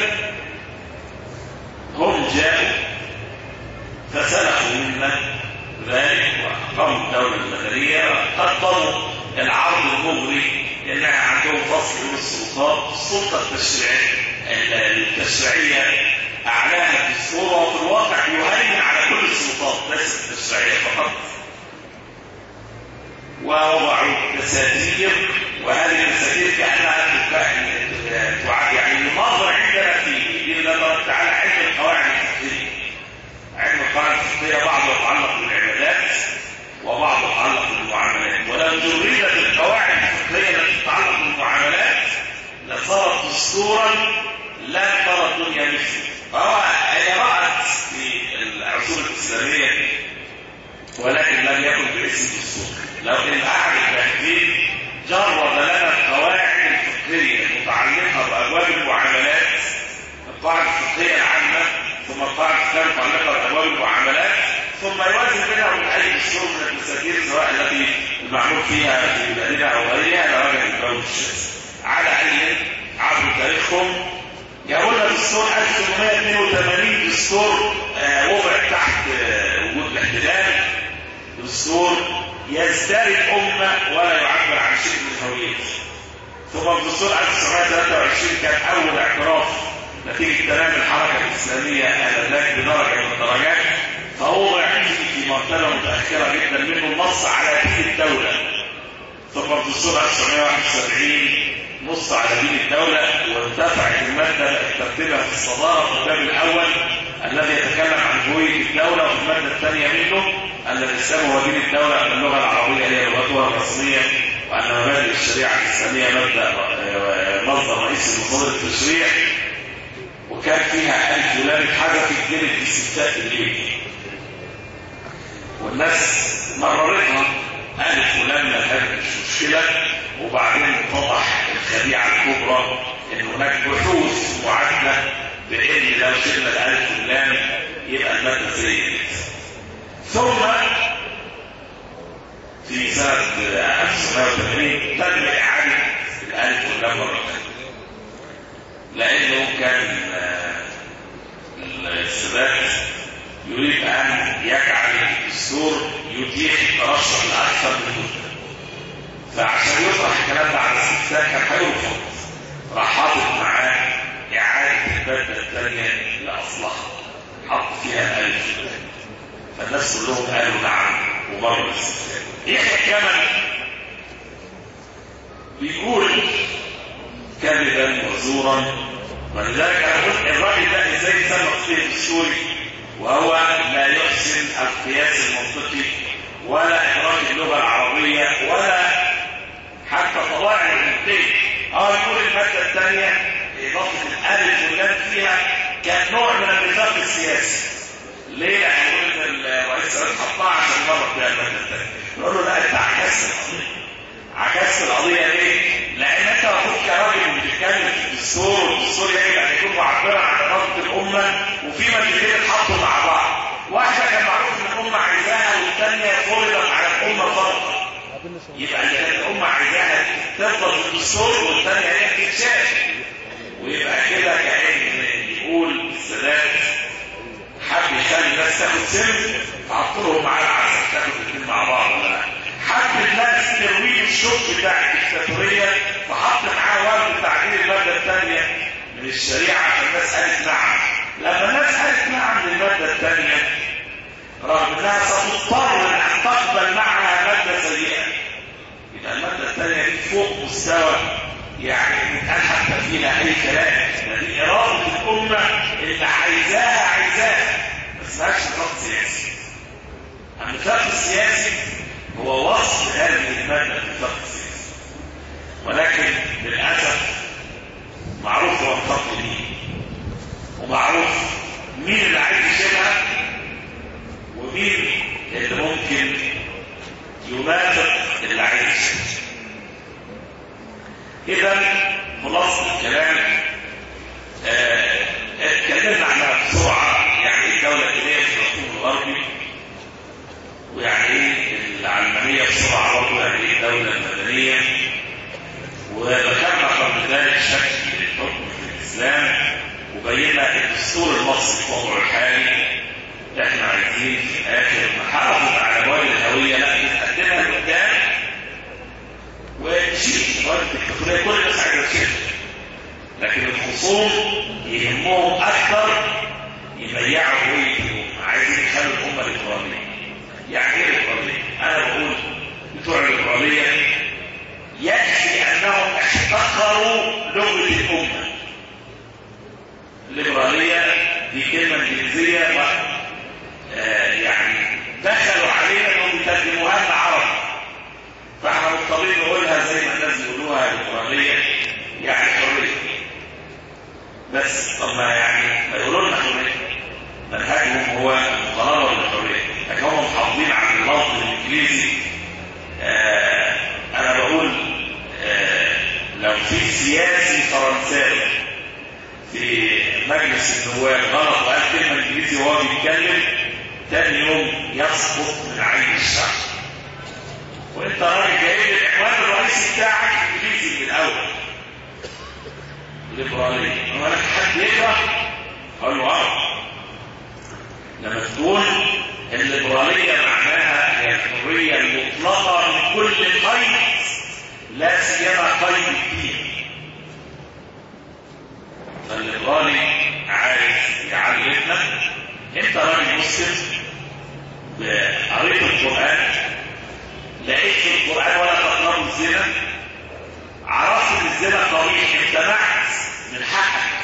E: هم جاءوا فسلخوا منا ذلك وأقاموا الدولة المدنية وقدموا العرض المغري لأنها عندهم فصل من السلطات. السلطة التشريعية أعلاها في الصورة وفي الواقع يهيمن على كل السلطات ليست التشريعية فقط، ووضعوا دساتير، وهذه الدساتير كأنها يعني المنظر عندنا فيه إلا الله تعالى علم القواعد الفقهية. علم القواعد الفقهية بعض يتعلق بالعبادات وبعض يتعلق بالمعاملات، ولو جردت القواعد الفقهية التي تتعلق بالمعاملات لصارت دستورا لا ترى الدنيا مثله. هي رأت في العصور الإسلامية ولكن لم يكن باسم دستور. لو ان احد الباحثين جرد لنا القواعد الفقهيه المتعلقه بابواب المعاملات، القواعد الفقهيه العامه ثم القواعد الفقهيه المتعلقه بابواب المعاملات، ثم يوازن بينها وبين اي دستور من الدساتير سواء التي المعمول فيها في المدينه او غيرها لوجه الجو الشاذ. على اي عبر تاريخهم جابوا لنا دستور 1882 دستور وضع تحت وجود الاحتلال، دستور يزدري الأمة ولا يعبر عن شيء من هويته. ثم في دستور 1923 كان أول اعتراف نتيجة تمام الحركة الإسلامية آنذاك بدرجة من الدرجات، فوضع في مرتبة متأخرة جدا منه النص على دين الدولة. ثم في دستور 1971 نص على دين الدولة، وارتفعت المادة ترتيبها في الصدارة في الباب الأول الذي يتكلم عن هوية الدولة، وفي المادة الثانية منه أن الإسلام هو دين الدولة، أن اللغة العربية هي لغتها الرسمية، وأن مبادئ الشريعة الإسلامية مصدر رئيسي لمصادر التشريع. وكان فيها ألف ولام اتحذفت جنب الاستفتاء الليلي، والناس مررتها ألف ولام هذه مشكلة. وبعدين اتضح الخديعة الكبرى ان هناك بحوث معدة بان لو شلنا الالف واللام يبقى المادة زي كده. ثم في سنة 1980 تم إعادة الالف واللام مرة ثانية، لانه كان السادات يريد ان يجعل الدستور يتيح الترشح لاكثر من مدة، فعشان يطرح الكلام ده على الاستفتاء كان هيرفض، راح حاطط معاه إعادة المادة الثانية لأصلها، حط فيها الألف، فالناس كلهم قالوا نعم ومروا الاستفتاء. يحيى كمان بيقول كذبا وزورا، ولذلك أنا قلت الراجل ده ازاي يسمى فيه السوري وهو لا يحسن القياس المنطقي ولا إدراك اللغة العربية ولا حتى طبائع المنطق. يقول المادة الثانية إضافة الألف واللام فيها كان نوع من النفاق السياسي. ليه؟ يقول الرئيس السادات حطها عشان نربط بها المادة الثانية. نقول له لا، أنت عكست القضية. عكست القضية ليه؟ لأن أنت المفروض كراجل بتتكلم في الدستور، والدستور يجب أن يكون معبرا عن إرادة الأمة، وفي مادتين اتحطوا مع بعض. واحدة كان معروف إن الأمة عايزاها، والثانية فرضت على الأمة فرضا. يبقى اللي كانت الأمة عايزاها تفضل في الدستور، والثانية هي تتشال. ويبقى كده كأن يقول السادات حب يخلي الناس تاخد سلم، فحط لهم معاه العسل تاخد الاثنين مع بعض ولا لا. حب الناس ترويج الشق بتاع الدكتاتورية، فحط معاه ورد تعديل المادة الثانية من الشريعة، عشان الناس قالت نعم. لما الناس قالت نعم للمادة الثانية، رغم انها ستضطر ان تقبل معها مادة سيئة، يبقى المادة الثانية دي فوق مستوى يعني يتقال حتى فيها اي كلام. دي اراده الامه اللي عايزاها ما اسمهاش نطاق سياسي. النطاق السياسي هو وصف هذه الماده النطاق السياسي، ولكن للاسف معروف هو النطاق مين، ومعروف مين اللي عايز يشيلها ومين اللي ممكن ينافق اللي عايز يشيلها. إذا خلاص الكلام اتكلمنا عنها بسرعة، يعني الدولة الدينية في الرسول الغربي، ويعني ايه العلمانية بسرعة برضه، يعني ايه الدولة المدنية، وذكرنا قبل ذلك شكل الحكم في الإسلام، وبينا الدستور المصري في وضعه الحالي. احنا عايزين في الآخر نحافظ على مواد الهوية، لا نقدمها لقدام ونشيل مواد الدكتورية. كل الناس عايزة تشيل، لكن الخصوم يهمهم أكثر يبيعوا هويتهم، عايزين يخلوا الأمة ليبرالية. يعني ايه ليبرالية؟ أنا بقول بتوع الليبرالية يكفي أنهم احتقروا لغة الأمة. الليبرالية دي كلمة إنجليزية يعني دخلوا علينا انهم يترجموها لنا عربي، فاحنا مضطرين نقولها زي ما الناس بيقولوها الليبرالية، يعني حرية. بس طب ما يعني ما يقولوا لنا حرية، منهجهم هو المقاربة بالحرية، لكن هم محافظين على اللفظ الانجليزي. انا بقول لو في سياسي فرنساوي في مجلس النواب غلط وقال كلمة انجليزي وهو بيتكلم، تاني يوم يسقط من عين الشعب. وانت راجل جايب العنوان الرئيسي بتاعك انجليزي من الاول. ليبرالية لما لك حد يقرا قال له لما تقول الليبرالية معناها هي الحرية المطلقة من كل قيد، لا سيما قيد الدين. فالليبرالي عايز يعلمنا انت راجل مسلم قريت القرآن، لقيت في القرآن ولا تقربوا الزنا، عرفت ان الزنا قبيح، امتنعت من حقك.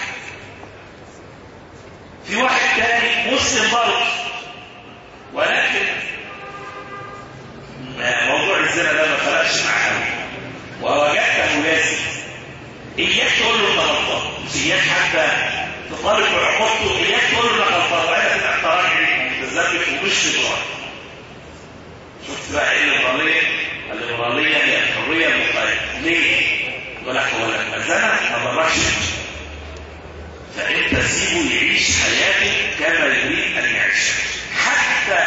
E: في واحد تاني مسلم برضه ولكن موضوع الزنا ده ما فرقش معاه ووجدته لازم، اياك تقول له انت غلطان، مش اياك حتى تطالب بعقوبته، اياك تقول له انت غلطان، ولا تبقى انت راجل متزلف ومش ليبرالي. شفت بقى ايه الليبراليه؟ الليبراليه هي الحريه المطلقه. ليه؟ يقول لك هو لما زنى ما ضربش، فانت سيبه يعيش حياته كما يريد ان يعيش. حتى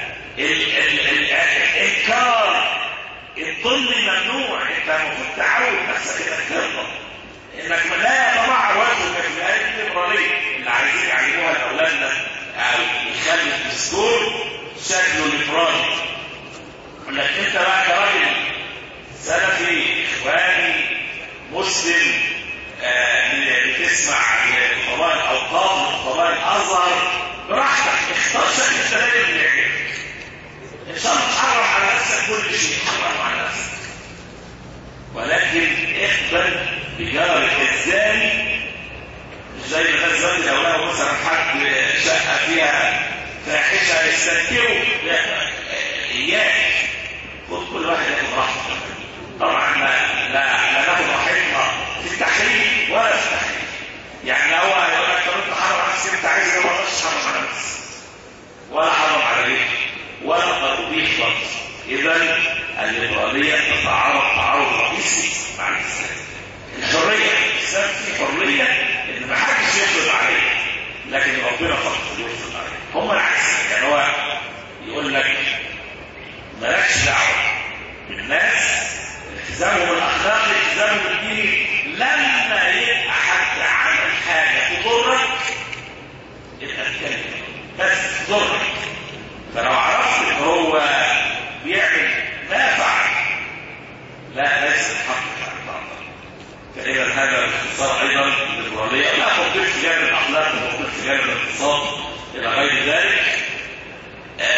E: الانكار الظلم ممنوع. انت المفروض تعود نفسك انك ترضى، انك لا يطمع وجهك في هذه الليبراليه اللي عايزين يعلموها لاولادنا، او يخلي الدستور شكله ليبرالي. يقول لك انت بقى كراجل سلفي اخواني مسلم بتسمع لقضاء الاوقاف وقضاء الازهر براحتك، اختار شكل التدين اللي يعجبك. ان شاء الله تحرم على نفسك كل شيء، تحرم على نفسك، ولكن اقبل بجارك الزاني. مش زي ما الناس دلوقتي لو لقوا مثلا حد شقه فيها فاحشه يستنكروا، لا اياك، خد كل واحد ياخد راحته. طبعا لا ناخد راحتنا في التحريم ولا في التحريم. يعني لو هو يقول لك طب انت حرم على نفسك، انت عايز ما تقدرش تحرم على نفسك ولا حرم على غيرك ولا ترضيش برضه. اذا الليبراليه تعارض رئيسي مع الاسلام. الحريه، الاسلام فيه حريه ان ما حدش يفرض عليه، لكن ربنا فقط يفرض عليه. هم العكس، يعني هو يقول لك مالكش دعوه بالناس، التزامهم الاخلاقي التزامهم الديني، لما يبقى حد عمل حاجه تضرك يبقى اتكلم، بس تضرك. فلو عرفت ان هو بيعمل ما فعل لا ليس الحق عن بعض. فاذا هذا الاختصار ايضا للليبراليه، لا تضيف في جانب الاخلاق وتضيف في جانب الاقتصاد الى غير ذلك.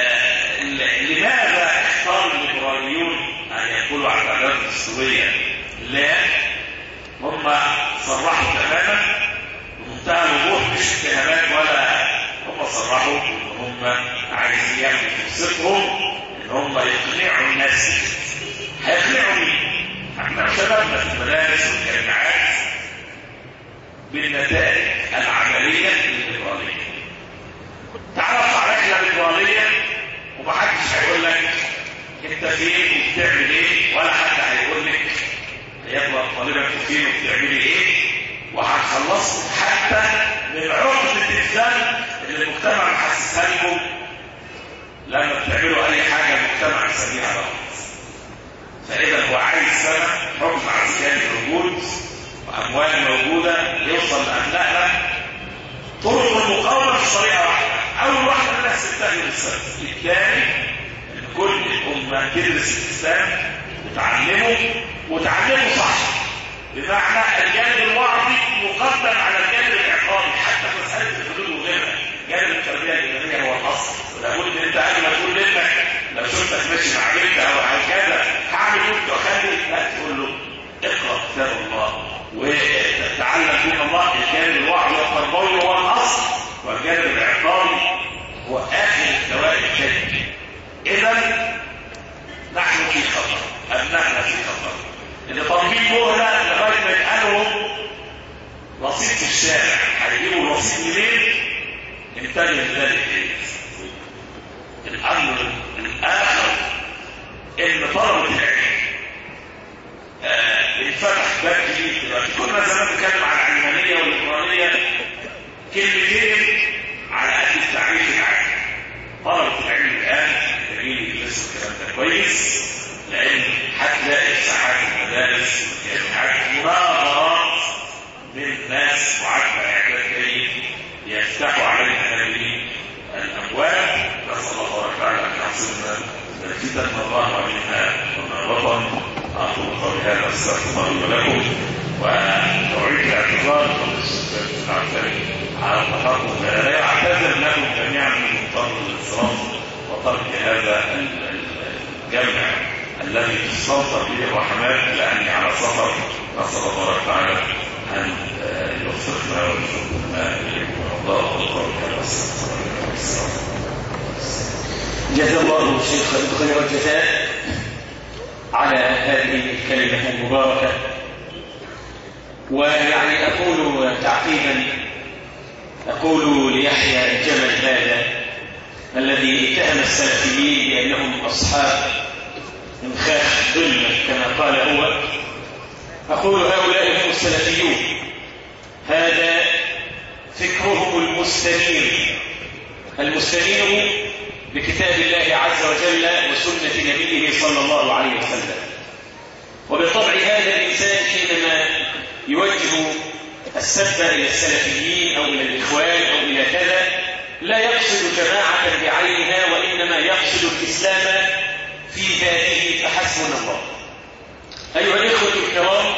E: لماذا اختار الليبراليون ان يقولوا عن العداله الدستوريه لا، هم صرحوا تماما بمنتهى الوضوح، مش اتهامات ولا، هم صرحوا ان هم عايزين يعملوا فرصتهم ان هم يقنعوا الناس. هيقنعوا مين؟ احنا شبابنا في المدارس والجامعات بالنتائج العمليه الليبراليه. تعرف على رحله ليبراليه ومحدش هيقول لك انت فين وبتعمل ايه، ولا حد هيقول لك يا طالبا انت فين وبتعملي ايه، وهنخلصكم حتى من عقده الالزام اللي المجتمع محسسها لكم لما بتعملوا اي حاجه المجتمع يسميها غلط. فاذا هو عايز سنه حكم عسكري موجود واموال موجوده يوصل لابنائنا. طرق المقاومه في طريقه واحده، اول واحده الناس تستهدف السنه، الثاني ان كل الامه تدرس الاسلام وتعلمه صح، بمعنى الجانب الوعظي مقدم على الجانب العقابي، حتى في مساله الحدود وغيرها. جانب التربيه الايمانيه هو الاصل، لابد ان انت قبل ما تقول لابنك لو شفتك ماشي مع بنت او كذا هعمل وانت واخلي، لا تقول له اقرا كتاب الله وتتعلم دين الله. الجانب الوعظي والتربوي هو الاصل، والجانب العقابي هو اخر الدوائر الشديده. اذا نحن في خطر، ابنائنا في خطر، اللي طالبين مهله لغايه ما يتقالوا رصيد في الشارع. هيجيبوا الرصيد منين؟ انتبه لذلك. الامر الاخر ان طلبه العلم انفتح باب جديد. كنا زمان بنتكلم على العلمانيه والليبراليه كلمتين على قد التعريف العام. طلبه العلم الان محتاجين يدرسوا الكلام ده كويس، لان هتلاقي في ساحات المدارس والجامعات مناظرات من ناس معدة اعداد جيد يفتحوا علينا هذه الاموال. نسال الله تعالى ان يحصلنا الفتن ما ظهر منها وما بطن. اقول قولي هذا استغفر الله لكم، واعيد الاعتذار على التحقق. لا يعتذر لكم جميعا من مضطر الانصراف وترك هذا الجمع الذي تستنطر به الرحمات، لاني على سفر. نسال الله تعالى ان يوفقنا ويوفقنا الله وقولك.
C: جزا الله الشيخ الخير الجزاء على هذه الكلمة المباركة. ويعني أقول تعقيبا، أقول ليحيى الجمل هذا الذي اتهم السلفيين بأنهم أصحاب انخاخ ظلمة كما قال هو، أقول هؤلاء هم السلفيون، هذا فكرهم المستنير بكتاب الله عز وجل وسنة نبيه صلى الله عليه وسلم. وبالطبع هذا الإنسان حينما يوجه السب إلى السلفيين أو إلى الإخوان أو إلى كذا لا يقصد جماعة بعينها، وإنما يقصد الإسلام في ذاته فحسبنا الله. أيها الإخوة الكرام،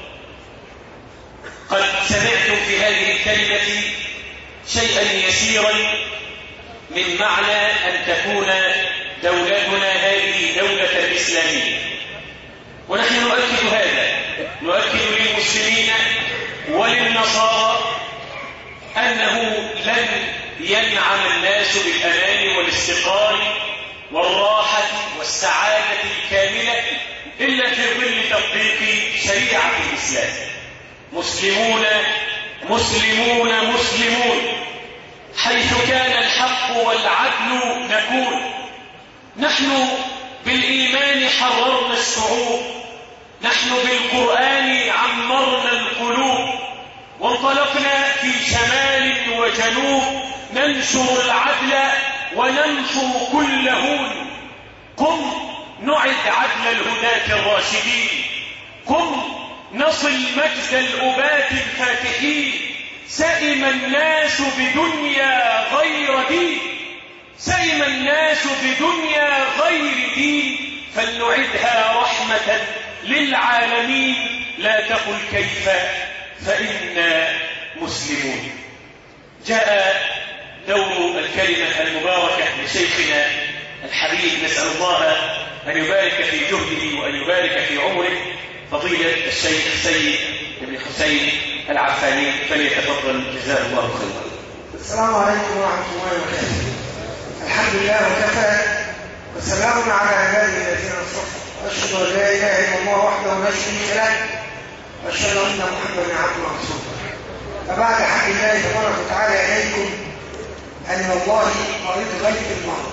C: قد سمعتم في هذه الكلمة شيئا يسيرا من معنى أن تكون دولتنا هذه دولة إسلامية، ونحن نؤكد هذا، نؤكد للمسلمين وللنصارى أنه لن ينعم الناس بالأمان والاستقرار والراحة والسعادة الكاملة إلا في ظل تطبيق شريعة الإسلام. مسلمون مسلمون مسلمون، حيث كان الحق والعدل نكون. نحن بالإيمان حررنا الشعوب، نحن بالقرآن عمرنا القلوب، وانطلقنا في شمال وجنوب ننشر العدل وننشر كل هون. قم نعد عدل الهداة الراشدين، قم نصل مجد الأبات الفاتحين. سئم الناس بدنيا غير دين، سئم الناس بدنيا غير دين، فلنعدها رحمة للعالمين. لا تقل كيف فإنا مسلمون. جاء دور الكلمة المباركة لشيخنا الحبيب، نسأل الله أن يبارك في جهده وأن يبارك في عمره، فضيلة الشيخ سيد بن حسين العفاني فليتفضل جزاه الله خيرا.
F: السلام عليكم ورحمة الله وبركاته. الحمد لله وكفى وسلام على عباده الذين اصطفى، أشهد أن لا إله إلا الله وحده لا شريك له وأشهد أن محمدا عبده ورسوله. فبعد حمد الله تبارك وتعالى إليكم أن والله قريت غيب المرض،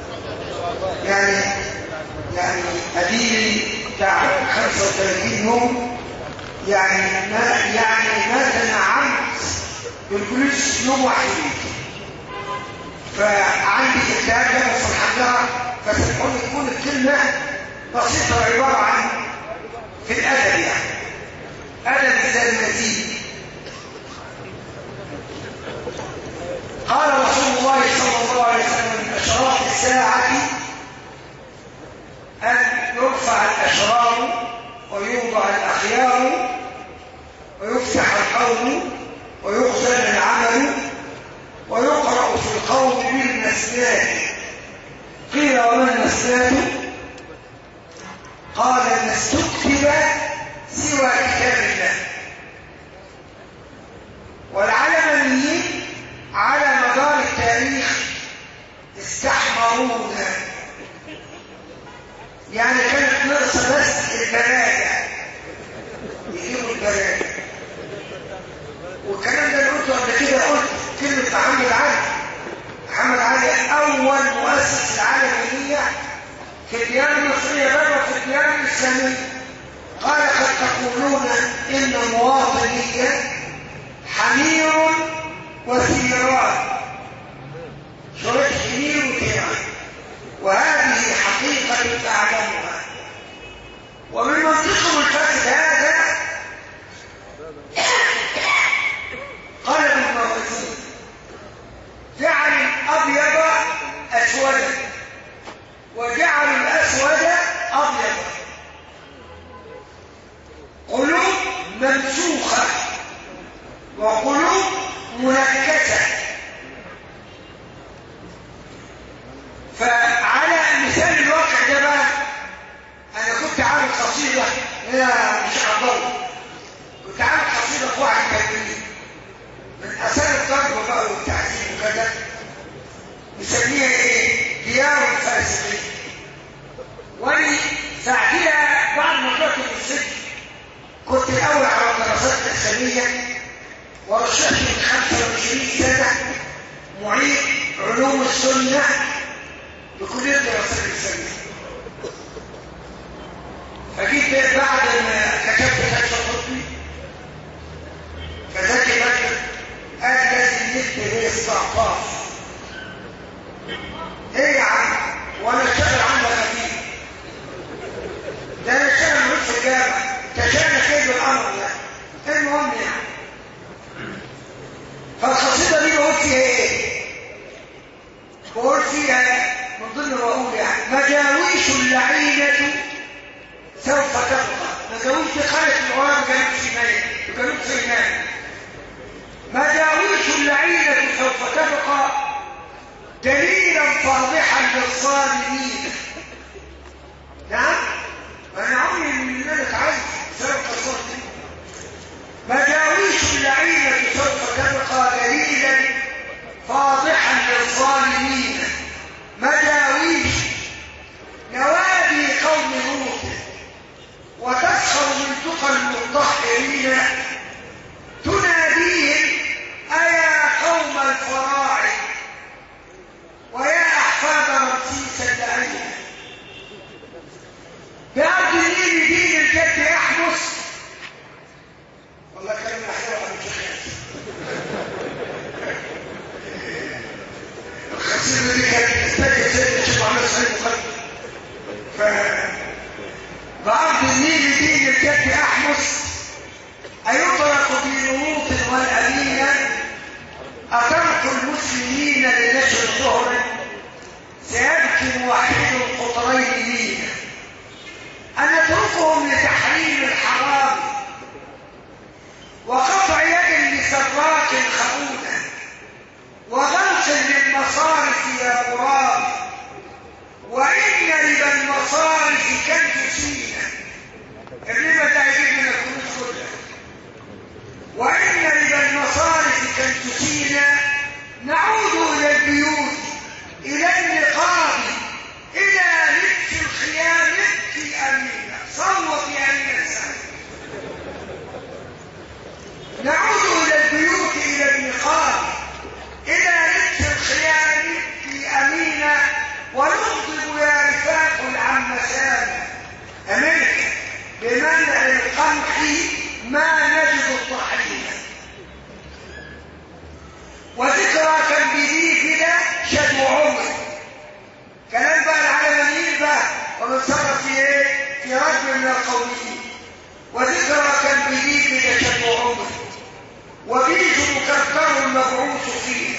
F: يعني أديني بتاع 35 يوم، ما تنعمت بالجلوس يوم واحد. فعندي اكتئاب جامد في الحنجره، فسيكون تكون الكلمه بسيطه عباره عن في الادب، ادب زي المزيد. قال رسول الله صلى الله عليه وسلم من اشراط الساعه ان يرفع الاشرار ويوضع الاخيار ويفتح القوم ويخزن العمل ويقرأ في القوم بالمسناد. قيل وما المسناد؟ قال ما استكتب سوى كتاب الله. والعلمانيين على مدار التاريخ استحمرونا، يعني كانت ناقصه بس البلاغه، يجيبوا البلاغه. والكلام ده اللي قلته قبل كده، قلت كلمة محمد علي أول مؤسس العالمية في الديانة المصرية بل وفي الديانة الإسلامية. قال قد تقولون إن مواطني حمير وثيران، شرط حمير وثيران، وهذه حقيقة تعلمها. ومن منطقهم الفاسد هذا قال ابن الموازين جعل الأبيض أسودا وجعل الأسود أبيض، قلوب ممسوخة وقلوب منكسة. فعلى مثال الواقع ده بقى، أنا كنت عامل قصيدة هنا مش عبارة، كنت عامل قصيدة في واحد كبير من أثار الضرب بقى والتعذيب وكذا، مسميها إيه؟ ديار الفاسقين. وأنا ساعتها بعد ما طلعت من السجن كنت الأول على الدراسات الإسلامية، ورشحت من 25 سنة معيد علوم السنة بكلية الدراسات الإسلامية. فجيت بعد ما كتبت كشف طبي فذاك الرجل قال لازم نكتب استعطاف. ايه يا عم؟ وانا اشتغل عندك خفيف، ده انا اشتغل في الجامعه، تشانك كده الامر ده. المهم يعني، فالقصيده دي بقول فيها ايه؟ بقول فيها من ضمن بقول يعني مجاويش اللعينه سوف تبقى. مجاويش دي خارج العالم جنوب سيناء. مجاويش اللعينة سوف تبقى دليلا فاضحا للظالمين. نعم؟ أنا عمري من اللي أنا اتعلم سوف تصدق. مجاويش اللعينة سوف تبقى دليلا فاضحا للظالمين. مجاويش نوادي قوم لوط وتسخر من تقى المطهرين، تناديهم أيا قوم الفراعنة ويا أحفاد رمسيس اللعين. بأرض النيل دين الجد يحمس. والله كلمة حلوة عن الشيخ. الخسيرة دي كانت تستجد سيد الشيخ محمد سعيد مقدم. بأرض النيل دين الجد يحمس، أيطلق في لوط والأمين، أترك المسلمين لنشر الظهر، سيبكي واحد القطرين مين، أن نتركهم لتحريم الحرام وقطع يد لسراق خبوثة وغلق للمصارف يا غراب، وإن ربا المصارف كنز سينا. الربا ده وصار في رجل من القوميين. وذكرى كالبليد نشد عمر وبيج مكرر المبعوث فيها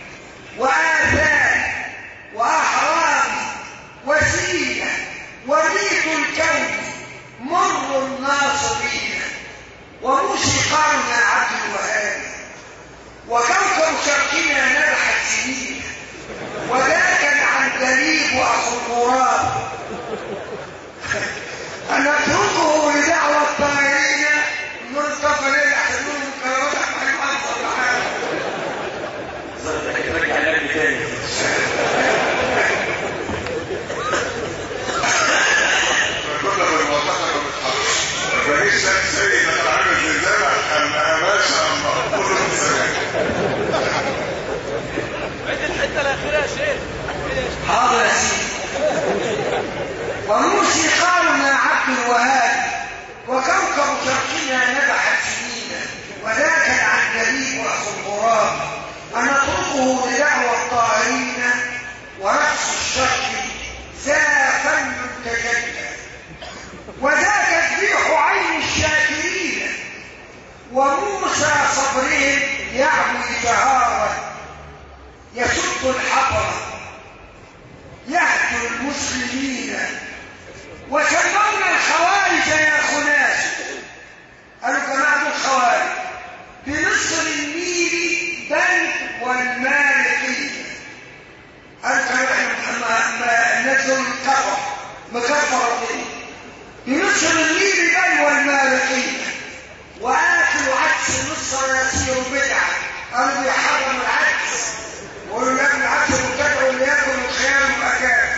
F: وآثار وأحرام وسيلة وميت الكون مر الناصرين وموسيقارنا عبد الوهاب وكوكب شرقنا نبح السنين وذاك العندليب وأخو الغراب أن نتركه لدعوة الطائرين نلتقى ليه يحسنون مكررات عن أنصر العالم.
C: صدق رجع لك تاني.
D: كنا في المنطقة ما بتحرش فهيش سيد دخل عامل زلزالة أنها ما شاء الله كله سلام.
A: الحتة الأخيرة يا شيخ.
F: حاضر يا سيدي. وموسيقارنا عبد الوهاب وكوكب شرقنا نبح السنين وذاك العندليب وأخو الغراب أن نتركه لدعوى الطائرين ورأس الشرق ذا فن تجلى وذاك الذبح عين الشاكرين وموسى صبرهم يعوي جهارا يسد الحضر يهدو المسلمين وسمونا الخوارج يا خناس. قالوا جماعة الخوارج بمصر النيل بل والمالكية. قالوا كانوا الناس دول مكفرة بمصر النيل بل والمالكية وآكل عدس مصر يصير بدعة. قالوا بيحرموا العدس وقالوا ياكل العدس مبتدع واللي ياكل الخيام مكان.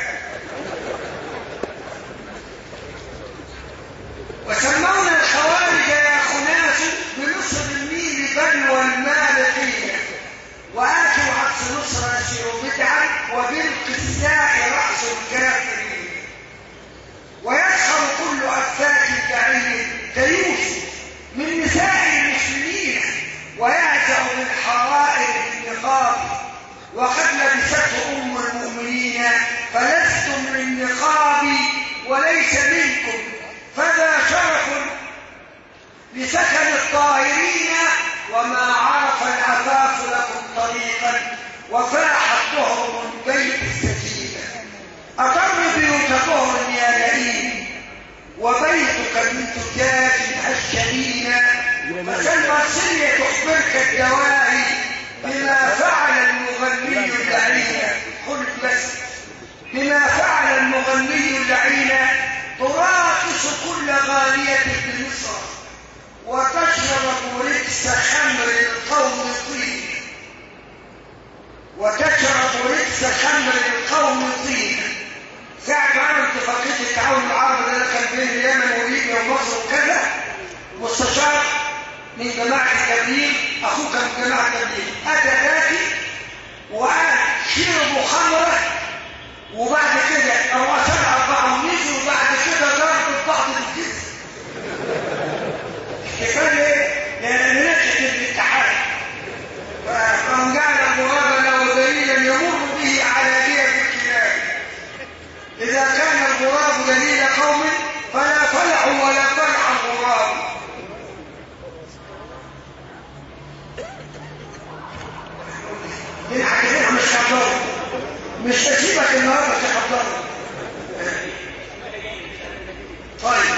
F: وسمونا الخوارج يا خناس بمصر النيل بل والمالكية وآكل عدس مصر يصير بدعا وبالقساء رأس الكافرين ويسخر كل أفاك كعين كيوسف من نساء المسلمين ويهزأ من حرائر النقاب وقد لبسته أم المؤمنين فلستم من نقابي وليس منكم فذا شرف لسكن الطاهرين وما عرف العفاف لكم طريقا وفاح الطهر من بيت السكينة أقر بيوت طهر يا لئيم وبيتك من تجاج هشمين فالمرسية تخبرك الدواعي بما فعل المغني اللعين قلت بس بما فعل المغني اللعين تراقص كل غالية بمصر وتشرب ركس خمر القوم طين ساعة عمل اتفاقية التعاون العربي اللي كان بين اليمن وليبيا ومصر وكذا مستشار من جماعة التبليغ أخوك من جماعة التبليغ أتى ذاتي وقال شربوا خمرة وبعد كده الرؤساء 4 ونزلوا وبعد كده ضربوا بعض بالجسم. كان ايه؟ نشأة الاتحاد. فمن جعل الغراب دليلا يمر به على جهة الكلاب. إذا كان الغراب دليل قوم فلا فلح ولا فلح الغراب. دي حاجتين مش هحضروا مش هسيبك النهارده تحضروا. طيب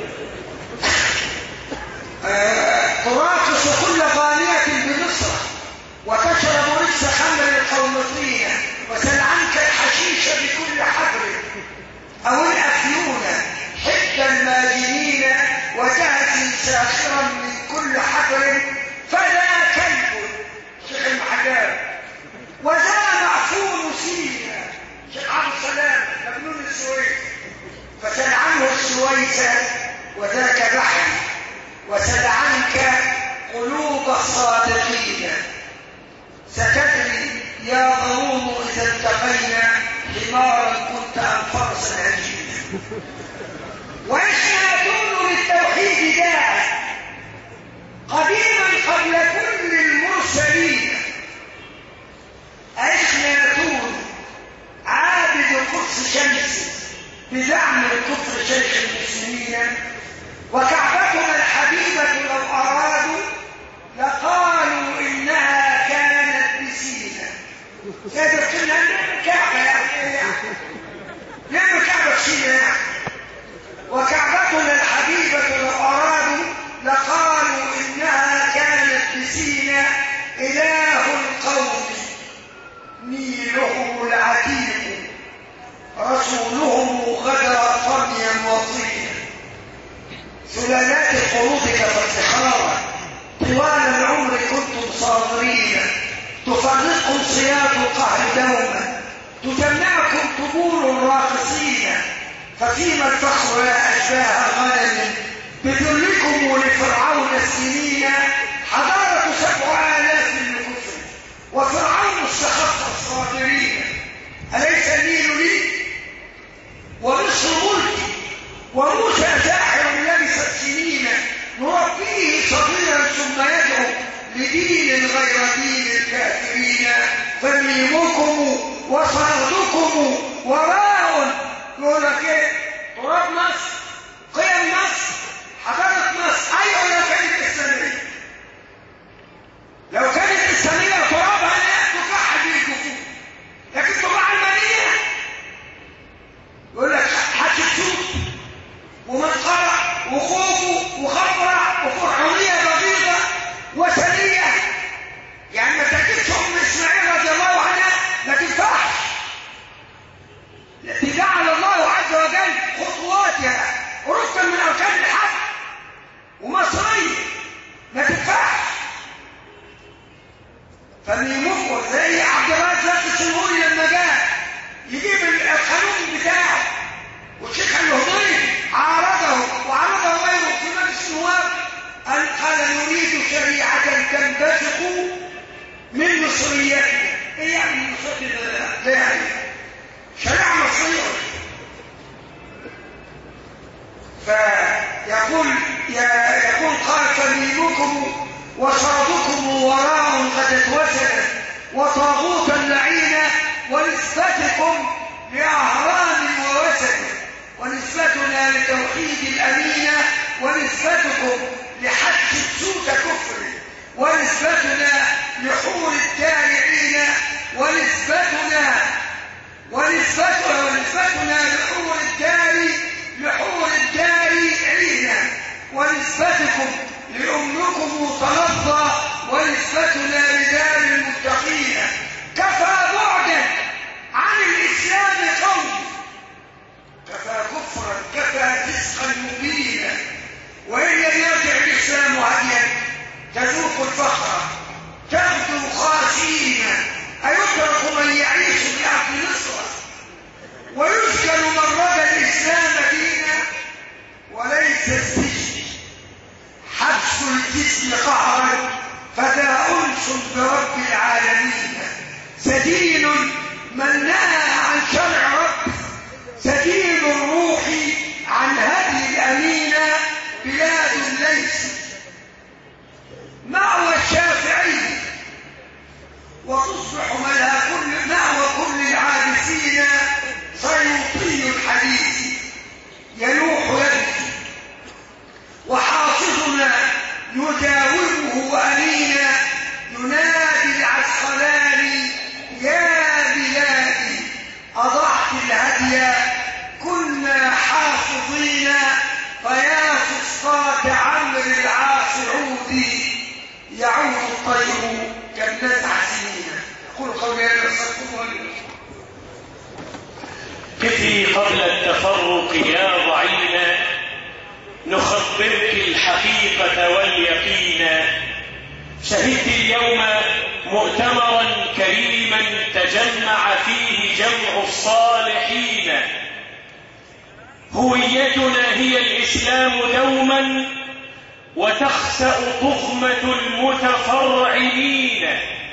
F: تراقص كل غالية بمصر وتشرب ركس خمر القومطية وسل عنك الحشيش بكل حبر أو الأفيون حتى الماجنين وتهزي ساخرا من كل حبر فلا كلب شيخ المحجاب وذا معفون سينا شيخ عبد السلام مجنون السويس فسل عنه السويس وذاك بحر وسل عنك قلوب الصادقين ستدري يا ضروم إذا التقينا حمارا كنت أم فرسا عجينا وإحنا دون للتوحيد داعي قديما قبل كل المرسلين إحنا دون عابد قدس شمس بدعم الكفر شيخ المسلمين. وكعبتنا الحبيبة لو أرادوا لقالوا إنها كانت بسينا. هذا قلنا نعمل كعبة يعني نعمل كعبة بسينا. وكعبتنا الحبيبة لو أرادوا لقالوا إنها كانت بسينا. إله القوم نيلهم العتيق رسولهم غدا طميا وطينا. سلالات قروضك فافتخارا طوال العمر كنتم صابرين. تفرقكم صياط القهر دوما تجمعكم طبول الراقصين. ففيما الفخر يا أشباه غنم بذلكم لفرعون السنين. حضارة 7000 للكفر وفرعون استخف الصابرين. أليس النيل لي ومصر ملكي وموسى ساحر لبس السنين. نربيه صغيرا ثم يدعو لدين غير دين الكافرين. فميمكم وفرضكم وراء. يقول لك ايه؟ تراب مصر، قيم مصر، حضارة مصر. ايوه لو كانت اسلامية، لو كانت اسلامية ترابها لا تكحل بالكفور. لكن تبع المدينة يقول لك حتشوف ومنقرة وخوفه وخبرة وفرعونية بغيضة وثنية. يعني ما تجدش ام اسماعيل رضي الله عنها ما تنفعش. التي جعل الله عز وجل خطواتها ركن من اركان الحق ومصرية ما تنفعش. فالميمون زي عبد الرازق السنهوري لما جاء يجيب القانون بتاعه والشيخ الهضيري عارضه وعرضه غيره في مجلس النواب قال نريد شريعة تنبثق من مصريتنا. ايه يعني من مصريتنا ده؟ يعني شريعة مصرية. يقول قال فميمكم وصادكم وراء قد اتوسدت وطاغوتا لعينا. ونسبتكم لأهرام ووسد ونسبتنا لتوحيد الأمينة. ونسبتكم لحج سوء كفر. ونسبتنا لحور التارعين. ونسبتنا لحور الدارعين. ونسبتكم لأمكم تلظى. ونسبتنا لدار المتقين. كفى بعدا عن الإسلام قوم كفى كفرا كفى فسقا مبينا. وإن لم يرجع الإسلام هديا تذوق الفخر تغدو خاشين. أيترك من يعيش بأرض مصر ويسكن من رجا الإسلام دينا. وليس السجن حبس الجسم قهرا فذا أنس برب العالمين. سدين من نهى عن شرع رب سدين الروح عن هدي الأمينة. بلاد ليس مأوى الشافعي وتصبح مأوى كل العابسين. سيوطي الحديث يلوح يبكي وحافظنا يجاوبه أمينا. ينادي العسقلاني يا بلادي أضعت الهدي كنا حافظين. فيا فسطاط عمرو العاص عودي يعود الطير كالنزع سنين. يقول قولي هذا وسلم.
C: كفي قبل التفرق يا ضعينا نخبرك الحقيقة واليقين. شهدت اليوم مؤتمرا كريما تجمع فيه جمع الصالحين. هويتنا هي الإسلام دوما وتخسأ تخمة المتفرعين.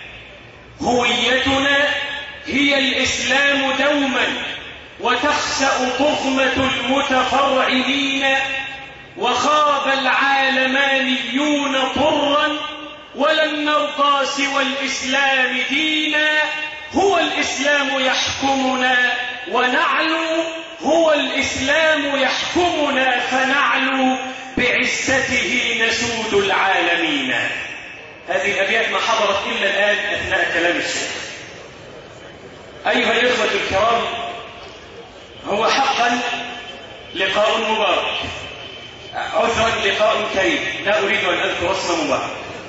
C: هويتنا هي الإسلام دوما وتخسأ تخمة المتفرعين. وخاب العالمانيون طرا ولم نرضى سوى الإسلام دينا. هو الإسلام يحكمنا ونعلو هو الإسلام يحكمنا فنعلو بعزته نسود العالمين. هذه الأبيات ما حضرت إلا الآن أثناء كلام الشيخ. أيها الإخوة الكرام، هو حقا لقاء مبارك، عذرا لقاء كريم، لا أريد أن أذكر اسم مبارك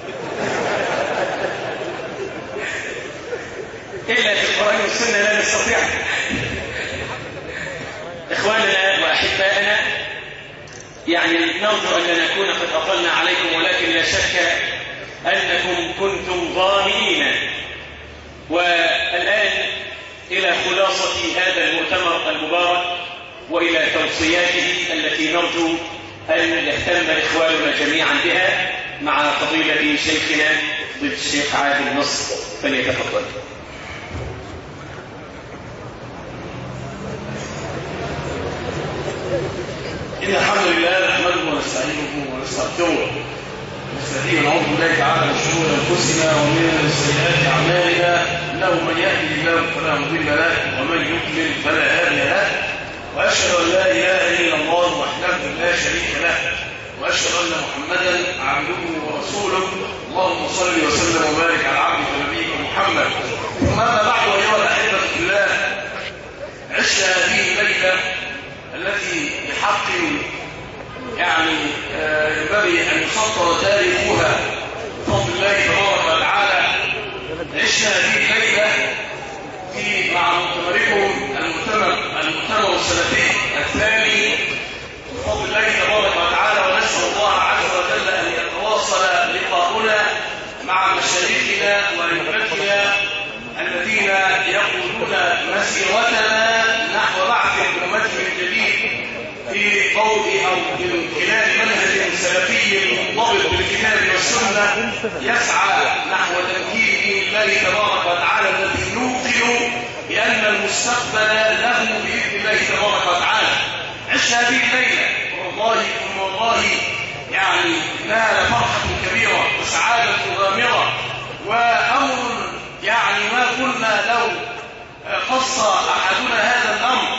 C: إلا في القرآن والسنة لا نستطيع. إخواننا وأحبائنا، يعني نرجو أن نكون قد أطلنا عليكم، ولكن لا شك أنكم كنتم ظالمين. والآن إلى خلاصة هذا المؤتمر المبارك وإلى توصياته التي نرجو أن يهتم إخواننا جميعا بها مع فضيلة شيخنا فضيلة الشيخ عادل نصر، فليتفضل.
E: إن الحمد لله نحمده ونستعينه ونستغفره ونستهديه ونعوذ بالله تعالى من شرور أنفسنا ومن سيئات أعمالنا، إنه من يهده الله فلا مضل له ومن يضلل فلا هادي له، وأشهد أن لا إله إلا الله وحده لا شريك له، وأشهد أن محمدا عبده ورسوله. اللهم صل وسلم وبارك على عبدك ونبيك محمد. ثم أما بعد، أيها الأحبة في الله، عشنا هذه الليلة التي بحق يعني ينبغي أن يسطر تاريخها بفضل الله تبارك وتعالى. عشنا هذه الليلة مع مؤتمركم المؤتمر السلفي الثاني بفضل الله تبارك وتعالى، ونسأل الله عز وجل أن يتواصل لقاؤنا مع مشايخنا وأئمتنا الذين يقودون مسيرتنا نحو بعث الأمة من جديد في ضوء أو من خلال منهج سلفي منضبط بالكتاب والسنة يسعى نحو تمكين دين الله تبارك وتعالى الذي نوقن بأن المستقبل له بإذن الله تبارك وتعالى. عشنا هذه الليلة والله يعني إنها لفرحة كبيرة وسعادة غامرة، وأمر يعني ما كنا لو قص أحدنا هذا الأمر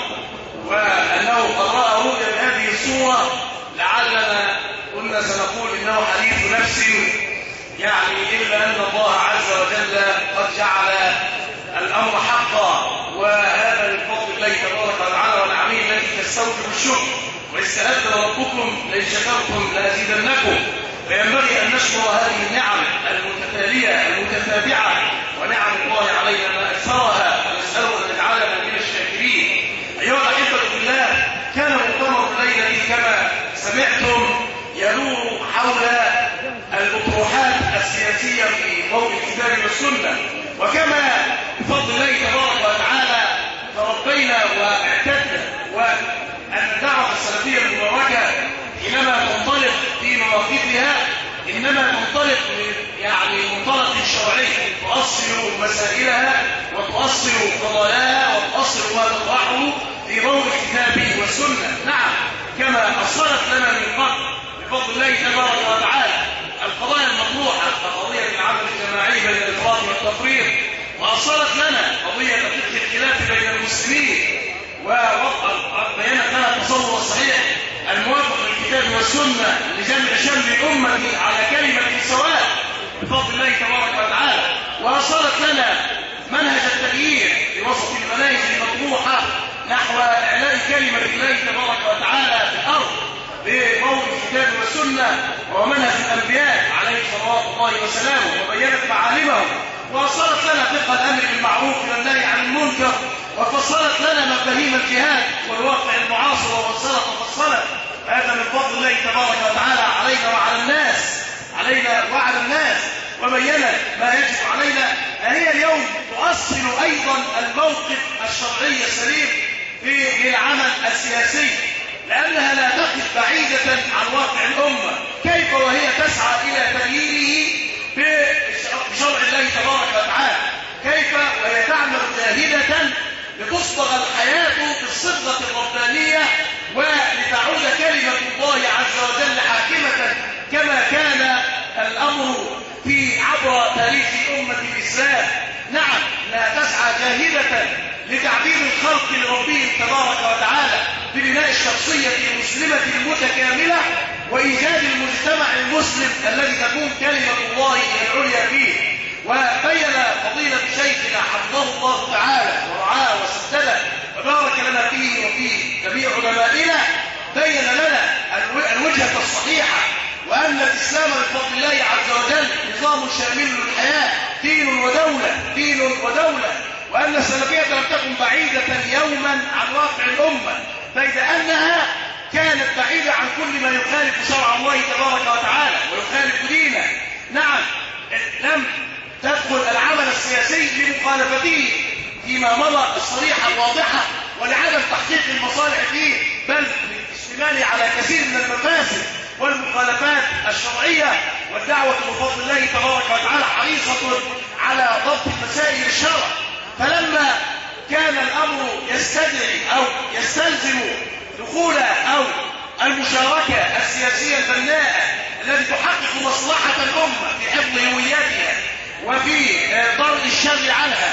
E: وأنه قد رأى رؤيا بهذه الصورة لعلنا كنا سنقول إنه حديث نفس، يعني إلا أن الله عز وجل قد جعل الأمر حقا، وهذا من فضل الله تبارك وتعالى والنعمين التي تستوجب الشكر. واستأذن ربكم لئن شكرتم لأزيدنكم، فينبغي أن نشكر هذه النعم المتتالية المتتابعة، ونعم الله علينا ما أكثرها، ونسأله أن يجعلنا من الشاكرين. أيها الأحبة بالله، كان مؤتمر الليلة كما سمعتم يدور حول الأطروحات السياسية في ضوء الكتاب والسنة، وكما بفضل الله تبارك وتعالى تربينا واعتدنا، وأن الدعوة السلفية المباركة حينما تنطلق في مواقفها إنما تنطلق يعني منطلق شرعي، تؤصل مسائلها وتؤصل قضاياها وتؤصل ما تطرحه في ضوء الكتاب والسنة. نعم، كما أصلت لنا من قبل بفضل الله تبارك وتعالى القضايا المطروحة كقضية العمل الجماعي بين الإفراط والتفريط، وأصلت لنا قضية فقه الخلاف بين المسلمين، وبينت لنا التصور الصحيح الموافق للكتاب والسنة لجمع شمل الأمة على كلمة سواء بفضل الله تبارك وتعالى، وأصلت لنا منهج التغيير في وسط المناهج المطروحة نحو إعلاء كلمة الله تبارك وتعالى في الأرض بضوء الكتاب والسنة ومنهج الأنبياء عليه صلوات الله وسلامه، وبينت معالمهم، وأصلت لنا فقه الأمر بالمعروف والنهي عن المنكر، وفصلت لنا مفاهيم الجهاد والواقع المعاصر وفصلت هذا من فضل الله تبارك وتعالى علينا وعلى الناس، وبينت ما يجب علينا. هي اليوم تؤصل أيضا الموقف الشرعي السليم في العمل السياسي، لأنها لا تقف بعيدة عن واقع الأمة، كيف وهي تسعى إلى تغييره بشرع الله تبارك وتعالى، كيف وهي تعمل جاهدة لتصبغ الحياة بالصبغة الربانية ولتعود كلمة الله عز وجل حاكمة كما كان الأمر في عبر تاريخ أمة الإسلام. نعم، لا تسعى جاهدة
G: لتعبير الخلق لربهم تبارك وتعالى ببناء الشخصية المسلمة المتكاملة وإيجاد المجتمع المسلم الذي تكون كلمة الله هي العليا فيه. وبين فضيلة شيخنا حفظه الله تعالى ورعاه وسدده وبارك لنا فيه وفيه جميع علمائنا، بين لنا الوجهة الصحيحة، وأن الإسلام بفضل الله عز وجل نظام شامل للحياة، دين ودولة، وأن السلفية لم تكن بعيدة يوما عن واقع الأمة، بيد أنها كانت بعيدة عن كل ما يخالف شرع الله تبارك وتعالى ويخالف دينه. نعم، لم تدخل العمل السياسي لمخالفته فيما مضى الصريحة الواضحة ولعدم تحقيق المصالح فيه، بل للاشتمال على كثير من المفاسد والمخالفات الشرعية. والدعوة بفضل الله تبارك وتعالى حريصة على ضبط مسائل الشرع. فلما كان الأمر يستدعي أو يستلزم دخول أو المشاركة السياسية البناءة التي تحقق مصلحة الأمة في حفظ هويتها وفي ضرب الشر عنها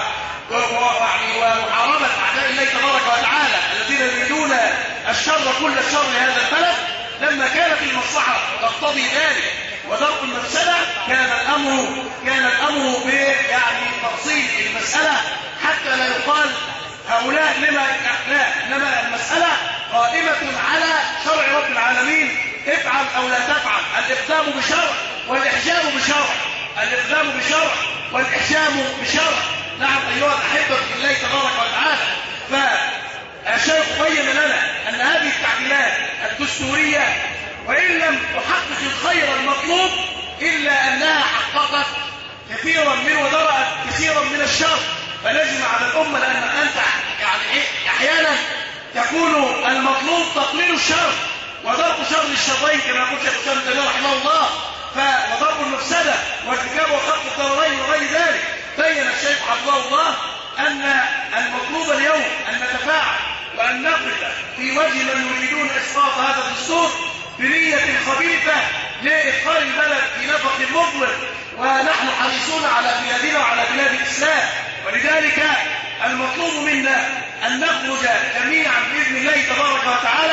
G: ومحاربة أعداء الله تبارك وتعالى الذين يريدون الشر كل الشر لهذا البلد، لما كانت المصلحة تقتضي ذلك ودرء المفسدة كان الأمر بتفصيل المسألة حتى لا يقال هؤلاء لما لا، إنما المسألة قائمة على شرع رب العالمين، افعل أو لا تفعل، الإقدام بشرع والإحجام بشرع، الإقدام بشرع والإحجام بشرع. نعم أيها الأحبة في الله تبارك وتعالى، فالشيخ بين لنا أن هذه التعديلات الدستورية وإن لم تحقق الخير المطلوب إلا أنها حققت كثيرا من ودرأت كثيرا من الشر، فلازم على الأمة، لأن أنت أحيانا يكون المطلوب تقليل الشر وضرب شر الشرين كما يقول شيخ الإسلام ابن تيمية رحمه الله، وضرب المفسدة وارتكاب وخلق الضررين وغير ذلك. بين الشيخ حفظه الله أن المطلوب اليوم أن نتفاعل وأن نقف في وجه من يريدون إسقاط هذا الدستور بنية خبيثة لإدخال البلد في نفق مظلم، ونحن حريصون على بلادنا وعلى بلاد الإسلام. ولذلك المطلوب منا أن نخرج جميعا بإذن الله تبارك وتعالى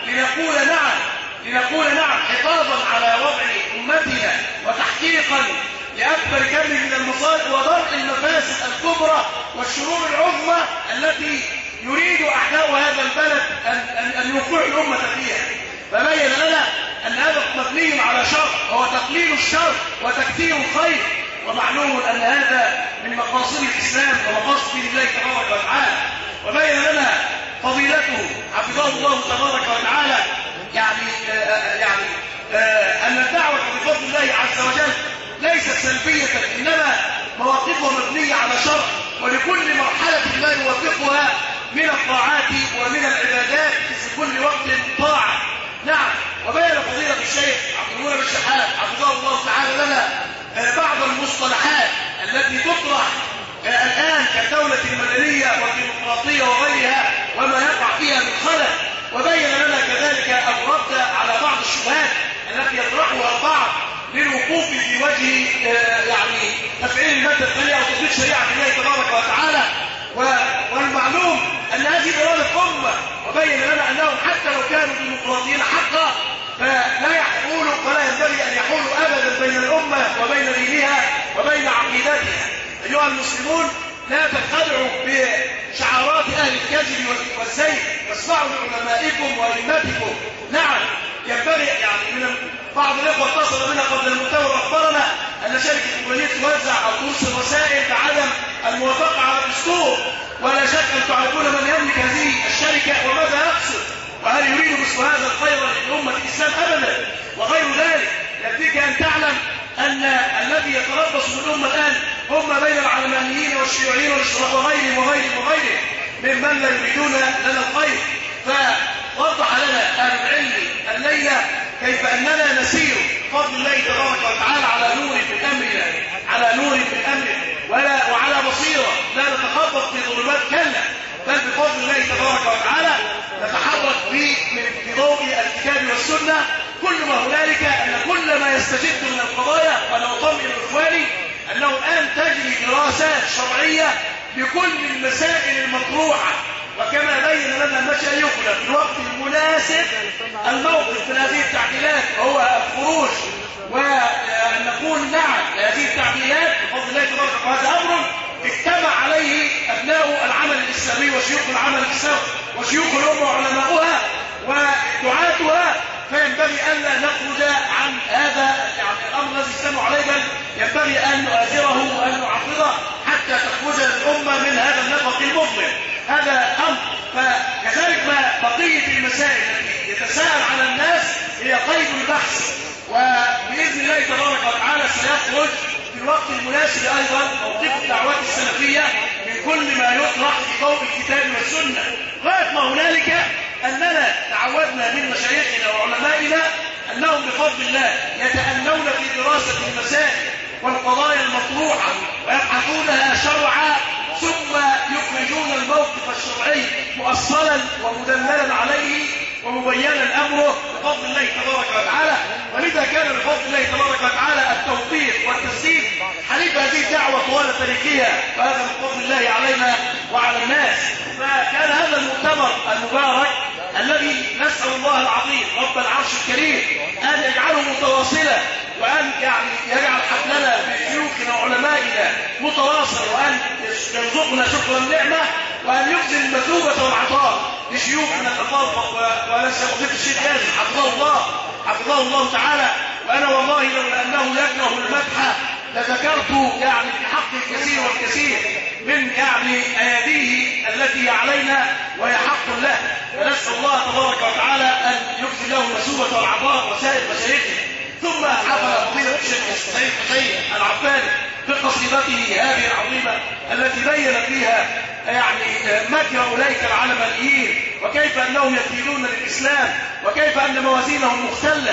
G: لنقول نعم حفاظا على وضع أمتنا وتحقيقا لأكبر كم من المصالح ودرء المفاسد الكبرى والشرور العظمى التي يريد أعداء هذا البلد أن يوقعوا الأمة فيها. فبين لنا أن هذا مبني على شر، هو تقليل الشر وتكثير الخير، ومعلوم أن هذا من مقاصد الإسلام ومقاصد دين الله تبارك وتعالى. وبين لنا فضيلته حفظه الله تبارك وتعالى أن الدعوة بفضل الله عز وجل ليست سلبية، إنما مواقفها مبنية على شرع، ولكل مرحلة ما يوافقها من الطاعات ومن العبادات في كل وقت طاعة. نعم، وبين فضيلة الشيخ عبد المنعم الشحات حفظه الله تعالى لنا بعض المصطلحات التي تطرح الآن كالدولة المدنية والديمقراطية وغيرها وما يقع فيها من خلل، وبين لنا كذلك الرد على بعض الشبهات التي يطرحها البعض للوقوف في وجه تفعيل المادة الثانية أو تطبيق شريعة الله تبارك وتعالى. والمعلوم أن هذه إرادة أمة، وبين لنا أنهم حتى لو كانوا ديمقراطيين حقا فلا يحولوا ولا ينبغي أن يحولوا أبدا بين الأمة وبين دينها وبين عقيدتها. أيها المسلمون، لا تنخدعوا بشعارات أهل الكذب والزيف، واسمعوا لعلمائكم وأئمتكم. نعم، ينبغي من بعض الإخوة اتصل بنا قبل المؤتمر أخبرنا أن شركة الكويت توزع أو ترسل رسائل بعدم الموافقة على الدستور، ولا شك أن تعرفون من يملك هذه الشركة وماذا يقصد، وهل يريد مثل هذا الخير لأمة الإسلام أبدا وغير ذلك. يكفيك أن تعلم أن الذي يتربص بالأمة الآن هم بين العلمانيين والشيوعيين وغيرهم ممن لا يريدون لنا الخير. فوضح لنا أهل العلم الليلة كيف أننا نسير بفضل الله تبارك وتعالى على نور من أمره وعلى بصيرة، لا نتخبط في ظلمات كلا، بل بفضل الله تبارك وتعالى نتحرك في ضوء الكتاب والسنة. كل ما هنالك أن كل ما يستجد من القضايا، وأنا أطمئن إخواني أنه الآن تجري دراسات شرعية بكل المسائل المطروحة، وكما بين لنا مشايخنا في الوقت المناسب الموقف من هذه التعديلات هو الخروج وأن نقول نعم لهذه التعديلات بفضل الله تبارك وتعالى. وهذا أمر اجتمع عليه أبناء العمل الإسلامي وشيوخ العمل الإسلامي وشيوخ الأمة وعلماؤها ودعاتها، فينبغي ألا نخرج عن هذا الأمر الذي اجتمعوا عليه، بل ينبغي أن نؤثره وأن نعرضه حتى تخرج الأمة من هذا النفق المظلم. هذا أمر. فكذلك ما بقية المسائل التي يتساءل على الناس هي قيد البحث، وبإذن الله تبارك وتعالى سيخرج في الوقت المناسب أيضا موقف الدعوات السلفية من كل ما يطرح في ضوء الكتاب والسنة. غاية ما هنالك أننا تعودنا من مشايخنا وعلمائنا أنهم بفضل الله يتأنون في دراسة المسائل والقضايا المطروحة ويبحثونها شرعا، ثم يخرجون الموقف الشرعي مؤصلا ومدللا عليه ومبينا أمره بفضل الله تبارك وتعالى. ولذا كان بفضل الله تبارك وتعالى التوفيق والتسديد حليف هذه الدعوة طوال تاريخها، وهذا من فضل الله علينا وعلى الناس. فكان هذا المؤتمر المبارك الذي نسأل الله العظيم رب العرش الكريم أن يجعله متواصلا، وأن يجعل حفلنا بشيوخنا وعلمائنا متواصل، وأن يرزقنا شكر النعمة، وأن يجزي المثوبة والعطاء لشيوخنا الأفاضل ونسأل فضيلة الشيخ ياسر حفظه الله تعالى. وأنا والله لولا أنه يكره المدح لذكرت في حق الكثير والكثير من أياديه التي علينا وهي حق له، ونسأل الله تبارك وتعالى أن يجزي له المثوبة والعطاء وسائر مشايخه. ثم حفل فضيلة الشيخ السيد حسين العفاني بقصيدته هذه العظيمة التي بين فيها مكر أولئك العلمانيين، وكيف أنهم يكيدون للإسلام، وكيف أن موازينهم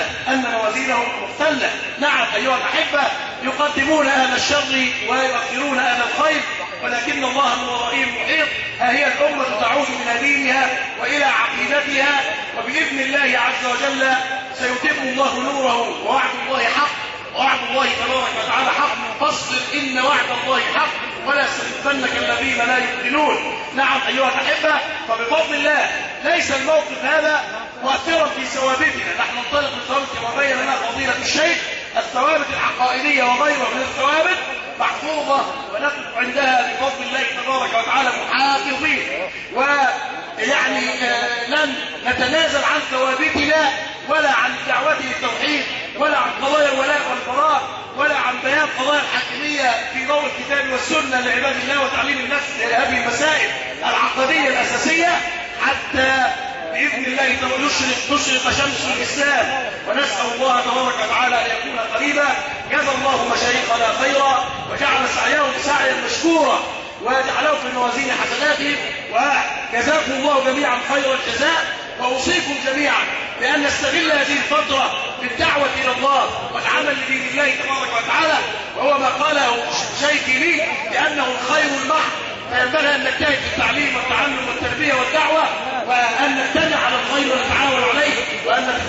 G: مختلة. نعم أيها الأحبة، يقدمون أهل الشر ويؤخرون أهل الخير، ولكن الله من ورائهم محيط. ها هي الأمة تعود إلى دينها وإلى عقيدتها، وبإذن الله عز وجل سيتم الله نوره، ووعد الله حق، ووعد الله تبارك وتعالى حق. فاصبر إن وعد الله حق ولا يستخفنك الذين لا يؤمنون. نعم أيها الأحبة، فبفضل الله ليس الموقف هذا مؤثرا في ثوابتنا. نحن ننطلق من ثوابت كما بين لنا فضيلة الشيخ، الثوابت العقائدية وغيرها من الثوابت محفوظة، ونقف عندها بفضل الله تبارك وتعالى محافظين، لن نتنازل عن ثوابتنا ولا عن دعوته للتوحيد، ولا عن قضايا الولاء والبراء، ولا عن بيان قضايا الحاكمية في ضوء الكتاب والسنة لعباد الله وتعليم الناس لهذه المسائل العقدية الأساسية، حتى بإذن الله تشرق شمس الإسلام. ونسأل الله تبارك وتعالى أن يكون قريبا. جزا الله مشايخنا خيرا، وجعل سعيهم سعيا مشكورا، وجعله في موازين حسناتهم، وجزاكم الله جميعا خير الجزاء. وأوصيكم جميعا بأن نستغل هذه الفترة بالدعوة إلى الله والعمل لدين الله تبارك وتعالى، وهو ما قاله شيخي لي بأنه الخير المحض. فينبغي أن نجتهد في التعليم والتعلم والتربية والدعوة، وأن نجتمع على الخير ونتعاون عليه، وأن